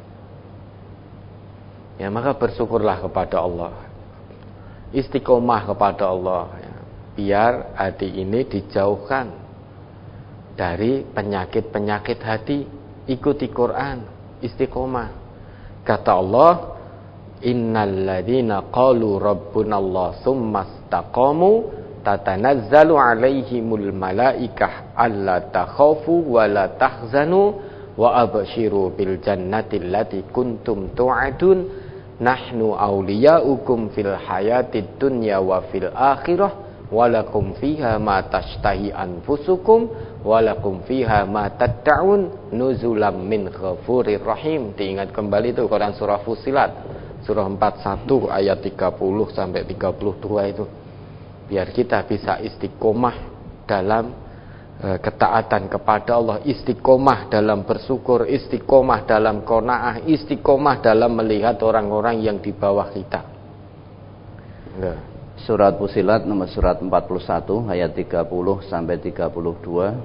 Ya, maka bersyukurlah kepada Allah, istiqomah kepada Allah, ya, biar hati ini dijauhkan dari penyakit-penyakit hati. Ikuti Quran, istiqomah. Kata Allah, innal ladzina qalu rabbunallah tsumastaqamu tatanazzalu alaihimul malaikah alla takhafu wa la tahzanu wa abshiru bil jannati allati kuntum tu'adun nahnu awliyaukum fil hayatid dunya wa fil akhirah walakum fiha ma tashtahi anfusukum walakum fiha ma tad'un nuzulam min ghafurir rahim. Diingat kembali itu Quran surah Fussilat surah 41 ayat 30 sampai 32 itu. biar kita bisa istiqomah dalam ketaatan kepada Allah, istiqomah dalam bersyukur, istiqomah dalam qanaah, istiqomah dalam melihat orang-orang yang di bawah kita. Surat Fussilat nomor surat 41 ayat 30 sampai 32.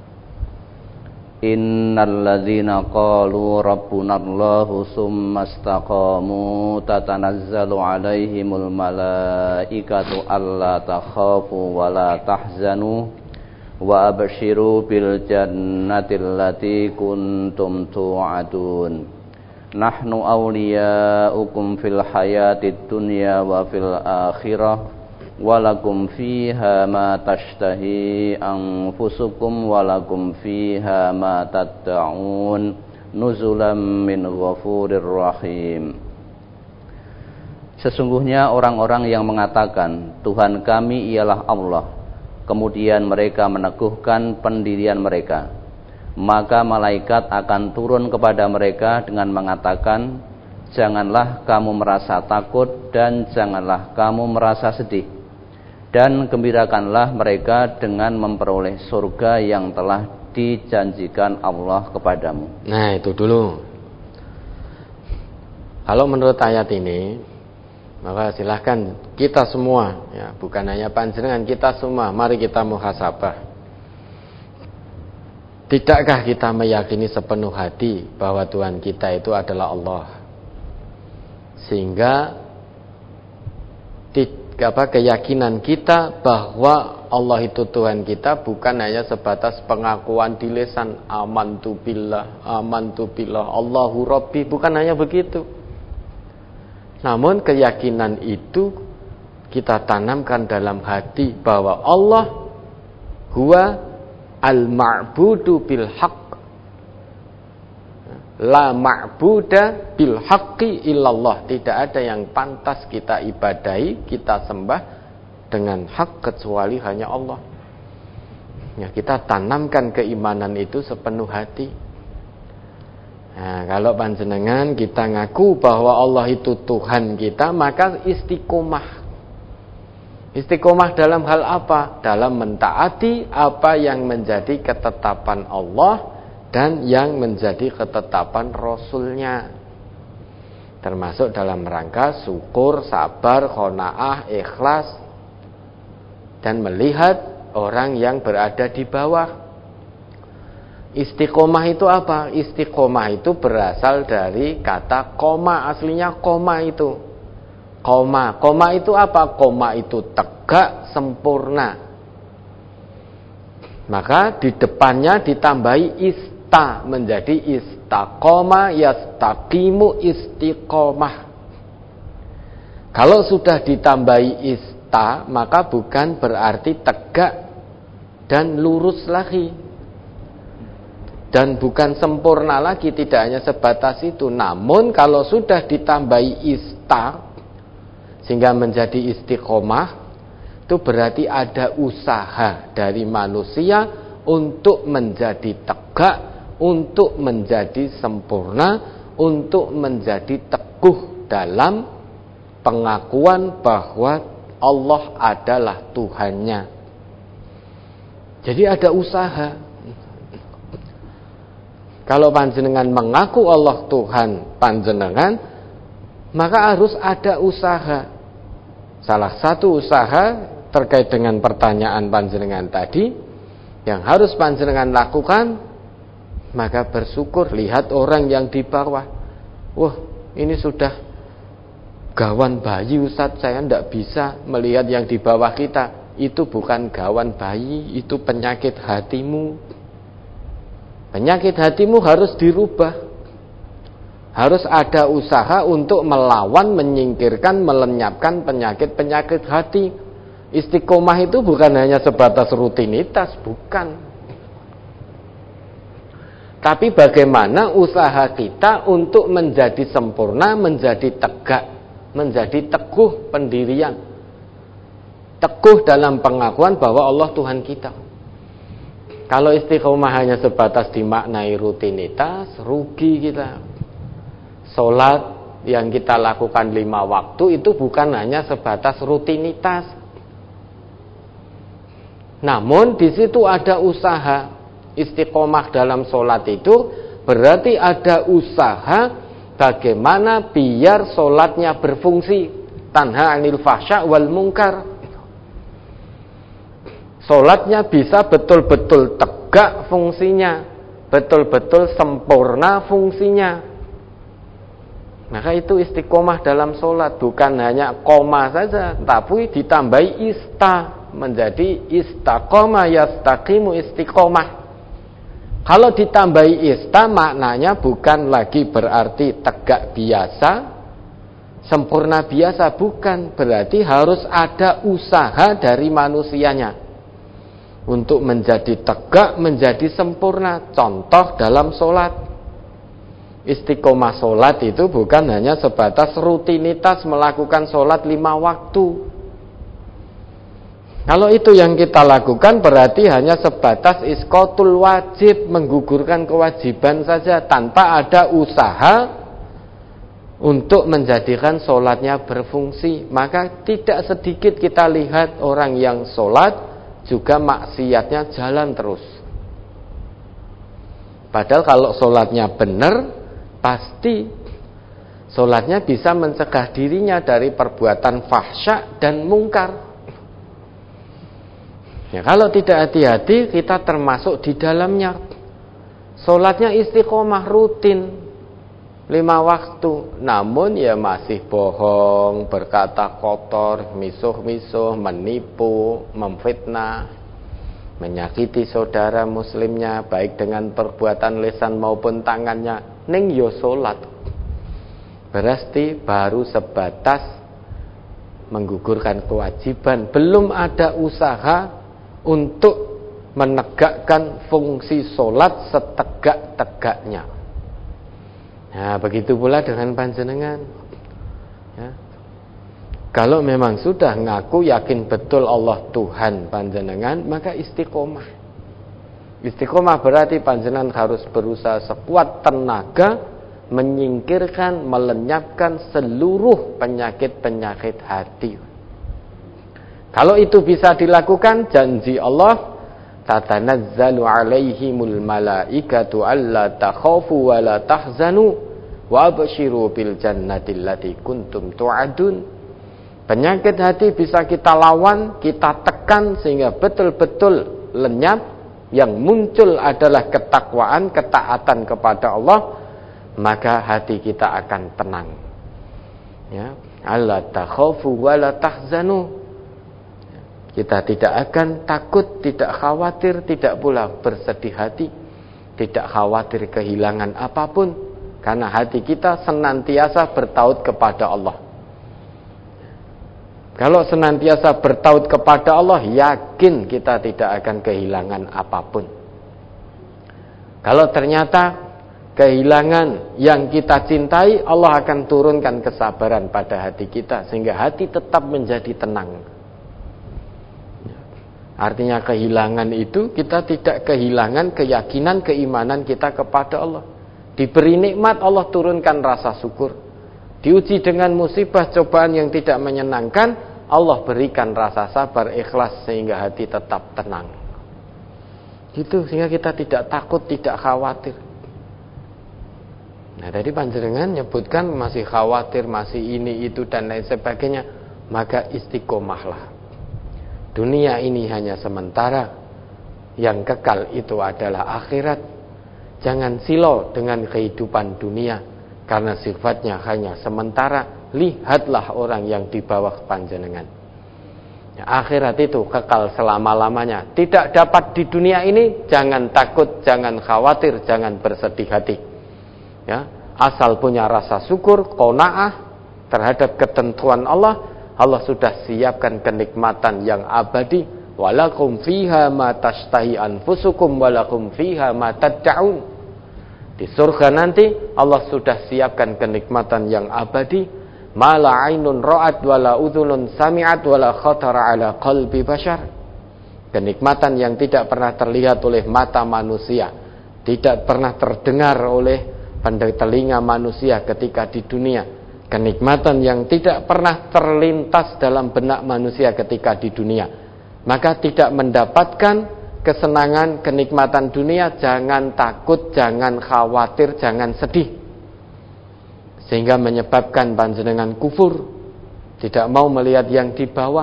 Innal ladzina qalu rabbunallahu tsumma istaqamu tatanazzalu alaihimul malaikatu alla takhafu wa la tahzanu wa abshiru bil jannati allati kuntum tu'adun. Nahnu awliya'ukum fil hayatid dunya wa fil akhirah walakum fiha ma tashtahi anfusukum walakum fiha ma tadda'un nuzulam min ghafurir rahim. Sesungguhnya orang-orang yang mengatakan Tuhan kami ialah Allah, kemudian mereka meneguhkan pendirian mereka, maka malaikat akan turun kepada mereka dengan mengatakan, janganlah kamu merasa takut dan janganlah kamu merasa sedih, dan gembirakanlah mereka dengan memperoleh surga yang telah dijanjikan Allah kepadamu. Nah, itu dulu. Kalau menurut ayat ini, maka silahkan kita semua, ya, bukan hanya panjenengan, kita semua, mari kita muhasabah. Tidakkah kita meyakini sepenuh hati bahwa Tuhan kita itu adalah Allah, sehingga keyakinan kita bahwa Allah itu Tuhan kita bukan hanya sebatas pengakuan di lisan, amantu billah, Allahu Rabbi, bukan hanya begitu. Namun keyakinan itu kita tanamkan dalam hati bahwa Allah huwa al-ma'budu bil haqq, la ma'buda bil haqqi illallah. Tidak ada yang pantas kita ibadahi, kita sembah dengan hak kecuali hanya Allah. Ya, kita tanamkan keimanan itu sepenuh hati. Nah, kalau panjenengan kita ngaku bahwa Allah itu Tuhan kita, maka istiqomah. Istiqomah dalam hal apa? Dalam mentaati apa yang menjadi ketetapan Allah dan yang menjadi ketetapan Rasulnya, termasuk dalam rangka syukur, sabar, qanaah, ikhlas, dan melihat orang yang berada di bawah. Istiqomah itu apa? Istiqomah itu berasal dari kata koma, aslinya koma itu. Koma itu apa? Koma itu tegak, sempurna. Maka di depannya ditambahi ista, menjadi istaqoma, yastaqimu, istiqomah. Kalau sudah ditambahi ista, maka bukan berarti tegak dan lurus lagi, dan bukan sempurna lagi, tidak hanya sebatas itu. Namun kalau sudah ditambahi ista sehingga menjadi istiqomah, itu berarti ada usaha dari manusia untuk menjadi tegak, untuk menjadi sempurna, untuk menjadi teguh dalam pengakuan bahwa Allah adalah Tuhannya. Jadi ada usaha. Kalau panjenengan mengaku Allah Tuhan panjenengan, maka harus ada usaha. Salah satu usaha terkait dengan pertanyaan panjenengan tadi yang harus panjenengan lakukan, maka bersyukur. Lihat orang yang di bawah, wah ini sudah gawan bayi Ustaz, saya tidak bisa melihat yang di bawah kita. Itu bukan gawan bayi, itu penyakit hatimu. Penyakit hatimu harus dirubah. Harus ada usaha untuk melawan, menyingkirkan, melenyapkan penyakit-penyakit hati. Istiqomah itu bukan hanya sebatas rutinitas, bukan. Tapi bagaimana usaha kita untuk menjadi sempurna, menjadi tegak, menjadi teguh pendirian, teguh dalam pengakuan bahwa Allah Tuhan kita. Kalau istiqomah hanya sebatas dimaknai rutinitas, rugi kita. Sholat yang kita lakukan 5 waktu itu bukan hanya sebatas rutinitas. Namun di situ ada usaha. Istiqomah dalam sholat itu berarti ada usaha bagaimana biar sholatnya berfungsi. Tanha anil fahsya wal munkar. Sholatnya bisa betul-betul tegak fungsinya, betul-betul sempurna fungsinya. Maka itu istiqomah dalam sholat, bukan hanya koma saja, tapi ditambahi ista, menjadi istaqoma yastaqimu istiqomah. Kalau ditambahi ista, maknanya bukan lagi berarti tegak biasa, sempurna biasa, bukan. Berarti harus ada usaha dari manusianya untuk menjadi tegak, menjadi sempurna. Contoh dalam sholat, istiqomah sholat itu bukan hanya sebatas rutinitas melakukan sholat 5 waktu. Kalau itu yang kita lakukan berarti hanya sebatas isqatul wajib, menggugurkan kewajiban saja tanpa ada usaha untuk menjadikan sholatnya berfungsi. Maka tidak sedikit kita lihat orang yang sholat juga maksiatnya jalan terus. Padahal kalau sholatnya benar, pasti sholatnya bisa mencegah dirinya dari perbuatan fahsya dan mungkar. Ya, kalau tidak hati-hati kita termasuk di dalamnya. Sholatnya istiqomah rutin 5 waktu, namun ya masih bohong, berkata kotor, misuh-misuh, menipu, memfitnah, menyakiti saudara muslimnya baik dengan perbuatan lisan maupun tangannya. Ning yo sholat, berarti baru sebatas menggugurkan kewajiban, belum ada usaha untuk menegakkan fungsi sholat setegak-tegaknya. Nah, begitu pula dengan panjenengan. Ya. Kalau memang sudah ngaku yakin betul Allah Tuhan panjenengan, maka istiqomah. Istiqomah berarti panjenengan harus berusaha sekuat tenaga menyingkirkan, melenyapkan seluruh penyakit-penyakit hati. Kalau itu bisa dilakukan, janji Allah, tatanazzalu alaihimul malaikatu alla takhafu wa la tahzanu wa abshiru bil jannati allati kuntum tu'adun. Penyakit hati bisa kita lawan, kita tekan sehingga betul-betul lenyap. Yang muncul adalah ketakwaan, ketaatan kepada Allah, maka hati kita akan tenang. Ya, alla takhafu wa la tahzanu. Kita tidak akan takut, tidak khawatir, tidak pula bersedih hati, tidak khawatir kehilangan apapun, karena hati kita senantiasa bertaut kepada Allah. Kalau senantiasa bertaut kepada Allah, yakin kita tidak akan kehilangan apapun. Kalau ternyata kehilangan yang kita cintai, Allah akan turunkan kesabaran pada hati kita, sehingga hati tetap menjadi tenang. Artinya kehilangan itu kita tidak kehilangan keyakinan, keimanan kita kepada Allah. Diberi nikmat, Allah turunkan rasa syukur. Diuji dengan musibah, cobaan yang tidak menyenangkan, Allah berikan rasa sabar, ikhlas, sehingga hati tetap tenang. Gitu, sehingga kita tidak takut, tidak khawatir. Nah, tadi panjenengan nyebutkan masih khawatir, masih ini, itu, dan lain sebagainya. Maka istiqomahlah. Dunia ini hanya sementara, yang kekal itu adalah akhirat. Jangan silau dengan kehidupan dunia, karena sifatnya hanya sementara. Lihatlah orang yang di bawah panjenengan. Ya, akhirat itu kekal selama-lamanya. Tidak dapat di dunia ini, jangan takut, jangan khawatir, jangan bersedih hati. Ya, asal punya rasa syukur, qanaah terhadap ketentuan Allah. Allah sudah siapkan kenikmatan yang abadi. Walakum fiha ma tashtahi anfusukum walakum fiha ma tad'un. Di surga nanti Allah sudah siapkan kenikmatan yang abadi. Ma la ainun ra'at wala udhunun sami'at wala khatara ala qalbi bashar. Kenikmatan yang tidak pernah terlihat oleh mata manusia, tidak pernah terdengar oleh telinga manusia ketika di dunia. Kenikmatan yang tidak pernah terlintas dalam benak manusia ketika di dunia. maka tidak mendapatkan kesenangan, kenikmatan dunia, jangan takut, jangan khawatir, jangan sedih, sehingga menyebabkan panjenengan kufur, tidak mau melihat yang di bawah.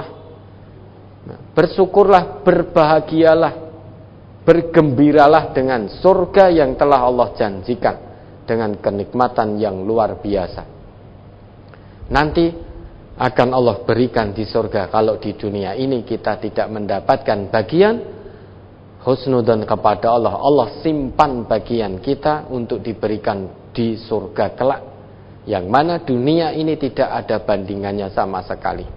Bersyukurlah, berbahagialah, bergembiralah dengan surga yang telah Allah janjikan dengan kenikmatan yang luar biasa. Nanti akan Allah berikan di surga. Kalau di dunia ini kita tidak mendapatkan bagian, husnudzon kepada Allah, Allah simpan bagian kita untuk diberikan di surga kelak, yang mana dunia ini tidak ada bandingannya sama sekali.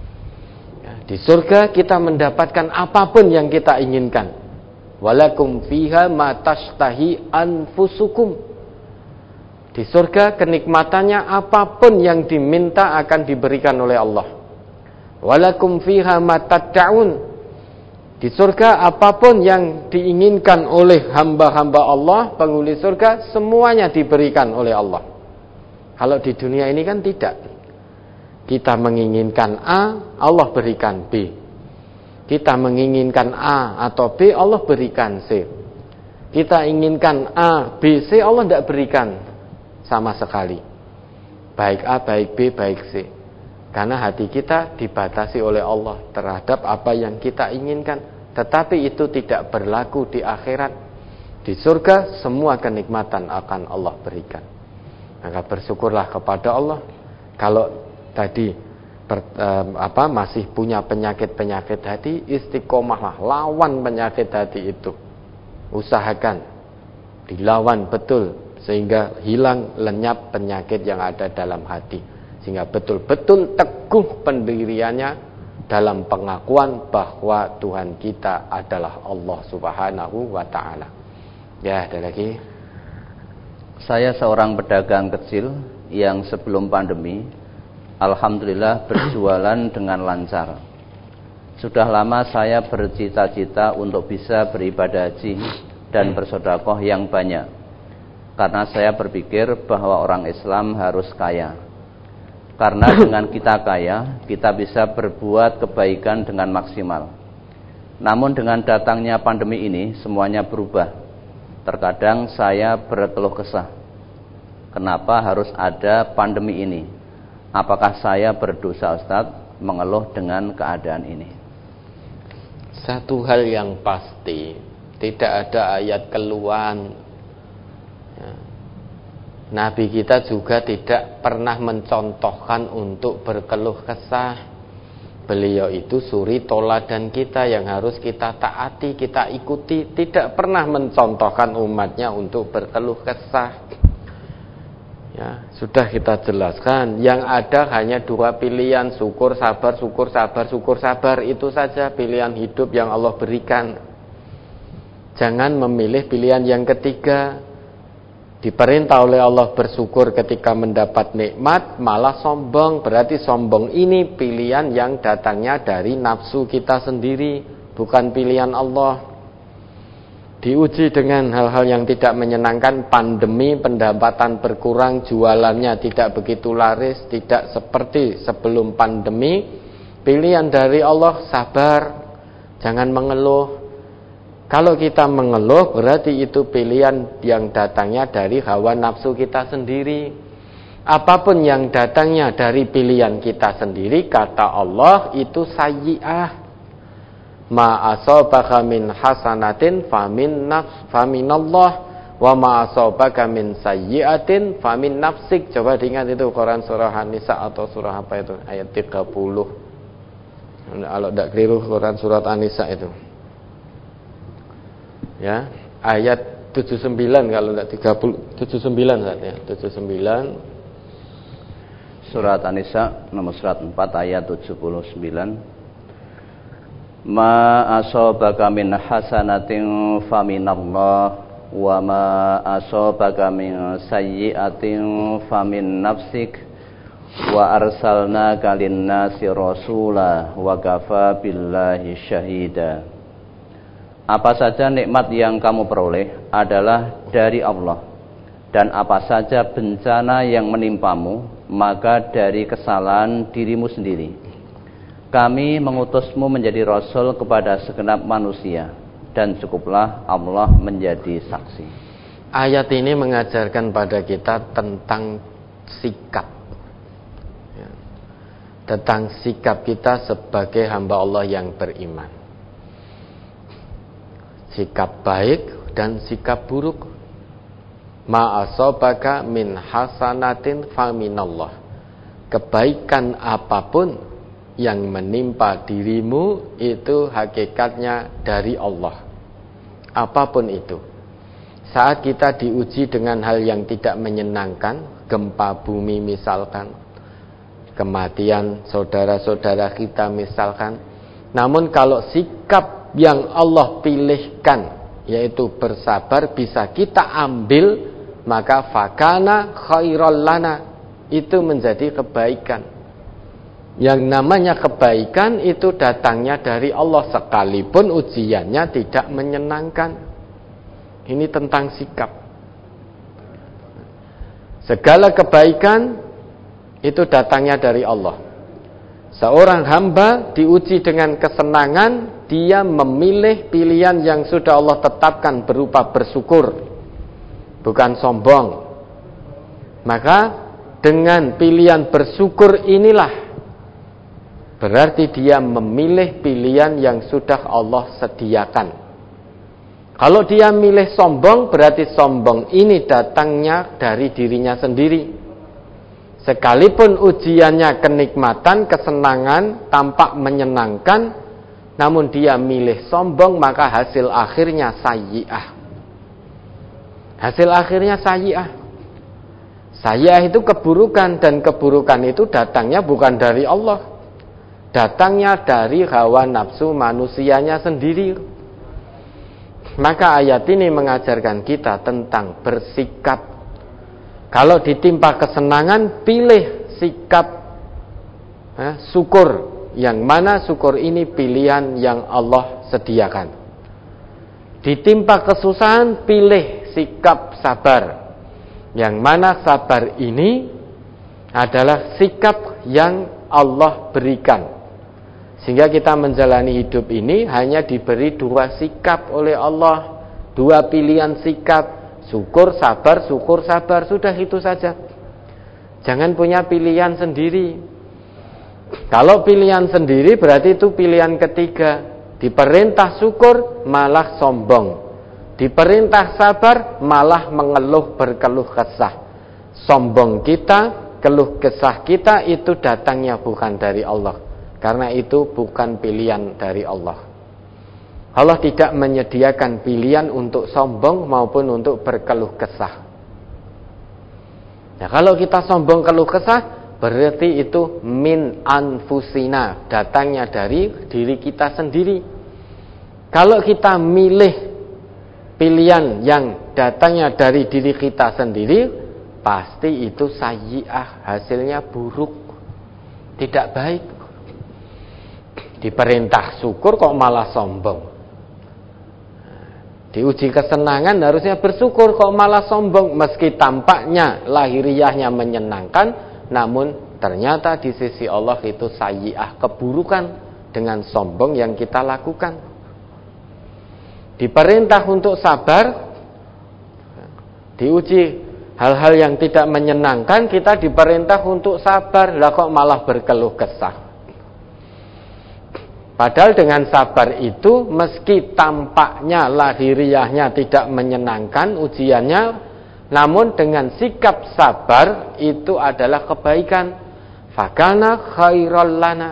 Di surga kita mendapatkan apapun yang kita inginkan. Walakum fiha ma tashtahi anfusukum. Di surga kenikmatannya apapun yang diminta akan diberikan oleh Allah. Walakum fiha ma tad'un. Di surga apapun yang diinginkan oleh hamba-hamba Allah, penghuni surga, semuanya diberikan oleh Allah. Kalau di dunia ini kan tidak. Kita menginginkan A, Allah berikan B. Kita menginginkan A atau B, Allah berikan C. Kita inginkan A, B, C, Allah tidak berikan sama sekali. Baik A, baik B, baik C. Karena hati kita dibatasi oleh Allah terhadap apa yang kita inginkan. Tetapi itu tidak berlaku di akhirat. Di surga semua kenikmatan akan Allah berikan. Maka bersyukurlah kepada Allah. Kalau tadi masih punya penyakit-penyakit hati, istiqomahlah, lawan penyakit hati itu. Usahakan dilawan betul sehingga hilang, lenyap penyakit yang ada dalam hati, sehingga betul-betul teguh pendiriannya dalam pengakuan bahwa Tuhan kita adalah Allah Subhanahu wa ta'ala. Ya, ada lagi. Saya seorang pedagang kecil yang sebelum pandemi alhamdulillah berjualan dengan lancar. Sudah lama saya bercita-cita untuk bisa beribadah haji dan bersedekah yang banyak. Karena saya berpikir bahwa orang Islam harus kaya. Karena dengan kita kaya, kita bisa berbuat kebaikan dengan maksimal. Namun dengan datangnya pandemi ini, semuanya berubah. Terkadang saya berkeluh kesah. Kenapa harus ada pandemi ini? Apakah saya berdosa, Ustaz, mengeluh dengan keadaan ini? Satu hal yang pasti, tidak ada ayat keluhan. Nabi kita juga tidak pernah mencontohkan untuk berkeluh kesah. Beliau itu suri toladan kita yang harus kita taati, kita ikuti. Tidak pernah mencontohkan umatnya untuk berkeluh kesah. Ya, sudah kita jelaskan. Yang ada hanya dua pilihan, syukur, sabar, syukur, sabar, syukur, sabar. Itu saja pilihan hidup yang Allah berikan. Jangan memilih pilihan yang ketiga. Diperintah oleh Allah bersyukur ketika mendapat nikmat, malah sombong. Berarti sombong ini pilihan yang datangnya dari nafsu kita sendiri, bukan pilihan Allah. Diuji dengan hal-hal yang tidak menyenangkan, pandemi, pendapatan berkurang, jualannya tidak begitu laris, tidak seperti sebelum pandemi. Pilihan dari Allah sabar, jangan mengeluh. Kalau kita mengeluh berarti itu pilihan yang datangnya dari hawa nafsu kita sendiri. Apapun yang datangnya dari pilihan kita sendiri, kata Allah, itu sayyi'ah. Ma asabaka min hasanatin faminallah wa ma asabaka min sayyi'atin famin nafsik. Coba diingat itu Quran surah An-Nisa atau surah apa itu? Ayat 30. Kalau tidak keliru Quran surat An-Nisa itu. Ya, ayat 79 kalau tidak 30, 79 saatnya, 79. Surat An-Nisa nomor surat 4 ayat 79. Ma asabaka min hasanatin faminallah wa ma asabaka min sayyi'atin famin nafsik wa arsalnaka lin-nasi rasula wa kafa billahi syahida. Apa saja nikmat yang kamu peroleh adalah dari Allah, dan apa saja bencana yang menimpamu maka dari kesalahan dirimu sendiri. kami mengutusmu menjadi rasul kepada segenap manusia, dan cukuplah Allah menjadi saksi. Ayat ini mengajarkan pada kita tentang sikap, tentang sikap kita sebagai hamba Allah yang beriman. Sikap baik dan sikap buruk. Ma asabaka min hasanatin faminallah. Kebaikan apapun yang menimpa dirimu itu hakikatnya dari Allah. Apapun itu. Saat kita diuji dengan hal yang tidak menyenangkan, gempa bumi misalkan, kematian saudara-saudara kita misalkan, namun kalau sikap yang Allah pilihkan yaitu bersabar bisa kita ambil, maka fakana khairal lana, itu menjadi kebaikan. Yang namanya kebaikan itu datangnya dari Allah sekalipun ujiannya tidak menyenangkan. Ini tentang sikap. Segala kebaikan itu datangnya dari Allah. Seorang hamba diuji dengan kesenangan, dia memilih pilihan yang sudah Allah tetapkan berupa bersyukur, bukan sombong. Maka dengan pilihan bersyukur inilah berarti dia memilih pilihan yang sudah Allah sediakan. Kalau dia milih sombong, berarti sombong ini datangnya dari dirinya sendiri. Sekalipun ujiannya kenikmatan, kesenangan, tampak menyenangkan, namun dia milih sombong, maka hasil akhirnya sayyi'ah. Hasil akhirnya sayyi'ah. Sayyi'ah itu keburukan, dan keburukan itu datangnya bukan dari Allah. Datangnya dari hawa nafsu manusianya sendiri. Maka ayat ini mengajarkan kita tentang bersikap. Kalau ditimpa kesenangan, pilih sikap syukur. Yang mana syukur ini pilihan yang Allah sediakan. Ditimpa kesusahan, pilih sikap sabar. Yang mana sabar ini adalah sikap yang Allah berikan. Sehingga kita menjalani hidup ini hanya diberi dua sikap oleh Allah. Dua pilihan sikap. Syukur, sabar, sudah itu saja. Jangan punya pilihan sendiri. Kalau pilihan sendiri berarti itu pilihan ketiga. Diperintah syukur malah sombong. Diperintah sabar malah mengeluh berkeluh kesah. Sombong kita, keluh kesah kita itu datangnya bukan dari Allah. Karena itu bukan pilihan dari Allah. Allah tidak menyediakan pilihan untuk sombong maupun untuk berkeluh kesah. Nah, kalau kita sombong keluh kesah, berarti itu min anfusina, datangnya dari diri kita sendiri. Kalau kita milih pilihan yang datangnya dari diri kita sendiri, pasti itu sayyi'ah, hasilnya buruk, tidak baik. Diperintah syukur kok malah sombong. Diuji kesenangan harusnya bersyukur kok malah sombong. Meski tampaknya lahiriahnya menyenangkan, namun ternyata di sisi Allah itu sayyi'ah, keburukan dengan sombong yang kita lakukan. Diperintah untuk sabar, diuji hal-hal yang tidak menyenangkan, kita diperintah untuk sabar, lah kok malah berkeluh kesah. Padahal dengan sabar itu meski tampaknya lahiriahnya tidak menyenangkan ujiannya, namun dengan sikap sabar itu adalah kebaikan. Fakana khairal lana,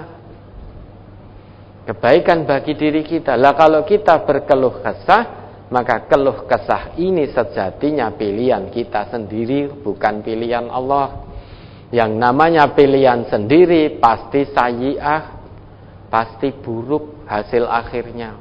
kebaikan bagi diri kita. Lah kalau kita berkeluh kesah, maka keluh kesah ini sejatinya pilihan kita sendiri, bukan pilihan Allah. Yang namanya pilihan sendiri pasti sayyi'ah, pasti buruk hasil akhirnya.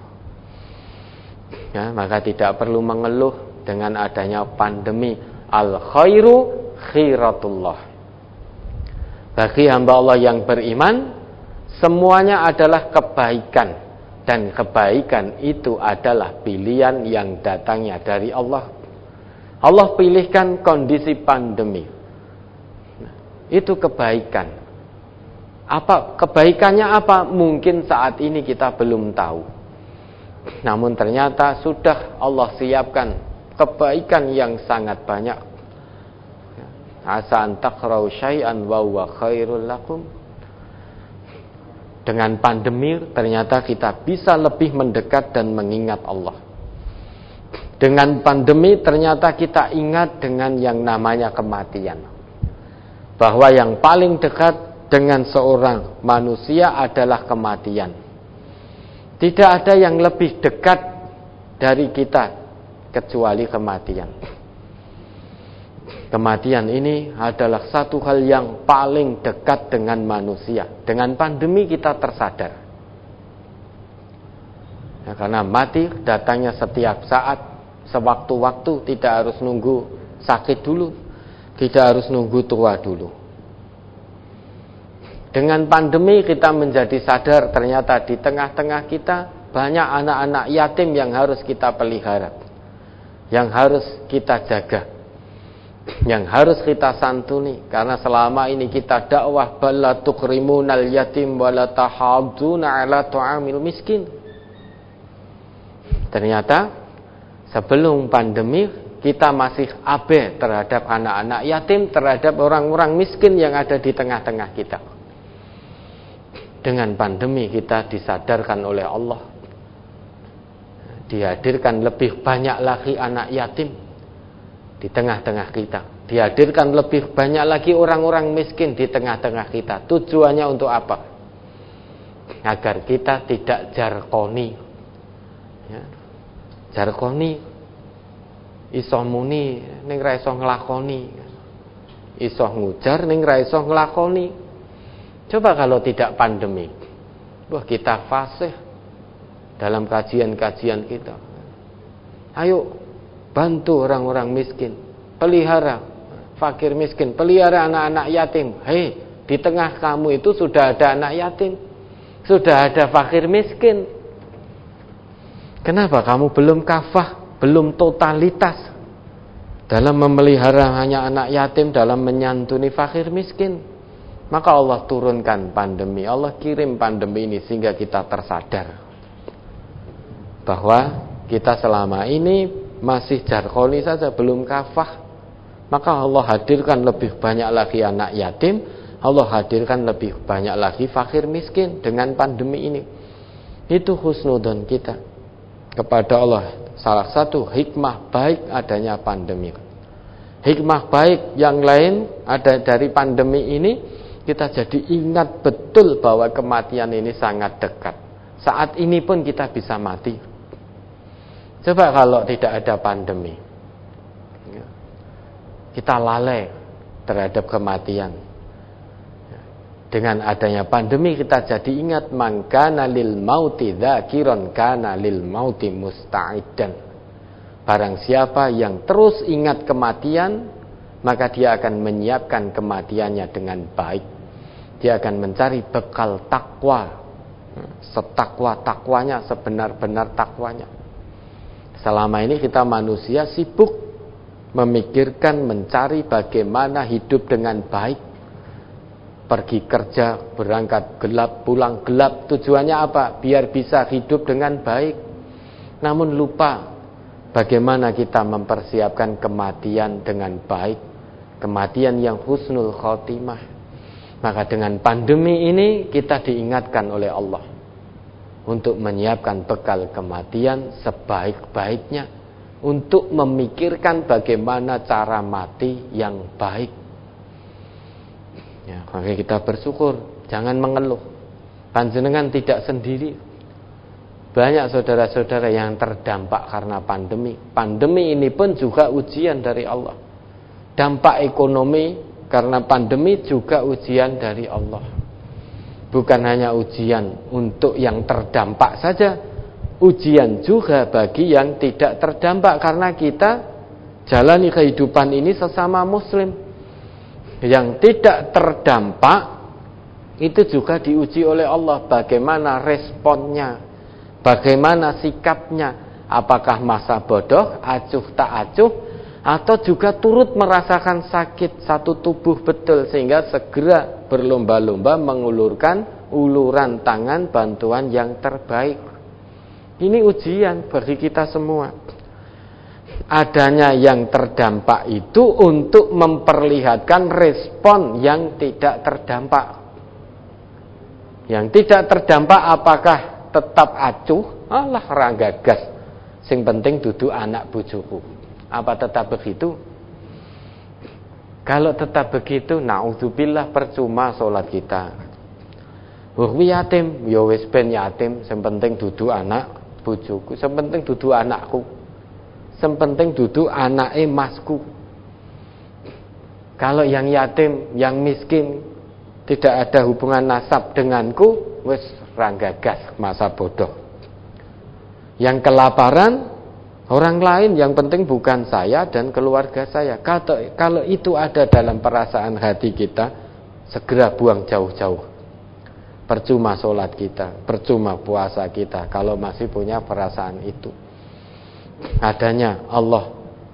Ya, maka tidak perlu mengeluh dengan adanya pandemi. Al khairu khiratullah. Bagi hamba Allah yang beriman, semuanya adalah kebaikan, dan kebaikan itu adalah pilihan yang datangnya dari Allah. Allah pilihkan kondisi pandemi. Itu kebaikan. Apa kebaikannya apa? Mungkin saat ini kita belum tahu. Namun ternyata sudah Allah siapkan kebaikan yang sangat banyak. Asa an takrahu syai'an wa huwa khairul lakum. Dengan pandemi ternyata kita bisa lebih mendekat dan mengingat Allah. Dengan pandemi ternyata kita ingat dengan yang namanya kematian. Bahwa yang paling dekat dengan seorang manusia adalah kematian. Tidak ada yang lebih dekat dari kita kecuali kematian. Kematian ini adalah satu hal yang paling dekat dengan manusia. Dengan pandemi kita tersadar. Ya, karena mati datangnya setiap saat, sewaktu-waktu, tidak harus nunggu sakit dulu, tidak harus nunggu tua dulu. Dengan pandemi kita menjadi sadar ternyata di tengah-tengah kita banyak anak-anak yatim yang harus kita pelihara, yang harus kita jaga, yang harus kita santuni. Karena selama ini kita dakwah bala tukrimunal yatim wala tahadduna ala tu'amil miskin. Ternyata sebelum pandemi kita masih abe terhadap anak-anak yatim, terhadap orang-orang miskin yang ada di tengah-tengah kita. Dengan pandemi kita disadarkan oleh Allah, dihadirkan lebih banyak lagi anak yatim di tengah-tengah kita, dihadirkan lebih banyak lagi orang-orang miskin di tengah-tengah kita. Tujuannya untuk apa? Agar kita tidak jarkoni, ya. Jarkoni iso muni ning ra iso nglakoni, iso ngujar ning ra iso nglakoni. Coba kalau tidak pandemi, wah kita fasih dalam kajian-kajian kita. Ayo bantu orang-orang miskin, pelihara fakir miskin, pelihara anak-anak yatim. Hei, di tengah kamu itu sudah ada anak yatim, sudah ada fakir miskin. Kenapa kamu belum kafah, belum totalitas dalam memelihara hanya anak yatim, dalam menyantuni fakir miskin? Maka Allah turunkan pandemi, Allah kirim pandemi ini sehingga kita tersadar bahwa kita selama ini masih jarkoni saja, belum kafah. Maka Allah hadirkan lebih banyak lagi anak yatim, Allah hadirkan lebih banyak lagi fakir miskin dengan pandemi ini. Itu husnudzon kita kepada Allah. Salah satu hikmah baik adanya pandemi. Hikmah baik yang lain ada dari pandemi ini, kita jadi ingat betul bahwa kematian ini sangat dekat. Saat ini pun kita bisa mati. Coba kalau tidak ada pandemi, kita lalai terhadap kematian. Dengan adanya pandemi kita jadi ingat, man kana lil mauti dzakiron kana lil mauti musta'idan. Barang siapa yang terus ingat kematian, maka dia akan menyiapkan kematiannya dengan baik. Dia akan mencari bekal takwa, setakwa-takwanya, sebenar-benar takwanya. Selama ini kita manusia sibuk memikirkan, mencari bagaimana hidup dengan baik. Pergi kerja, berangkat gelap, pulang gelap. Tujuannya apa? Biar bisa hidup dengan baik. Namun lupa bagaimana kita mempersiapkan kematian dengan baik, kematian yang husnul khotimah. Maka dengan pandemi ini kita diingatkan oleh Allah untuk menyiapkan bekal kematian sebaik-baiknya, untuk memikirkan bagaimana cara mati yang baik. Ya, maka kita bersyukur, jangan mengeluh. Panjenengan tidak sendiri. Banyak saudara-saudara yang terdampak karena pandemi. Pandemi ini pun juga ujian dari Allah. Dampak ekonomi karena pandemi juga ujian dari Allah. Bukan hanya ujian untuk yang terdampak saja, ujian juga bagi yang tidak terdampak, karena kita jalani kehidupan ini sesama muslim. Yang tidak terdampak itu juga diuji oleh Allah, bagaimana responnya, bagaimana sikapnya, apakah masa bodoh, acuh tak acuh, atau juga turut merasakan sakit satu tubuh betul sehingga segera berlomba-lomba mengulurkan uluran tangan bantuan yang terbaik. Ini ujian bagi kita semua. Adanya yang terdampak itu untuk memperlihatkan respon yang tidak terdampak. Yang tidak terdampak apakah tetap acuh? Alah ranggagas. Sing penting dudu anak bojoku. Apa tetap begitu? Kalau tetap begitu, naudzubillah, percuma sholat kita. Kuwi yatim, ya wis ben yatim, sing penting dudu anak bojoku, sing penting dudu anakku. Sing penting dudu anake masku. Kalau yang yatim, yang miskin, tidak ada hubungan nasab denganku, wis ranggagas, masa bodoh. Yang kelaparan orang lain, yang penting bukan saya dan keluarga saya. Kalau itu ada dalam perasaan hati kita, segera buang jauh-jauh. Percuma sholat kita, percuma puasa kita kalau masih punya perasaan itu. Adanya Allah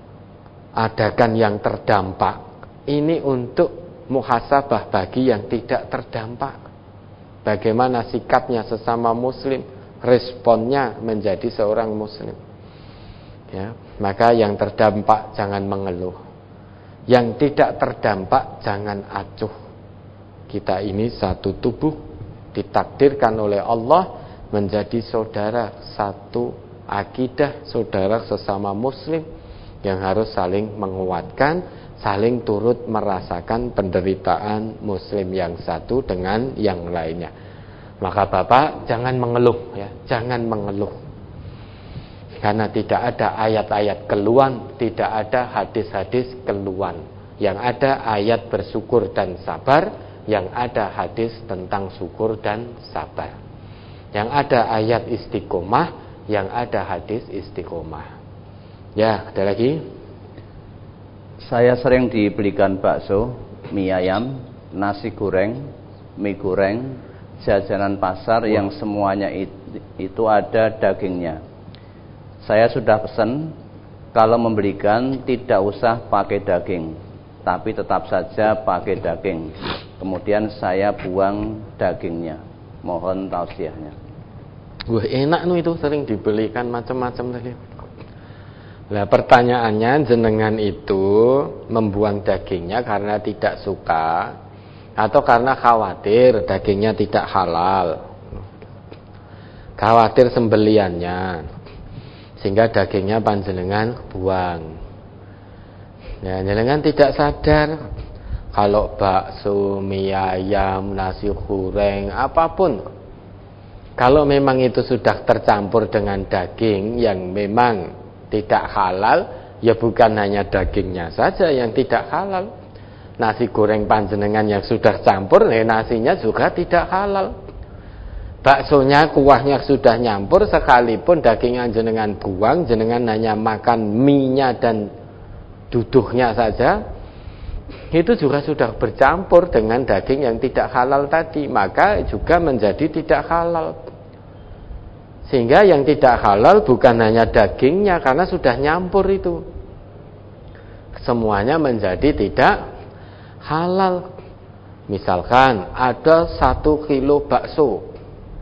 adakan yang terdampak ini untuk muhasabah bagi yang tidak terdampak. Bagaimana sikapnya sesama muslim, responnya menjadi seorang muslim. Ya, maka yang terdampak jangan mengeluh, yang tidak terdampak jangan acuh. Kita ini satu tubuh, ditakdirkan oleh Allah menjadi saudara satu akidah, saudara sesama muslim yang harus saling menguatkan, saling turut merasakan penderitaan muslim yang satu dengan yang lainnya. Maka Bapak jangan mengeluh, ya, jangan mengeluh. Karena tidak ada ayat-ayat keluhan, tidak ada hadis-hadis keluhan. Yang ada ayat bersyukur dan sabar, yang ada hadis tentang syukur dan sabar. Yang ada ayat istiqomah, yang ada hadis istiqomah. Ya, ada lagi? Saya sering dibelikan bakso, mie ayam, nasi goreng, mie goreng, jajanan pasar yang semuanya itu ada dagingnya. Saya sudah pesan, kalau membelikan tidak usah pakai daging, tapi tetap saja pakai daging. Kemudian saya buang dagingnya. Mohon tausiahnya. Wah, enak itu sering dibelikan macam-macam tadi. Nah, pertanyaannya, jenengan itu membuang dagingnya karena tidak suka atau karena khawatir dagingnya tidak halal? Khawatir sembeliannya, sehingga dagingnya panjenengan buang. Ya, jenengan tidak sadar kalau bakso, mie ayam, nasi goreng, apapun, kalau memang itu sudah tercampur dengan daging yang memang tidak halal, ya bukan hanya dagingnya saja yang tidak halal. Nasi goreng panjenengan yang sudah campur, nasinya juga tidak halal. Baksonya, kuahnya sudah nyampur, sekalipun daging yang jenengan buang, jenengan hanya makan mie-nya dan duduhnya saja, itu juga sudah bercampur dengan daging yang tidak halal tadi, maka juga menjadi tidak halal. Sehingga yang tidak halal bukan hanya dagingnya, karena sudah nyampur itu, semuanya menjadi tidak halal. Misalkan ada 1 kilo bakso,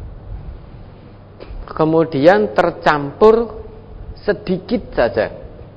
kemudian tercampur sedikit saja,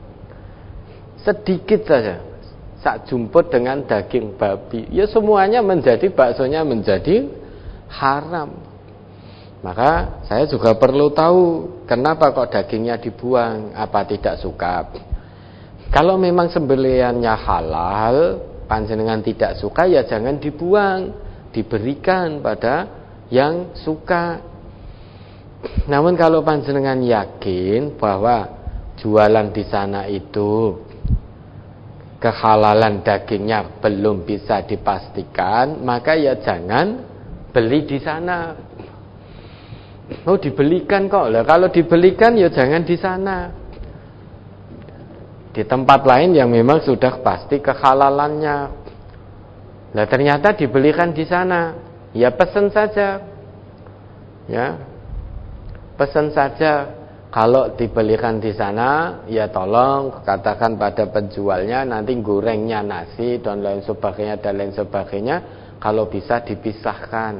sak jumput dengan daging babi, ya semuanya menjadi, baksonya menjadi haram. Maka saya juga perlu tahu kenapa kok dagingnya dibuang, apa tidak suka? Kalau memang sembelihannya halal, panjenengan tidak suka, ya jangan dibuang, diberikan pada yang suka. Namun kalau panjenengan yakin bahwa jualan di sana itu kehalalan dagingnya belum bisa dipastikan, maka ya jangan beli di sana. Oh, dibelikan kok. Lah kalau dibelikan ya jangan di sana. Di tempat lain yang memang sudah pasti kehalalannya. Lah ternyata dibelikan di sana, ya pesan saja. Ya. Pesan saja Kalau dibelikan di sana, ya tolong katakan pada penjualnya nanti gorengnya nasi dan lain sebagainya, kalau bisa dipisahkan.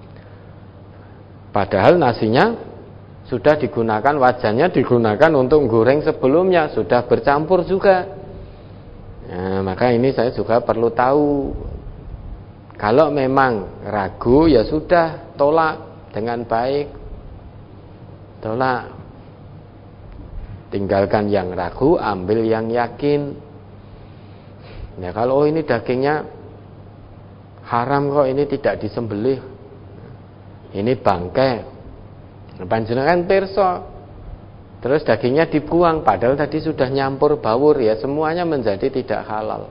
Padahal nasinya sudah digunakan, wajannya digunakan untuk goreng sebelumnya, sudah bercampur juga. Nah, maka ini saya juga perlu tahu. Kalau memang ragu, ya sudah, tolak dengan baik. Tolak. Tinggalkan yang ragu, ambil yang yakin. Ya kalau ini dagingnya haram kok, ini tidak disembelih, ini bangkai, panjenengan pirsa, terus dagingnya dibuang, padahal tadi sudah nyampur bawur, ya semuanya menjadi tidak halal.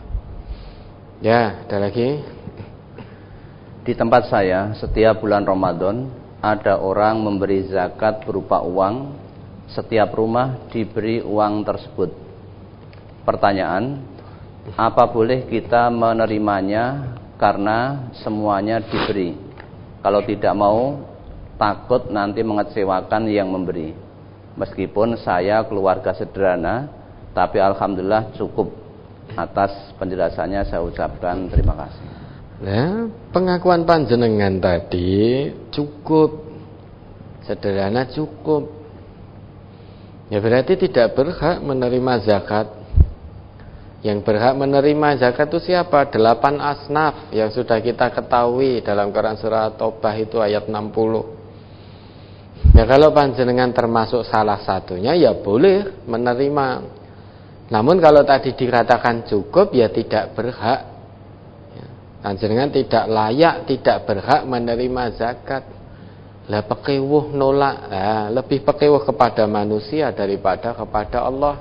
Ya, ada lagi. Di tempat saya, setiap bulan Ramadan ada orang memberi zakat berupa uang. Setiap rumah diberi uang tersebut. Pertanyaan, apa boleh kita menerimanya karena semuanya diberi? Kalau tidak mau, takut nanti mengecewakan yang memberi. Meskipun saya keluarga sederhana, tapi alhamdulillah cukup. Atas penjelasannya saya ucapkan terima kasih. Nah, pengakuan panjenengan tadi cukup, sederhana cukup. Ya berarti tidak berhak menerima zakat. Yang berhak menerima zakat itu siapa? 8 asnaf yang sudah kita ketahui dalam Quran surah Taubah itu ayat 60. Ya kalau panjenengan termasuk salah satunya, ya boleh menerima. Namun kalau tadi dikatakan cukup, ya tidak berhak. Panjenengan tidak layak, tidak berhak menerima zakat. Lah pekewuh nolak, lebih pekewuh kepada manusia daripada kepada Allah.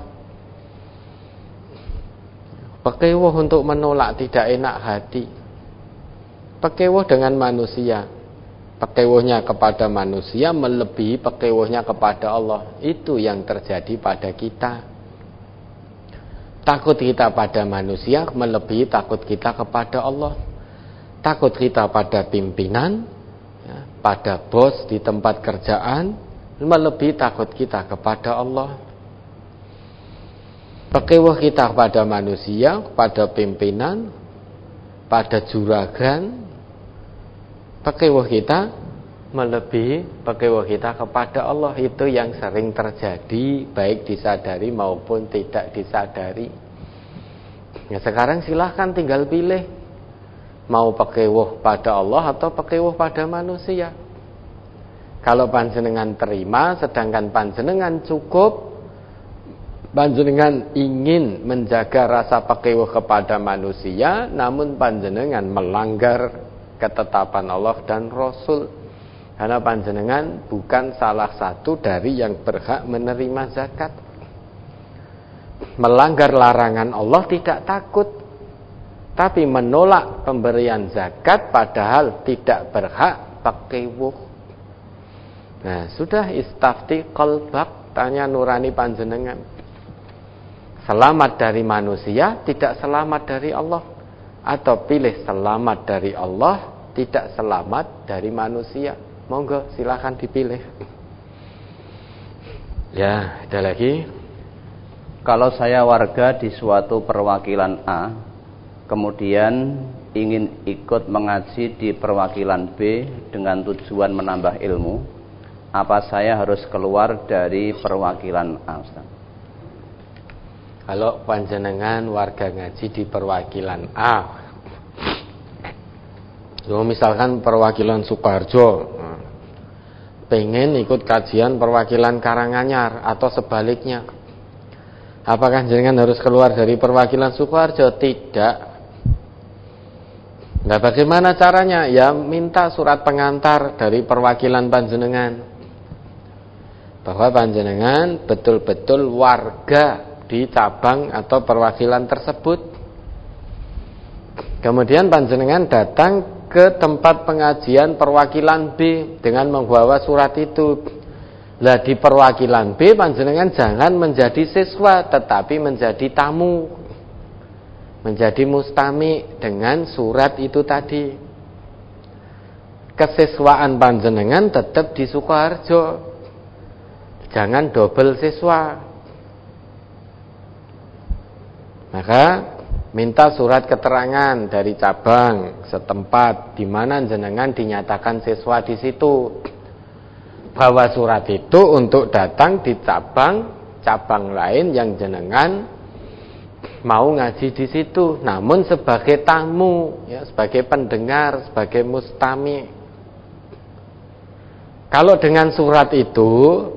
Pekewuh untuk menolak, tidak enak hati. Pekewuh dengan manusia, pekewuhnya kepada manusia melebihi pekewuhnya kepada Allah. Itu yang terjadi pada kita. Takut kita pada manusia melebihi takut kita kepada Allah. Takut kita pada pimpinan, pada bos di tempat kerjaan, melebihi takut kita kepada Allah. Pekewuh kita kepada manusia, pada pimpinan, pada juragan, pekewuh kita melebihi pekewuh kita kepada Allah. Itu yang sering terjadi, baik disadari maupun tidak disadari. Ya sekarang silahkan tinggal pilih, mau pekewuh pada Allah atau pekewuh pada manusia. Kalau panjenengan terima, sedangkan panjenengan cukup, panjenengan ingin menjaga rasa pekewuh kepada manusia, namun panjenengan melanggar ketetapan Allah dan Rasul. Karena panjenengan bukan salah satu dari yang berhak menerima zakat. Melanggar larangan Allah tidak takut, tapi menolak pemberian zakat padahal tidak berhak pekewuh. Nah, sudah istafti qalbak, tanya nurani panjenengan. Selamat dari manusia, tidak selamat dari Allah, atau pilih selamat dari Allah, tidak selamat dari manusia. Monggo silakan dipilih. Ya, ada lagi. Kalau saya warga di suatu perwakilan A, kemudian ingin ikut mengaji di perwakilan B dengan tujuan menambah ilmu, apa saya harus keluar dari perwakilan A, Ustaz? Kalau panjenengan warga ngaji di perwakilan A, misalkan perwakilan Sukoharjo, pengen ikut kajian perwakilan Karanganyar atau sebaliknya, apakah jenengan harus keluar dari perwakilan Sukoharjo? Tidak. Nah, bagaimana caranya? Ya minta surat pengantar dari perwakilan panjenengan, bahwa panjenengan betul-betul warga di cabang atau perwakilan tersebut. Kemudian panjenengan datang ke tempat pengajian perwakilan B dengan membawa surat itu. Lah di perwakilan B panjenengan jangan menjadi siswa, tetapi menjadi tamu, menjadi mustami dengan surat itu tadi. Kesiswaan panjenengan tetap di Sukoharjo. jangan double siswa. Maka minta surat keterangan dari cabang setempat di mana jenengan dinyatakan siswa di situ. Bawa surat itu untuk datang di cabang lain yang jenengan mau ngaji di situ, namun sebagai tamu, ya, sebagai pendengar, sebagai mustami. Kalau dengan surat itu,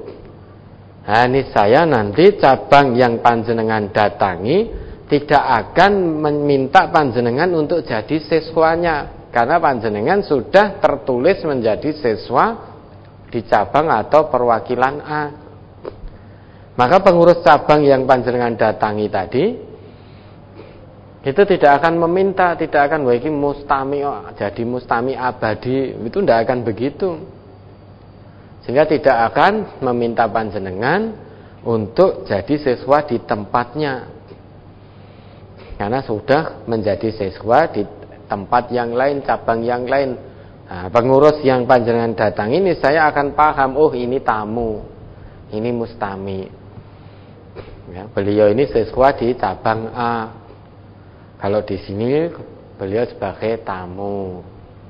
saya nanti cabang yang panjenengan datangi tidak akan meminta panjenengan untuk jadi siswanya, karena panjenengan sudah tertulis menjadi siswa di cabang atau perwakilan A. Maka pengurus cabang yang panjenengan datangi tadi itu tidak akan meminta, tidak akan ini mustami, jadi mustami abadi, itu tidak akan begitu. Sehingga tidak akan meminta panjenengan untuk jadi siswa di tempatnya, karena sudah menjadi siswa di tempat yang lain, cabang yang lain. Nah, pengurus yang panjenengan datang ini saya akan paham, oh ini tamu, ini mustami, ya, beliau ini siswa di cabang A. Kalau di sini beliau sebagai tamu,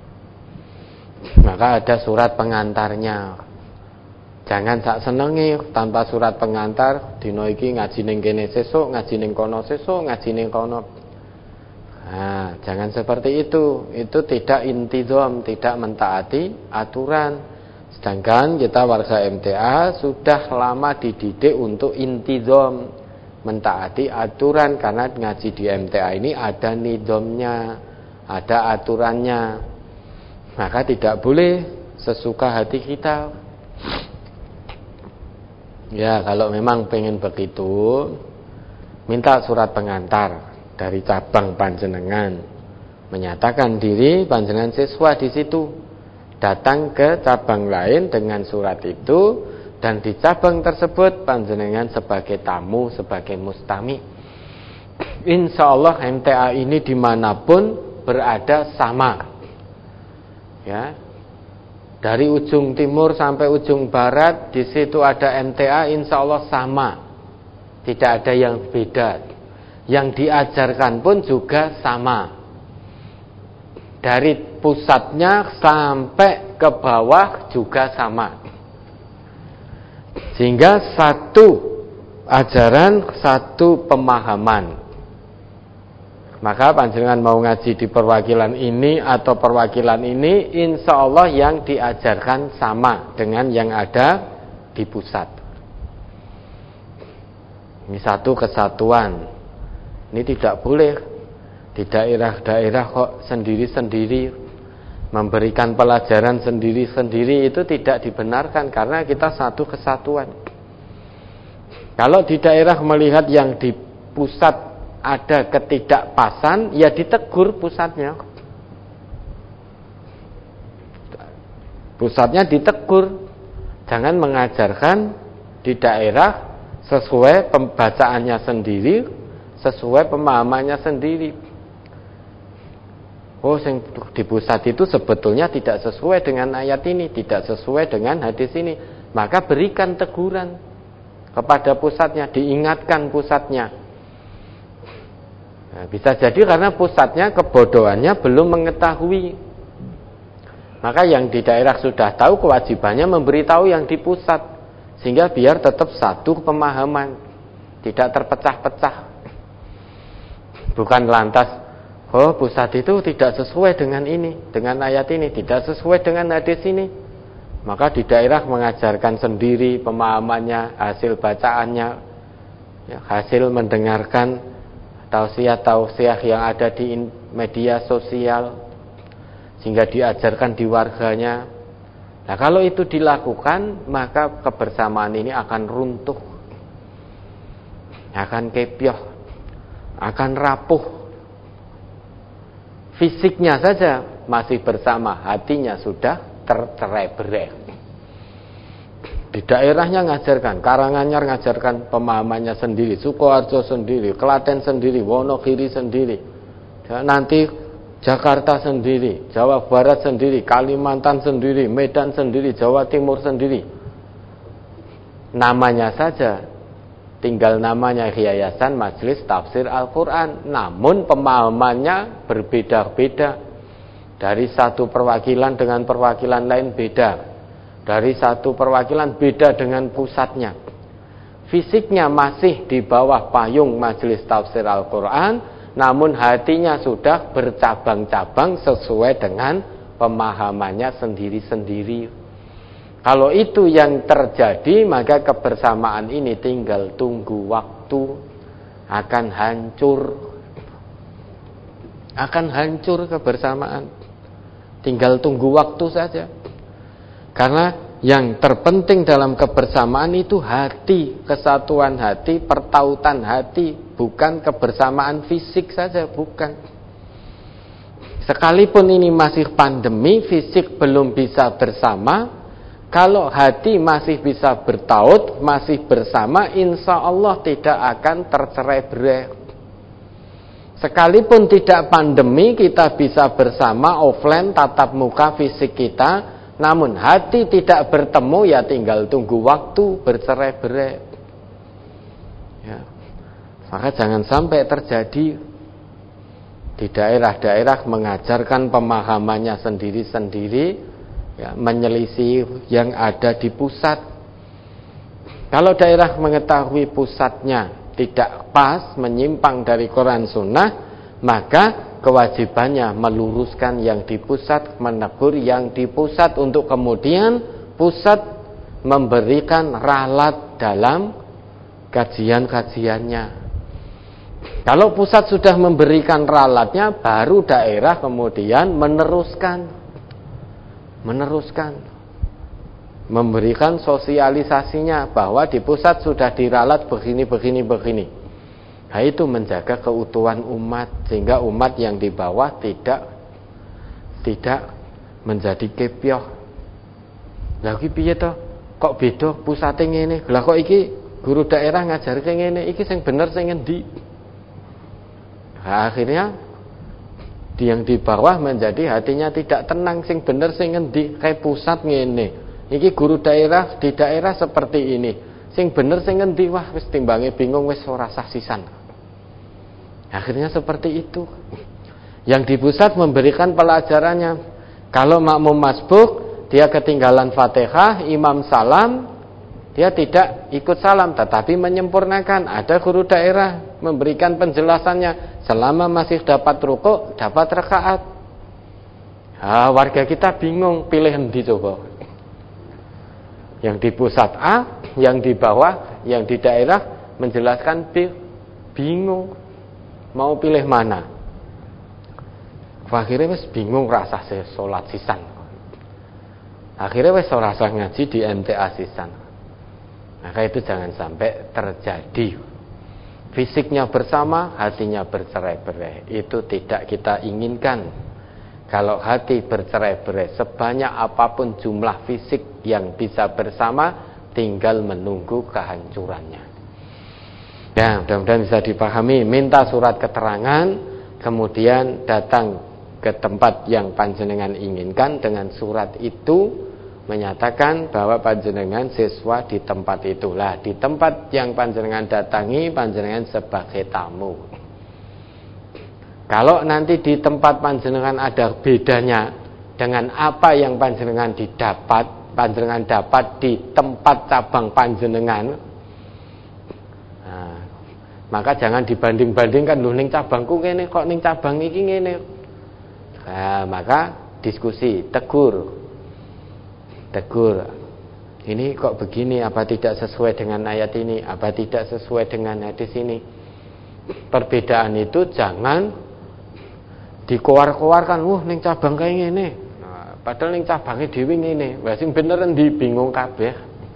maka ada surat pengantarnya. Jangan sak senengi tanpa surat pengantar, dino iki ngaji ning kene sesuk, ngaji ning kono sesuk, ngaji ning kono. Nah, jangan seperti itu. Itu tidak intizam, tidak mentaati aturan. Sedangkan kita warga MTA sudah lama dididik untuk intizam, mentaati aturan, karena ngaji di MTA ini ada nizamnya, ada aturannya. Maka tidak boleh sesuka hati kita. Ya, kalau memang pengen begitu, minta surat pengantar dari cabang panjenengan, menyatakan diri panjenengan siswa di situ, datang ke cabang lain dengan surat itu, dan di cabang tersebut panjenengan sebagai tamu, sebagai mustami. Insya Allah MTA ini dimanapun berada sama, ya, dari ujung timur sampai ujung barat, di situ ada MTA, insya Allah sama, tidak ada yang beda. Yang diajarkan pun juga sama, dari pusatnya sampai ke bawah juga sama, sehingga satu ajaran, satu pemahaman. Maka panjenengan mau ngaji di perwakilan ini atau perwakilan ini, insya Allah yang diajarkan sama dengan yang ada di pusat. Ini satu kesatuan. Ini tidak boleh di daerah-daerah kok sendiri-sendiri memberikan pelajaran sendiri-sendiri, itu tidak dibenarkan, karena kita satu kesatuan. Kalau di daerah melihat yang di pusat ada ketidakpasan, ya ditegur pusatnya. Pusatnya ditegur, jangan mengajarkan di daerah sesuai pembacaannya sendiri, sesuai pemahamannya sendiri. Oh, yang di pusat itu sebetulnya tidak sesuai dengan ayat ini, tidak sesuai dengan hadis ini. Maka berikan teguran kepada pusatnya, diingatkan pusatnya. Nah, bisa jadi karena pusatnya kebodohannya belum mengetahui. Maka yang di daerah sudah tahu, kewajibannya memberitahu yang di pusat, sehingga biar tetap satu pemahaman, tidak terpecah-pecah. Bukan lantas, oh pusat itu tidak sesuai dengan ini, dengan ayat ini, tidak sesuai dengan hadis ini. Maka di daerah mengajarkan sendiri pemahamannya, hasil bacaannya, ya, hasil mendengarkan tausiah-tausiah yang ada di media sosial, sehingga diajarkan di warganya. Nah, kalau itu dilakukan, maka kebersamaan ini akan runtuh, akan kepioh, akan rapuh. Fisiknya saja masih bersama, hatinya sudah tercerai-berai. Di daerahnya ngajarkan, Karanganyar ngajarkan pemahamannya sendiri, Sukoharjo sendiri, Klaten sendiri, Wonogiri sendiri, nanti Jakarta sendiri, Jawa Barat sendiri, Kalimantan sendiri, Medan sendiri, Jawa Timur sendiri. namanya saja, tinggal namanya Yayasan Majelis Tafsir Al-Quran, namun pemahamannya berbeda-beda. Dari satu perwakilan dengan perwakilan lain beda, dari satu perwakilan beda dengan pusatnya. Fisiknya masih di bawah payung Majelis Tafsir Al-Quran, namun hatinya sudah bercabang-cabang sesuai dengan pemahamannya sendiri-sendiri. Kalau itu yang terjadi, maka kebersamaan ini tinggal tunggu waktu, akan hancur kebersamaan. Tinggal tunggu waktu saja. Karena yang terpenting dalam kebersamaan itu hati, kesatuan hati, pertautan hati, bukan kebersamaan fisik saja, bukan. Sekalipun ini masih pandemi, fisik belum bisa bersama, kalau hati masih bisa bertaut, masih bersama, insya Allah tidak akan tercerai-berai. Sekalipun tidak pandemi, kita bisa bersama offline, tatap muka fisik kita, namun hati tidak bertemu, ya tinggal tunggu waktu bercerai-berai. Ya. Maka jangan sampai terjadi di daerah-daerah mengajarkan pemahamannya sendiri-sendiri, ya, menyelisih yang ada di pusat. Kalau daerah mengetahui pusatnya tidak pas, menyimpang dari Quran Sunnah, maka kewajibannya meluruskan yang di pusat, menegur yang di pusat, untuk kemudian pusat memberikan ralat dalam kajian-kajiannya. Kalau pusat sudah memberikan ralatnya, baru daerah kemudian meneruskan, memberikan sosialisasinya bahwa di pusat sudah diralat begini. Nah, itu menjaga keutuhan umat, sehingga umat yang di bawah tidak menjadi kepyoh. Lah iki piye to? Kok beda pusate ngene? Lah kok iki guru daerah ngajarke ngene? Iki sing bener sing endi? Nah, akhirnya yang di bawah menjadi hatinya tidak tenang, sing bener sing endi? Kayak pusat ngene. Iki guru daerah di daerah seperti ini, sing bener sing endi? Wah, wis timbange bingung, wis ora sah sisan. Akhirnya seperti itu. Yang di pusat memberikan pelajarannya. Kalau makmum masbuk, dia ketinggalan Fatihah, imam salam, dia tidak ikut salam, tetapi menyempurnakan. Ada guru daerah memberikan penjelasannya, selama masih dapat rukuk, dapat rakaat. Warga kita bingung, pilih endi coba? Yang di pusat A, yang di bawah, yang di daerah menjelaskan B, bingung mau pilih mana. Akhirnya wis bingung, rasa sholat sisan. Akhirnya wis rasa ngaji di MTA sisan. Maka itu jangan sampai terjadi. Fisiknya bersama, hatinya bercerai-berai. Itu tidak kita inginkan. Kalau hati bercerai-berai, sebanyak apapun jumlah fisik yang bisa bersama, tinggal menunggu kehancurannya. Ya, mudah-mudahan bisa dipahami. Minta surat keterangan, kemudian datang ke tempat yang panjenengan inginkan. Dengan surat itu menyatakan bahwa panjenengan siswa di tempat itulah. Di tempat yang panjenengan datangi, panjenengan sebagai tamu. Kalau nanti di tempat panjenengan ada bedanya dengan apa yang panjenengan dapat di tempat cabang panjenengan, nah, maka jangan dibanding-bandingkan, lho ning cabangku ngene kok ning cabang iki ngene. Nah, maka diskusi, tegur. Ini kok begini, apa tidak sesuai dengan ayat ini, apa tidak sesuai dengan hadis ini. Perbedaan itu jangan dikoar-koarkan, ning cabang kayak ngene. Nah, padahal ning cabange dhewe ngene. Wah sing bener endi, bingung kabeh.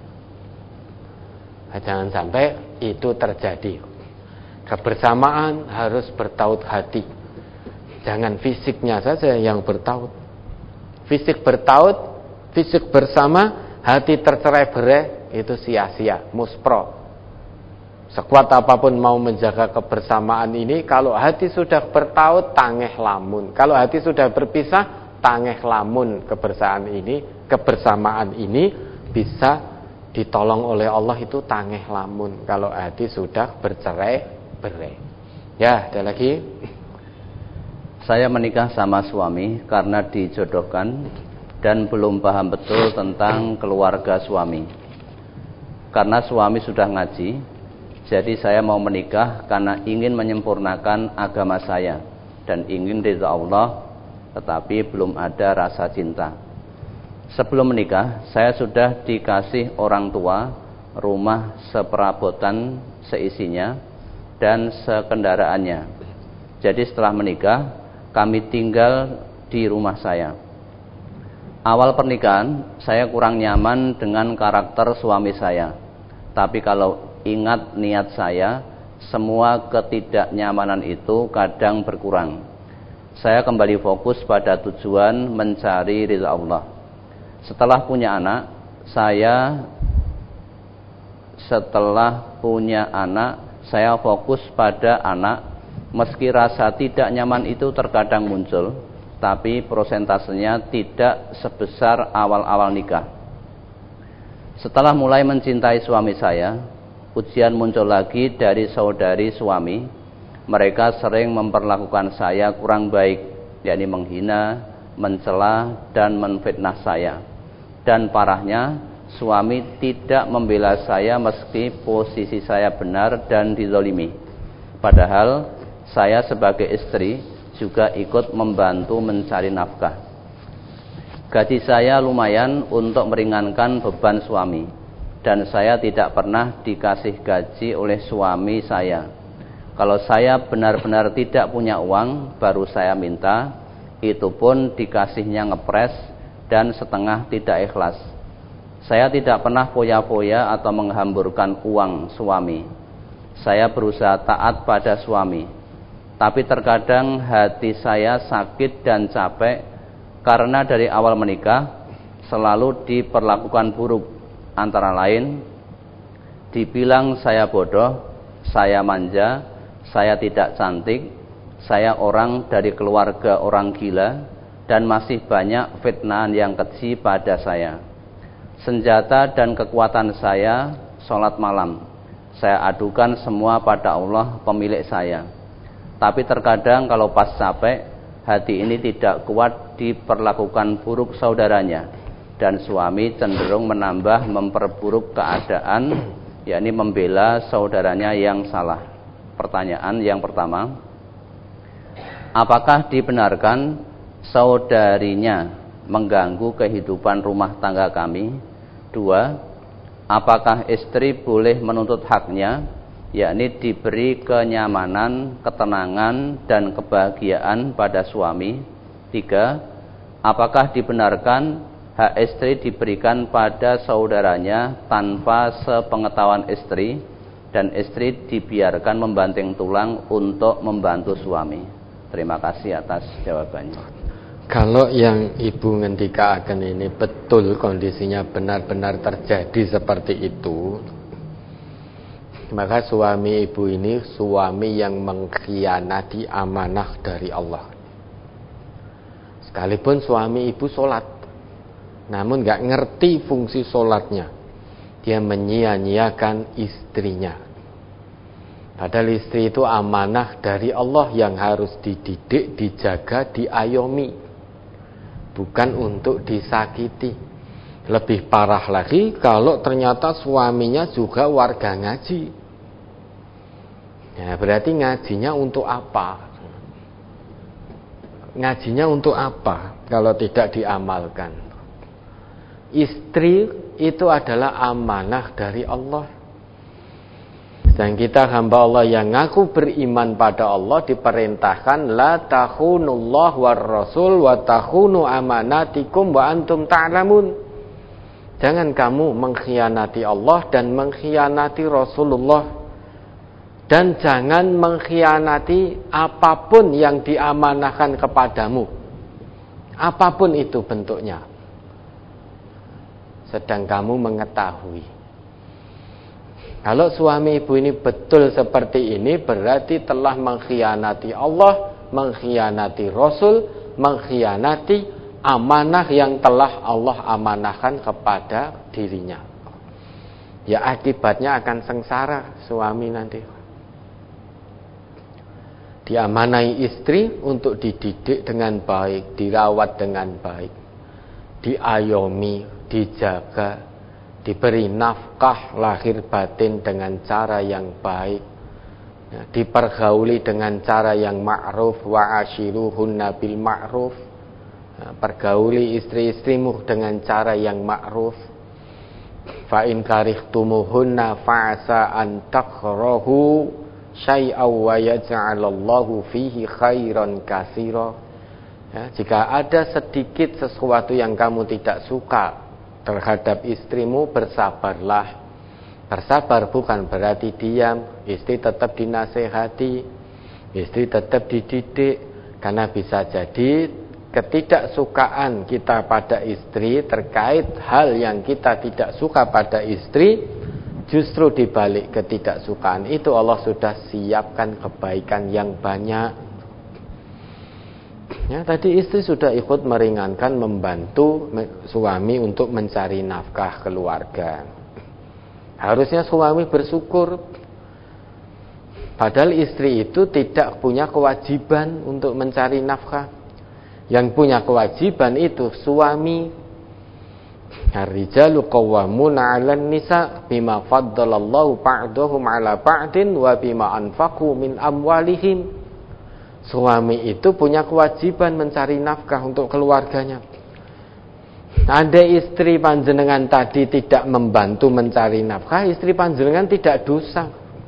Nah, jangan sampai itu terjadi. Kebersamaan harus bertaut hati. Jangan fisiknya saja yang bertaut. Fisik bertaut, fisik bersama, hati tercerai-berai, itu sia-sia, muspro. Sekuat apapun mau menjaga kebersamaan ini, kalau hati sudah bertaut, tangeh lamun. Kalau hati sudah berpisah, tangeh lamun. Kebersamaan ini bisa ditolong oleh Allah itu tangeh lamun kalau hati sudah bercerai-berai. Ya, ada lagi. Saya menikah sama suami karena dijodohkan dan belum paham betul tentang keluarga suami. Karena suami sudah ngaji, jadi saya mau menikah karena ingin menyempurnakan agama saya dan ingin ridha Allah, tetapi belum ada rasa cinta. Sebelum menikah, saya sudah dikasih orang tua rumah seperabotan seisinya dan sekendaraannya. Jadi setelah menikah, kami tinggal di rumah saya. Awal pernikahan, saya kurang nyaman dengan karakter suami saya. Tapi kalau ingat niat saya, semua ketidaknyamanan itu kadang berkurang. Saya kembali fokus pada tujuan mencari ridha Allah. Setelah punya anak, saya fokus pada anak. Meski rasa tidak nyaman itu terkadang muncul, tapi prosentasenya tidak sebesar awal-awal nikah. Setelah mulai mencintai suami saya, ujian muncul lagi dari saudari suami. Mereka sering memperlakukan saya kurang baik, yakni menghina, mencela, dan menfitnah saya. Dan parahnya, suami tidak membela saya meski posisi saya benar dan dizalimi. Padahal saya sebagai istri juga ikut membantu mencari nafkah. Gaji saya lumayan untuk meringankan beban suami, dan saya tidak pernah dikasih gaji oleh suami saya. Kalau saya benar-benar tidak punya uang, baru saya minta, itu pun dikasihnya ngepres dan setengah tidak ikhlas. Saya tidak pernah foya-foya atau menghamburkan uang suami. Saya berusaha taat pada suami. Tapi terkadang hati saya sakit dan capek karena dari awal menikah selalu diperlakukan buruk. Antara lain, dibilang saya bodoh, saya manja, saya tidak cantik, saya orang dari keluarga orang gila, dan masih banyak fitnahan yang keji pada saya. Senjata dan kekuatan saya, sholat malam. Saya adukan semua pada Allah pemilik saya. Tapi terkadang kalau pas capek, hati ini tidak kuat diperlakukan buruk saudaranya, dan suami cenderung memperburuk keadaan, yakni membela saudaranya yang salah. Pertanyaan yang pertama, apakah dibenarkan saudarinya mengganggu kehidupan rumah tangga kami? 2. Apakah istri boleh menuntut haknya, yakni diberi kenyamanan, ketenangan, dan kebahagiaan pada suami? 3. Apakah dibenarkan hak istri diberikan pada saudaranya tanpa sepengetahuan istri, dan istri dibiarkan membanting tulang untuk membantu suami? Terima kasih atas jawabannya. Kalau yang ibu ngendikaken ini betul kondisinya benar-benar terjadi seperti itu, maka suami ibu ini suami yang mengkhianati amanah dari Allah. Sekalipun suami ibu sholat, namun gak ngerti fungsi sholatnya, dia menyia-nyiakan istrinya. Padahal istri itu amanah dari Allah yang harus dididik, dijaga, diayomi, bukan untuk disakiti. Lebih parah lagi kalau ternyata suaminya juga warga ngaji. Ya, berarti ngajinya untuk apa? Ngajinya untuk apa kalau tidak diamalkan? Istri itu adalah amanah dari Allah. Dan kita hamba Allah yang ngaku beriman pada Allah diperintahkan la takhunullah war rasul wa takhunu amanatikum wa antum ta'lamun. Jangan kamu mengkhianati Allah dan mengkhianati Rasulullah, dan jangan mengkhianati apapun yang diamanahkan kepadamu, apapun itu bentuknya, sedang kamu mengetahui. Kalau suami ibu ini betul seperti ini, berarti telah mengkhianati Allah, mengkhianati Rasul, mengkhianati amanah yang telah Allah amanahkan kepada dirinya. ya akibatnya akan sengsara suami nanti. Diamanai istri untuk dididik dengan baik, dirawat dengan baik, diayomi, dijaga, diberi nafkah lahir batin dengan cara yang baik, ya, dipergauli dengan cara yang ma'ruf, wa ashiruhunna bil ma'ruf, ya, pergauli istri-istrimu dengan cara yang ma'ruf. Fa in karihtumuhunna fa'asa an takrahu syai'aw wa yaj'alallahu fihi khairan katsira. Ya, jika ada sedikit sesuatu yang kamu tidak suka terhadap istrimu, bersabarlah. Bersabar bukan berarti diam. Istri tetap dinasehati, istri tetap dididik, karena bisa jadi ketidaksukaan kita pada istri terkait hal yang kita tidak suka pada istri, justru dibalik ketidaksukaan itu Allah sudah siapkan kebaikan yang banyak. Ya, tadi istri sudah ikut meringankan, membantu suami untuk mencari nafkah keluarga. Harusnya suami bersyukur. Padahal istri itu tidak punya kewajiban untuk mencari nafkah. Yang punya kewajiban itu suami. Ar-rijalu qawwamuna 'alan nisa bima faddalallahu ba'dahum 'ala ba'din wa bima anfaqu min amwalihim. Suami itu punya kewajiban mencari nafkah untuk keluarganya. Ada istri panjenengan tadi tidak membantu mencari nafkah, istri panjenengan tidak dosa.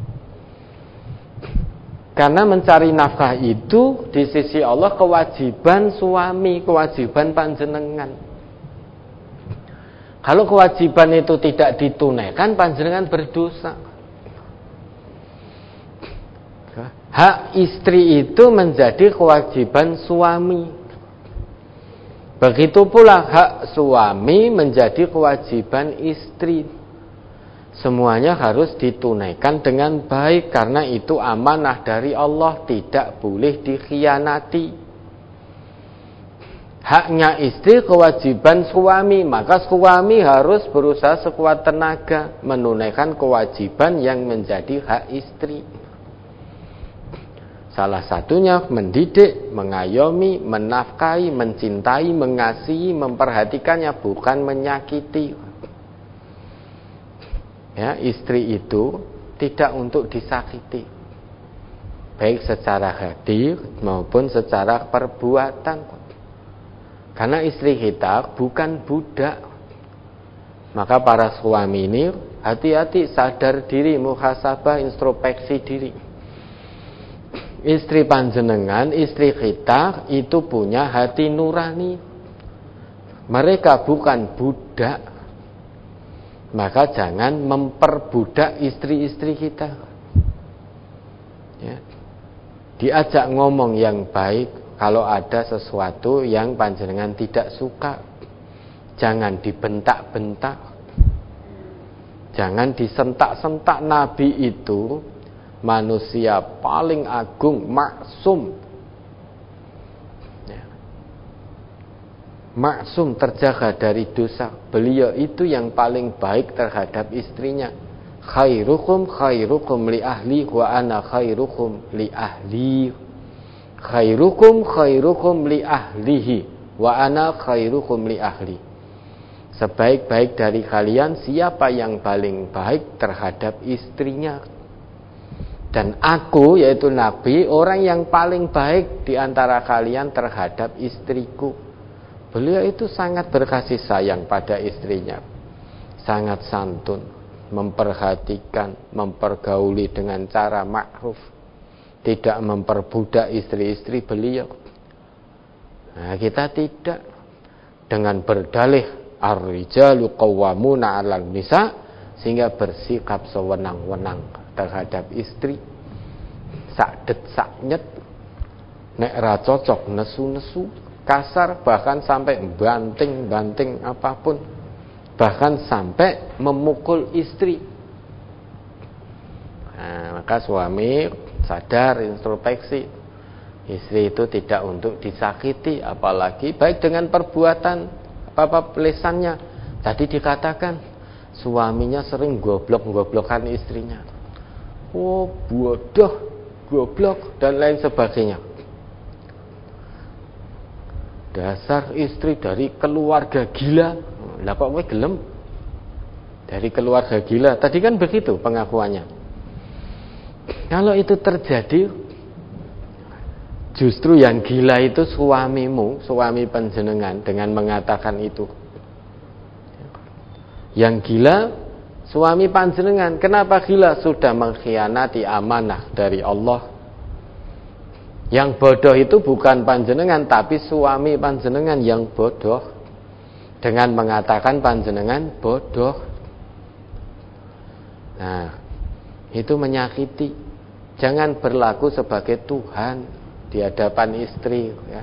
Karena mencari nafkah itu di sisi Allah kewajiban suami, kewajiban panjenengan. Kalau kewajiban itu tidak ditunaikan, panjenengan berdosa. Hak istri itu menjadi kewajiban suami. Begitu pula hak suami menjadi kewajiban istri. Semuanya harus ditunaikan dengan baik, karena itu amanah dari Allah, tidak boleh dikhianati. Haknya istri, kewajiban suami, maka suami harus berusaha sekuat tenaga menunaikan kewajiban yang menjadi hak istri. Salah satunya mendidik, mengayomi, menafkahi, mencintai, mengasihi, memperhatikannya, bukan menyakiti. Ya, istri itu tidak untuk disakiti, baik secara hati maupun secara perbuatan. Karena istri kita bukan budak. Maka para suami ini hati-hati, sadar diri, muhasabah, introspeksi diri. Istri panjenengan, istri kita itu punya hati nurani. Mereka bukan budak. Maka jangan memperbudak istri-istri kita. Ya. Diajak ngomong yang baik kalau ada sesuatu yang panjenengan tidak suka. Jangan dibentak-bentak. Jangan disentak-sentak. Nabi itu manusia paling agung, maksum. Ya. Maksum, terjaga dari dosa. Beliau itu yang paling baik terhadap istrinya. Khairukum khairukum li ahli wa ana khairukum li ahli. Khairukum khairukum li ahlihi wa ana khairukum li ahli. Sebaik-baik dari kalian siapa yang paling baik terhadap istrinya. Dan aku, yaitu Nabi, orang yang paling baik di antara kalian terhadap istriku. Beliau itu sangat berkasih sayang pada istrinya. Sangat santun, memperhatikan, mempergauli dengan cara ma'ruf. Tidak memperbudak istri-istri beliau. Nah, kita tidak. Dengan berdalih ar-rijalu qawwamuna 'alan nisa, sehingga bersikap sewenang-wenang terhadap istri, sakdet saknyet, nek ra cocok nesu-nesu, kasar, bahkan sampai banting-banting apapun, bahkan sampai memukul istri. Nah, maka suami sadar, introspeksi, istri itu tidak untuk disakiti, apalagi baik dengan perbuatan apa-apa lisannya. Tadi dikatakan suaminya sering goblok-goblokan istrinya. Oh, bodoh, goblok dan lain sebagainya. Dasar istri dari keluarga gila. Lah kok kowe gelem? Dari keluarga gila. Tadi kan begitu pengakuannya. Kalau itu terjadi, justru yang gila itu suamimu, suami panjenengan dengan mengatakan itu. Yang gila suami panjenengan. Kenapa gila? Sudah mengkhianati amanah dari Allah. Yang bodoh itu bukan panjenengan, tapi suami panjenengan yang bodoh dengan mengatakan panjenengan bodoh. Nah, itu menyakiti. Jangan berlaku sebagai Tuhan di hadapan istri, ya.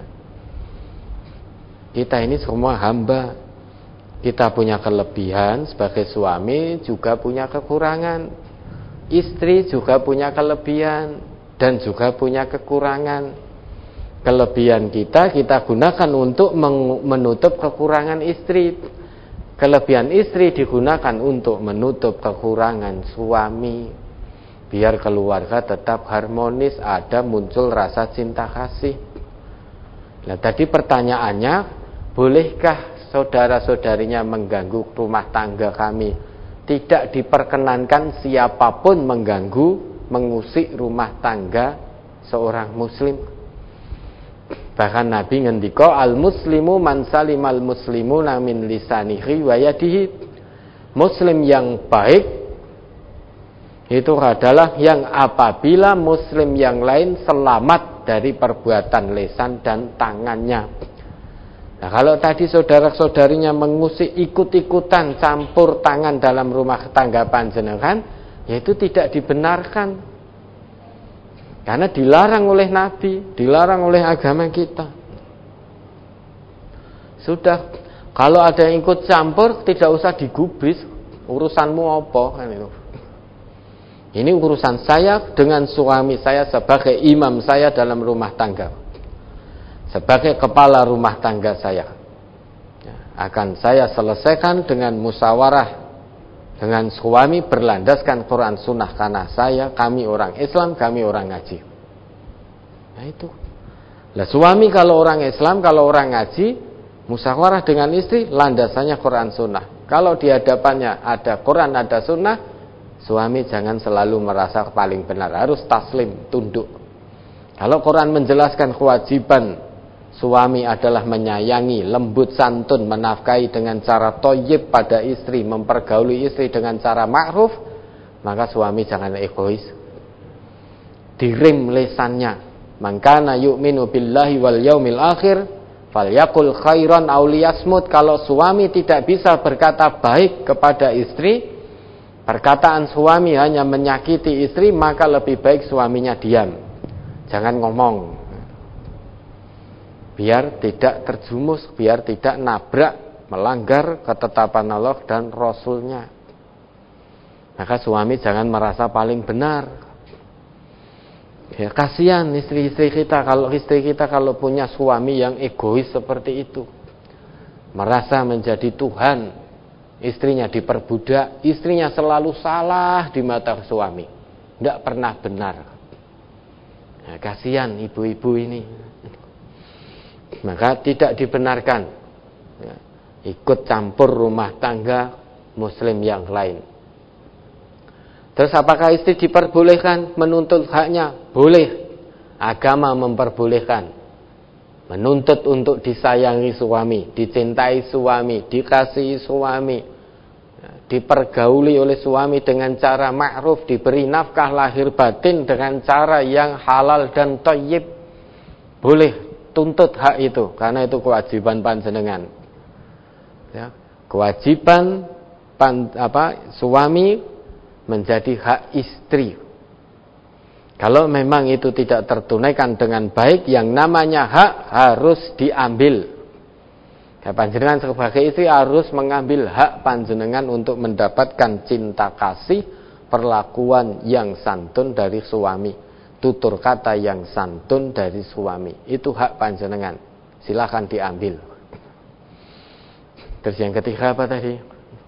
Kita ini semua hamba. Kita punya kelebihan sebagai suami, juga punya kekurangan. Istri juga punya kelebihan dan juga punya kekurangan. Kelebihan kita gunakan untuk menutup kekurangan istri. Kelebihan istri digunakan untuk menutup kekurangan suami. Biar keluarga tetap harmonis, ada muncul rasa cinta kasih. Nah, tadi pertanyaannya, bolehkah saudara-saudarinya mengganggu rumah tangga kami? Tidak diperkenankan siapapun mengganggu, mengusik rumah tangga seorang muslim. Bahkan Nabi ngendika, al-muslimu man salimal muslimuna min lisanihi wa yadihi. Muslim yang baik itu adalah yang apabila muslim yang lain selamat dari perbuatan lisan dan tangannya. Nah, kalau tadi saudara-saudarinya mengusik, ikut-ikutan campur tangan dalam rumah tangga panjenengan, yaitu tidak dibenarkan. Karena dilarang oleh Nabi, dilarang oleh agama kita. Sudah, kalau ada yang ikut campur, tidak usah digubris. Urusanmu apa kan itu? Ini urusan saya dengan suami saya sebagai imam saya dalam rumah tangga, sebagai kepala rumah tangga saya. Akan saya selesaikan dengan musyawarah dengan suami berlandaskan Quran Sunnah, karena kami orang Islam, kami orang ngaji. Nah itu. Lah suami kalau orang Islam, kalau orang ngaji, musyawarah dengan istri landasannya Quran Sunnah. Kalau di hadapannya ada Quran, ada Sunnah, suami jangan selalu merasa paling benar, harus taslim, tunduk. Kalau Quran menjelaskan kewajiban suami adalah menyayangi, lembut santun, menafkahi dengan cara thayyib pada istri, mempergauli istri dengan cara ma'ruf, maka suami jangan egois. Dirim lisannya. Man kana yu'minu billahi wal yaumil akhir falyaqul khairan aw liyasmut. Kalau suami tidak bisa berkata baik kepada istri, perkataan suami hanya menyakiti istri, maka lebih baik suaminya diam. Jangan ngomong. Biar tidak terjumus, biar tidak nabrak, melanggar ketetapan Allah dan Rasulnya. Maka suami jangan merasa paling benar. Ya, kasihan istri-istri kita kalau punya suami yang egois seperti itu. Merasa menjadi Tuhan. Istrinya diperbudak, istrinya selalu salah di mata suami, tidak pernah benar. Nah, kasihan ibu-ibu ini. Maka tidak dibenarkan ya, ikut campur rumah tangga muslim yang lain. Terus apakah istri diperbolehkan menuntut haknya? Boleh. Agama memperbolehkan. Menuntut untuk disayangi suami, dicintai suami, dikasihi suami, dipergauli oleh suami dengan cara ma'ruf, diberi nafkah lahir batin dengan cara yang halal dan thayyib. Boleh tuntut hak itu, karena itu kewajiban panjenengan. Ya, kewajiban suami menjadi hak istri. Kalau memang itu tidak tertunaikan dengan baik, yang namanya hak harus diambil. Ya, panjenengan sebagai istri harus mengambil hak panjenengan untuk mendapatkan cinta kasih, perlakuan yang santun dari suami, tutur kata yang santun dari suami. Itu hak panjenengan. Silakan diambil. Terus yang ketiga apa tadi?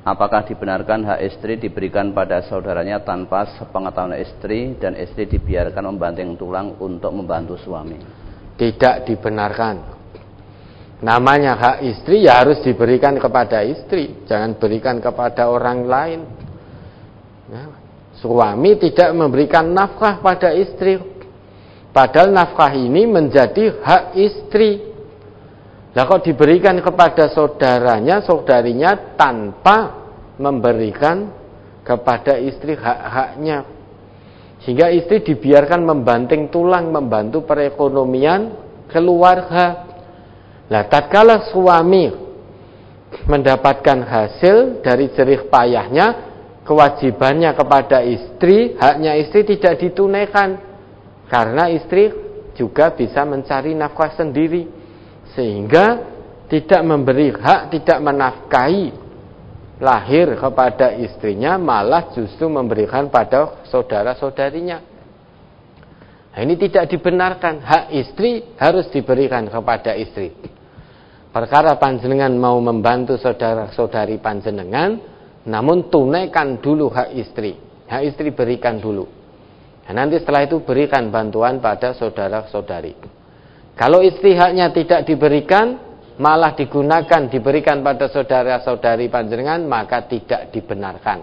apakah dibenarkan hak istri diberikan pada saudaranya tanpa sepengetahuan istri dan istri dibiarkan membanting tulang untuk membantu suami? Tidak dibenarkan. Namanya hak istri ya harus diberikan kepada istri, jangan berikan kepada orang lain. Ya. Suami tidak memberikan nafkah pada istri, padahal nafkah ini menjadi hak istri. Lah kok diberikan kepada saudaranya, saudarinya tanpa memberikan kepada istri hak-haknya. Sehingga istri dibiarkan membanting tulang, membantu perekonomian keluarga. Lah tatkala suami mendapatkan hasil dari jerih payahnya, kewajibannya kepada istri, haknya istri tidak ditunaikan. Karena istri juga bisa mencari nafkah sendiri. Sehingga tidak memberi hak, tidak menafkahi lahir kepada istrinya, malah justru memberikan pada saudara-saudarinya. Nah, ini tidak dibenarkan. Hak istri harus diberikan kepada istri. Perkara panjenengan mau membantu saudara-saudari panjenengan, namun tunaikan dulu hak istri. Hak istri berikan dulu. Nah, nanti setelah itu berikan bantuan pada saudara-saudari. Kalau istri haknya tidak diberikan, malah diberikan pada saudara-saudari panjenengan, maka tidak dibenarkan.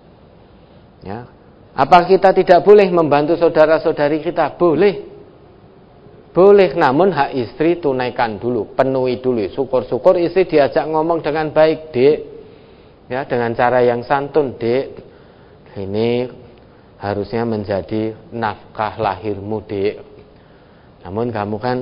Ya. Apa kita tidak boleh membantu saudara-saudari kita? Boleh. Boleh, namun hak istri tunaikan dulu, penuhi dulu. Syukur-syukur istri diajak ngomong dengan baik, Dek. Ya, dengan cara yang santun, Dek. Ini harusnya menjadi nafkah lahirmu, Dek. Namun kamu kan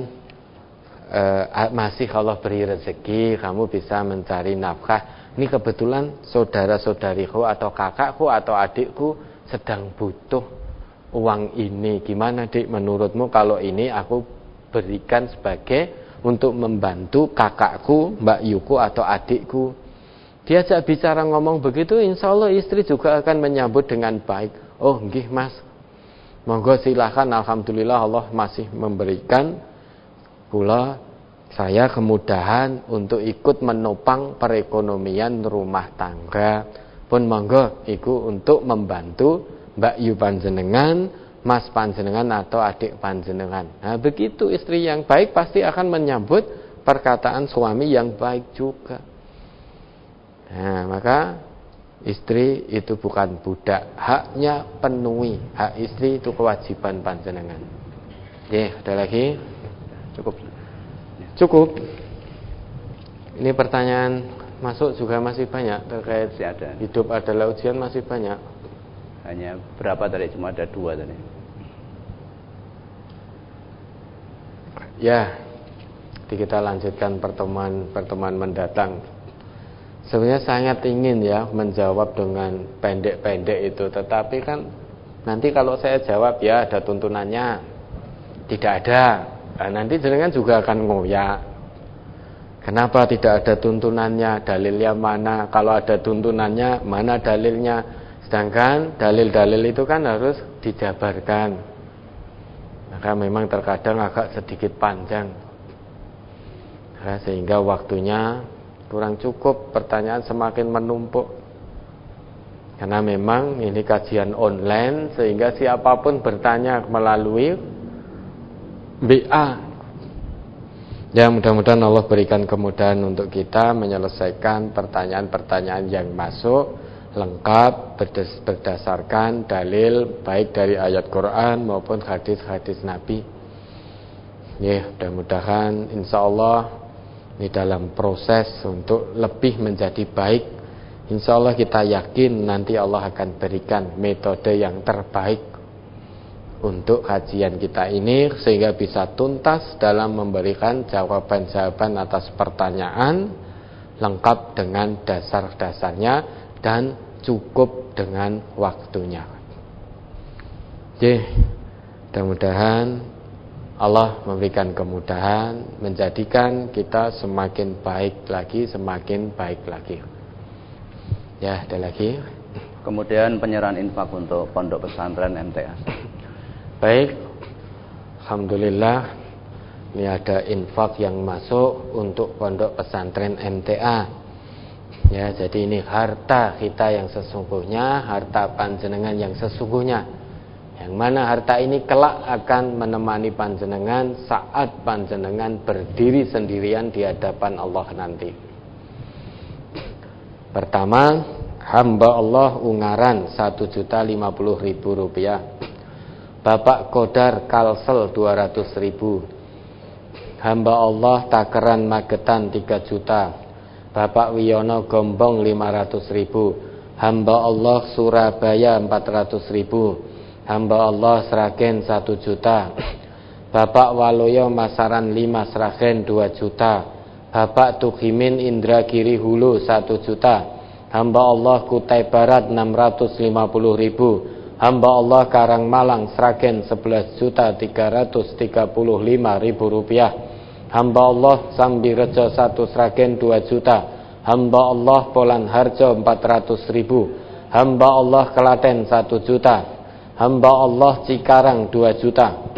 masih Allah beri rezeki, kamu bisa mencari nafkah. Ini kebetulan saudara-saudariku atau kakakku atau adikku sedang butuh uang ini. Gimana, Dik, menurutmu kalau ini aku berikan sebagai untuk membantu kakakku, Mbak Yuku atau adikku? Diajak bicara ngomong begitu, insya Allah istri juga akan menyambut dengan baik. Oh nggih Mas, monggo silakan, alhamdulillah Allah masih memberikan pula saya kemudahan untuk ikut menopang perekonomian rumah tangga. Pun monggo iku untuk membantu Mbak Yu panjenengan, Mas panjenengan atau adik panjenengan. Nah, begitu istri yang baik pasti akan menyambut perkataan suami yang baik juga. Nah, maka istri itu bukan budak, haknya penuhi. Hak istri itu kewajiban panjenengan. Oke, ada lagi? Cukup. Ini pertanyaan masuk juga masih banyak terkait hidup adalah ujian, masih banyak. Hanya berapa tadi? Cuma ada 2 tadi. Ya, kita lanjutkan pertemuan mendatang. Sebenarnya sangat ingin ya menjawab dengan pendek-pendek itu, tetapi kan nanti kalau saya jawab ya ada tuntunannya, tidak ada. Nah, nanti jenengan juga akan ngoyak. Kenapa tidak ada tuntunannya? Dalilnya mana? Kalau ada tuntunannya, mana dalilnya? Sedangkan dalil-dalil itu kan harus dijabarkan. Maka memang terkadang agak sedikit panjang. Nah, sehingga waktunya kurang cukup, pertanyaan semakin menumpuk. Karena memang ini kajian online, sehingga siapapun bertanya melalui BA. Ya, mudah-mudahan Allah berikan kemudahan untuk kita menyelesaikan pertanyaan-pertanyaan yang masuk lengkap berdasarkan dalil baik dari ayat Quran maupun hadis-hadis Nabi. Ya, mudah-mudahan insya Allah ini dalam proses untuk lebih menjadi baik. Insya Allah kita yakin nanti Allah akan berikan metode yang terbaik untuk kajian kita ini, sehingga bisa tuntas dalam memberikan jawaban-jawaban atas pertanyaan lengkap dengan dasar-dasarnya dan cukup dengan waktunya. Mudah-mudahan Allah memberikan kemudahan, menjadikan kita semakin baik lagi, semakin baik lagi. Ya, ada lagi. Kemudian penyerahan infak untuk pondok pesantren MTA. Baik, alhamdulillah ini ada infak yang masuk untuk pondok pesantren MTA. Ya, jadi ini harta kita yang sesungguhnya, harta panjenengan yang sesungguhnya. Yang mana harta ini kelak akan menemani panjenengan saat panjenengan berdiri sendirian di hadapan Allah nanti. Pertama, hamba Allah ungaran 1.050.000 rupiah. Bapak Kodar Kalsel 200.000. Hamba Allah Takeran Magetan 3 juta. Bapak Wiono Gombong 500.000. Hamba Allah Surabaya 400.000. Hamba Allah Sragen 1 juta. Bapak Waloyo Masaran 5 Sragen 2 juta. Bapak Tuhimin Indragiri Hulu 1 juta. Hamba Allah Kutai Barat 650.000. Hamba Allah Karangmalang Sragen 11.335.000 rupiah. Hamba Allah Sambirejo 1 Sragen 2 juta. Hamba Allah Polan Harjo 400.000. Hamba Allah Klaten 1 juta. Hamba Allah Cikarang 2 juta.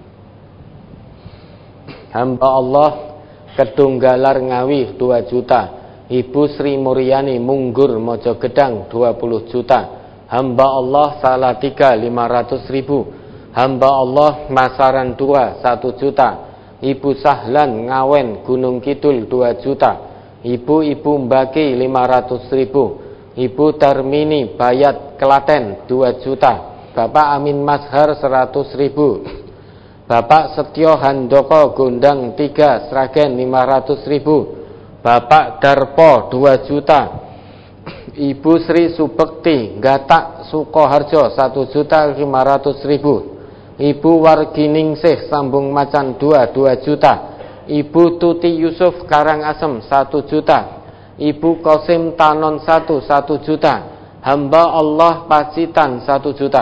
Hamba Allah Kedunggalar Ngawi 2 juta. Ibu Sri Muryani Munggur Mojogedang 20 juta. Hamba Allah Salatiga 500.000. Hamba Allah Masaran 2 1 juta. Ibu Sahlan Ngawen Gunung Kidul 2 juta. Ibu Mbaki 500.000. Ibu Termini Bayat Klaten 2 juta. Bapak Amin Mazhar 100.000. Bapak Setyo Handoko Gondang 3 Sragen 500.000. Bapak Darpo 2 juta. Ibu Sri Subekti Gatak Sukoharjo 1.500.000. Ibu Warginingsih Sambung Macan 2 juta. Ibu Tuti Yusuf Karangasem 1 juta. Ibu Kosim Tanon 1 juta. Hamba Allah Pacitan 1 juta.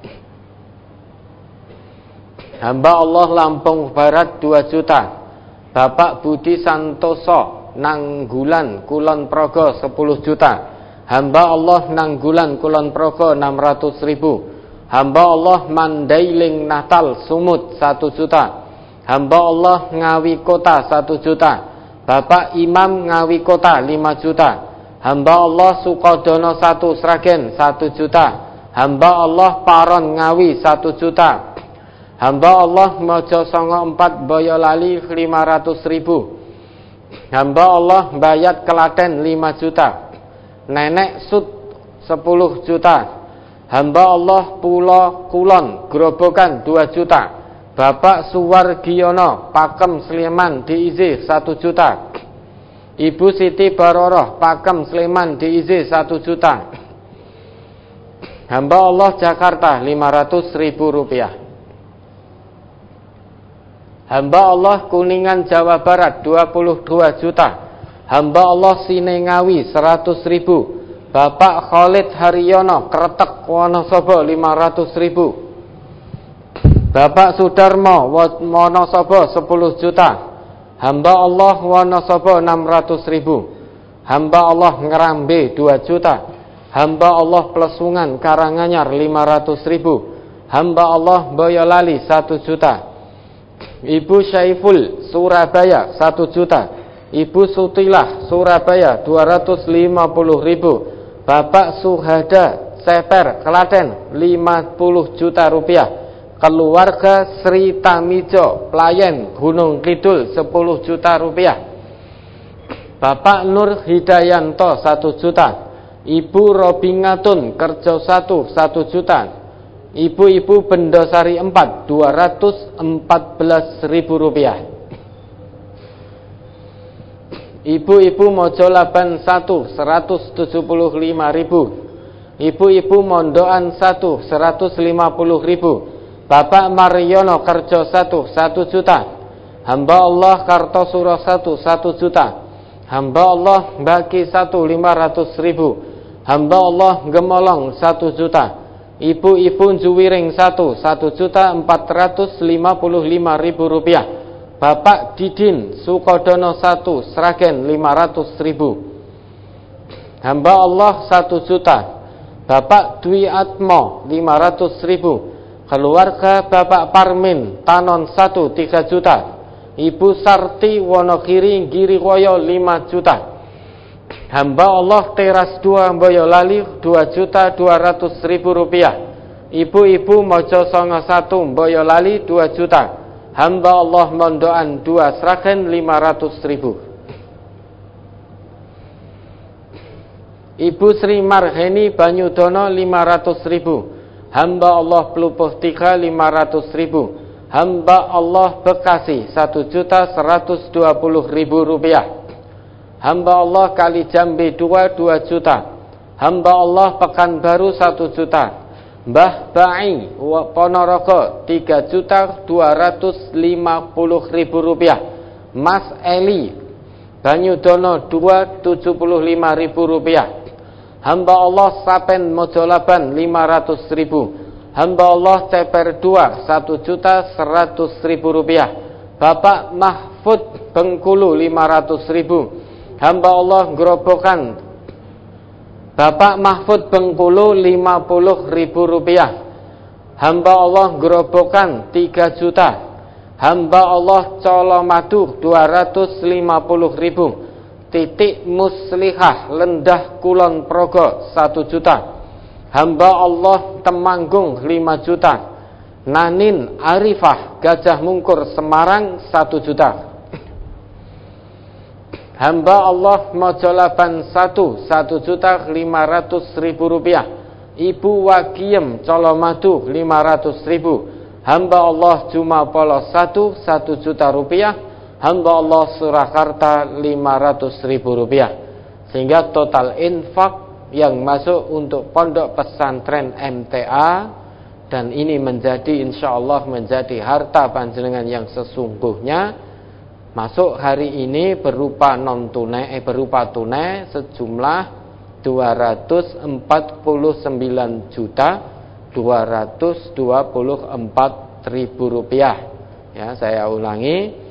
Hamba Allah Lampung Barat 2 juta. Bapak Budi Santoso Nanggulan Kulon Progo 10 juta. Hamba Allah Nanggulan Kulon Progo 600.000. Hamba Allah Mandailing Natal Sumut 1 juta. Hamba Allah Ngawi Kota 1 juta. Bapak Imam Ngawi Kota 5 juta. Hamba Allah Sukodono 1 Sragen 1 juta. Hamba Allah Paron Ngawi 1 juta. Hamba Allah Mojo Songo 4 Boyolali 500.000. Hamba Allah Bayat Klaten 5 juta. Nenek Sud 10 juta. Hamba Allah Pulo Kulon Grobogan 2 juta. Bapak Suwargiono Pakem Sleman DIZ 1 juta. Ibu Siti Baroroh Pakem Sleman DIZ 1 juta. Hamba Allah Jakarta 500.000 rupiah. Hamba Allah Kuningan Jawa Barat 22 juta. Hamba Allah Sinengawi 100.000. Bapak Khalid Haryono Kretek Wonosobo 500.000. Bapak Sudarmo Wonosobo 10 juta. Hamba Allah Wonosobo 600.000. Hamba Allah Ngerambe 2 juta. Hamba Allah Plesungan Karanganyar 500.000. Hamba Allah Boyolali 1 juta. Ibu Syaiful Surabaya 1 juta. Ibu Sutilah Surabaya 250.000. Bapak Suhada Seper Klaten 50 juta rupiah. Keluarga Sri Tamijo Playen Gunung Kidul 10 juta rupiah. Bapak Nur Hidayanto 1 juta. Ibu Robingatun Kerjo 1 juta. Ibu-ibu Bendosari 4 214.000 rupiah. Ibu-ibu Mojolaban 1 175.000. Ibu-ibu Mondoan 1 150.000. Bapak Mariono Kerjo 1 juta. Hamba Allah Kartosuro 1 juta. Hamba Allah Baki 1 500.000. Hamba Allah Gemolong 1 juta. Ibu-ibu Juwiring 1 juta 455.000 rupiah. Bapak Didin Sukodono 1 Sragen 500.000. Hamba Allah 1 juta. Bapak Dwi Atmo 500.000. Keluarga Bapak Parmin Tanon 1 3 juta. Ibu Sarti Wonogiri Giriwoyo 5 juta. Hamba Allah teras 2 Boyolali 2.200.000 rupiah. Ibu-ibu Mojo Songo 1 Boyolali 2 juta. Hamba Allah Mondoan 2 Sragen 500.000. Ibu Sri Marheni Banyudono 500.000. Hamba Allah Pelupuh 3 500.000. Hamba Allah Bekasi 1.120.000 rupiah. Hamba Allah Kali Jambi 2 juta. Hamba Allah Pekanbaru 1 juta. Mbah Ba'i Ponorogo 3.250.000 rupiah. Mas Eli Banyudono 2.75.000 rupiah. Hamba Allah Sapen Mojolaban 500.000. Hamba Allah Ceper 2 1.100.000 rupiah. Bapak Mahfud Bengkulu 500.000. Hamba Allah Gerobokan Bapak Mahfud Bengkulu 50.000 rupiah. Hamba Allah Gerobokan 3 juta. Hamba Allah Colomadu 250.000. Titik Muslihah Lendah Kulon Progo 1 juta. Hamba Allah Temanggung 5 juta. Nanin Arifah Gajah Mungkur Semarang 1 juta. Hamba Allah Mojolaban 1 1.500.000 rupiah. Ibu Wagiem Colomadu 500.000. Hamba Allah Jumapolo 1 juta rupiah. Hamba Allah Surakarta 500.000 rupiah. Sehingga total infak yang masuk untuk pondok pesantren MTA, dan ini menjadi insyaallah menjadi harta panjenengan yang sesungguhnya, masuk hari ini berupa berupa tunai sejumlah 249.224.000 rupiah. Ya, saya ulangi,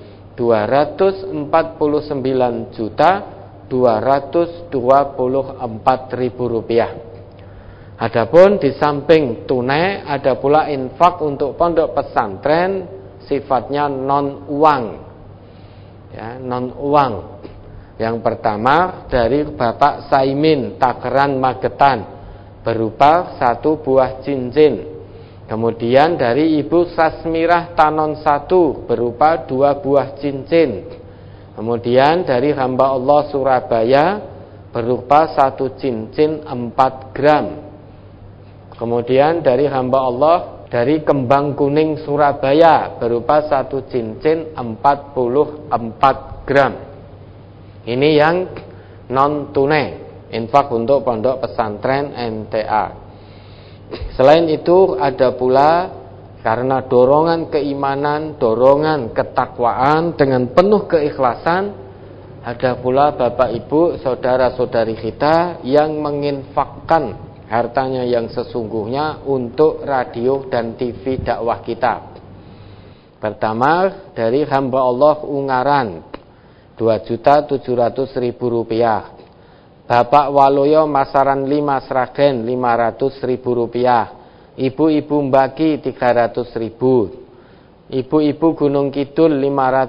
249.224.000 rupiah. Adapun di samping tunai ada pula infak untuk pondok pesantren sifatnya non uang. Ya, non uang. Yang pertama dari Bapak Saimin Takeran Magetan berupa 1 buah cincin. Kemudian dari Ibu Sasmirah Tanon 1 berupa 2 buah cincin. Kemudian dari hamba Allah Surabaya berupa 1 cincin 4 gram. Kemudian dari hamba Allah dari Kembang Kuning Surabaya berupa 1 cincin 44 gram. Ini yang non tunai, infak untuk pondok pesantren MTA. Selain itu ada pula karena dorongan keimanan, dorongan ketakwaan dengan penuh keikhlasan, ada pula Bapak Ibu, saudara-saudari kita yang menginfakkan hartanya yang sesungguhnya untuk radio dan TV dakwah kita. Pertama dari hamba Allah Ungaran 2.700.000 rupiah. Bapak Waloyo Masaran 5 Sragen 500.000 rupiah. Ibu-ibu Mbaki 300.000. Ibu-ibu Gunung Kidul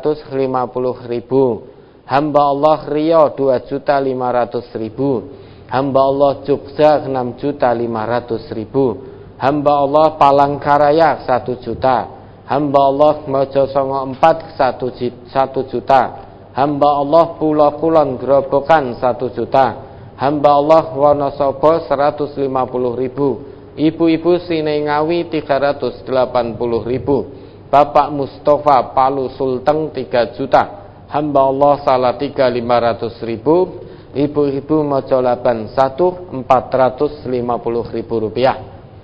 550.000. Hamba Allah Rio 2.500.000. Hamba Allah Jogja 6.500.000. Hamba Allah Palangkaraya 1 juta. Hamba Allah Mojosongo 4 1 juta. Hamba Allah Pulau Kulon Gerobokan 1 juta. Hamba Allah Wonosobo 150.000. Ibu-ibu Sinengawi 380.000. Bapak Mustafa Palu Sulteng 3 juta. Hamba Allah Salatiga 500.000. Ibu-ibu Mojolaban 1 450.000 rupiah.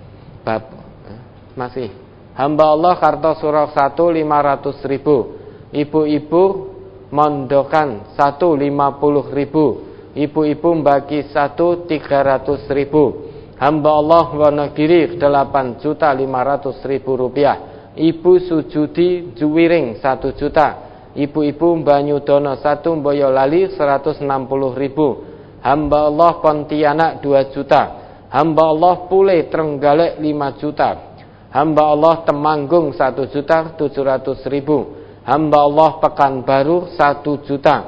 Masih. Hamba Allah Kartosuro 1 500.000. Ibu-ibu Mondokan 1 50.000. Ibu-ibu Mbaki 1 300.000. Hamba Allah Wonogiri 8.500.000 rupiah. Ibu Sujudi Juwiring 1 juta. Ibu-ibu Banyudono 1 Boyolali 160.000. Hamba Allah Pontianak 2 juta. Hamba Allah Pule Trenggalek 5 juta. Hamba Allah Temanggung 1.700.000. Hamba Allah Pekanbaru 1 juta.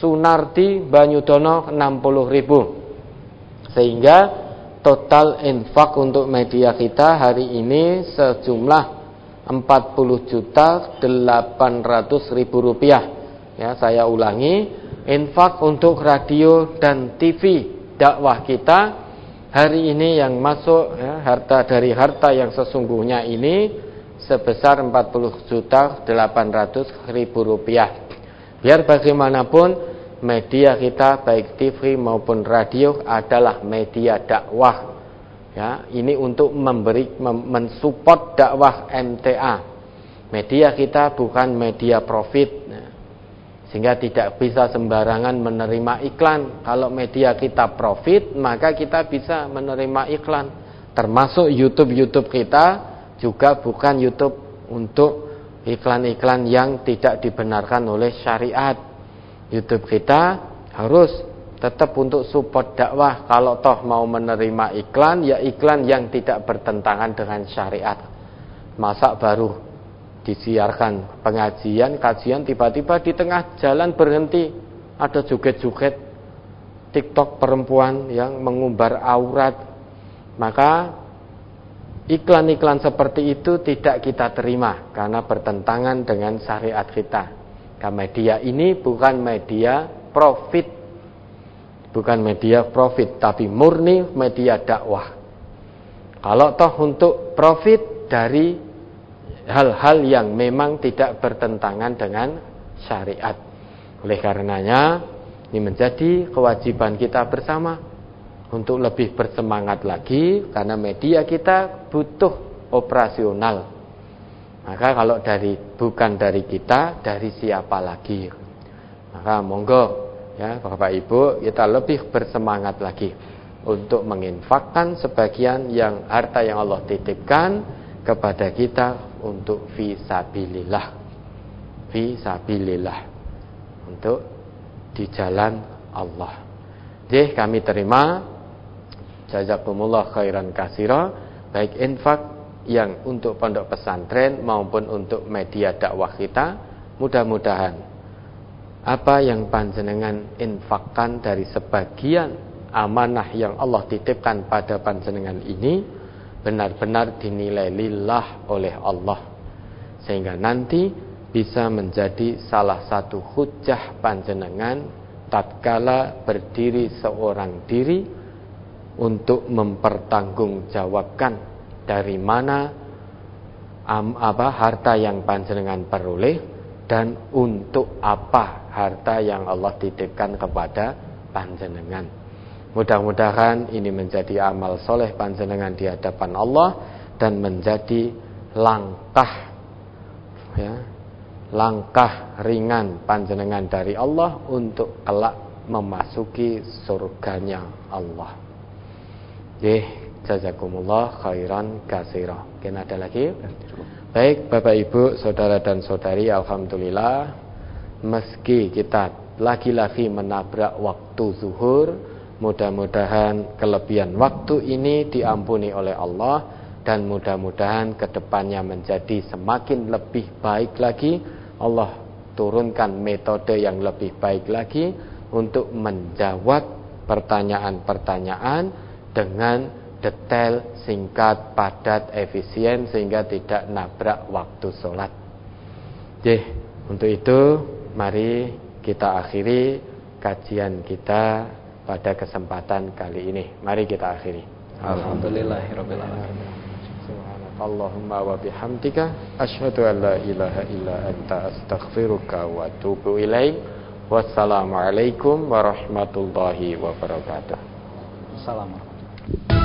Sunardi Banyudono 60.000. Sehingga total infak untuk media kita hari ini sejumlah 40.800.000 rupiah. Ya, saya ulangi, infak untuk radio dan TV dakwah kita hari ini yang masuk, ya, harta dari harta yang sesungguhnya ini sebesar 40.800.000 rupiah. Biar bagaimanapun media kita baik TV maupun radio adalah media dakwah. Ya, ini untuk mensupport dakwah MTA. Media kita bukan media profit, ya, sehingga tidak bisa sembarangan menerima iklan. Kalau media kita profit, maka kita bisa menerima iklan. Termasuk YouTube kita juga bukan YouTube untuk iklan-iklan yang tidak dibenarkan oleh syariat. YouTube kita harus tetap untuk support dakwah. Kalau toh mau menerima iklan, ya iklan yang tidak bertentangan dengan syariat. Masa baru disiarkan pengajian, kajian, tiba-tiba di tengah jalan berhenti, ada joget-joget TikTok perempuan yang mengumbar aurat. Maka iklan-iklan seperti itu tidak kita terima karena bertentangan dengan syariat kita. Karena media ini bukan media profit, tapi murni media dakwah. Kalau toh untuk profit dari hal-hal yang memang tidak bertentangan dengan syariat. Oleh karenanya ini menjadi kewajiban kita bersama untuk lebih bersemangat lagi, karena media kita butuh operasional. Maka kalau bukan dari kita, dari siapa lagi? Maka monggo ya Bapak Ibu, kita lebih bersemangat lagi untuk menginfakkan sebagian yang harta yang Allah titipkan kepada kita untuk fisabilillah, untuk di jalan Allah. Jadi kami terima, jazakumullah khairan katsira, baik infak yang untuk pondok pesantren maupun untuk media dakwah kita. Mudah-mudahan apa yang panjenengan infakkan dari sebagian amanah yang Allah titipkan pada panjenengan ini benar-benar dinilai lillah oleh Allah, sehingga nanti bisa menjadi salah satu hujjah panjenengan tatkala berdiri seorang diri untuk mempertanggungjawabkan dari mana harta yang panjenengan peroleh dan untuk apa harta yang Allah titipkan kepada panjenengan. Mudah-mudahan ini menjadi amal soleh panjenengan di hadapan Allah dan menjadi langkah ringan panjenengan dari Allah untuk kelak memasuki surganya Allah. Jazakumullah khairan katsira. Mungkin ada lagi? Baik Bapak Ibu, saudara dan saudari, alhamdulillah meski kita lagi-lagi menabrak waktu zuhur, mudah-mudahan kelebihan waktu ini diampuni oleh Allah, dan mudah-mudahan kedepannya menjadi semakin lebih baik lagi. Allah turunkan metode yang lebih baik lagi untuk menjawab pertanyaan-pertanyaan dengan detail, singkat, padat, efisien, sehingga tidak nabrak waktu sholat. Untuk itu mari kita akhiri kajian kita pada kesempatan kali ini. Mari kita akhiri. Alhamdulillahirabbil alamin. Subhanakallahumma wa bihamdika asyhadu an la ilaha illa anta astaghfiruka wa atubu ilaik. Wassalamualaikum warahmatullahi wabarakatuh. Assalamualaikum.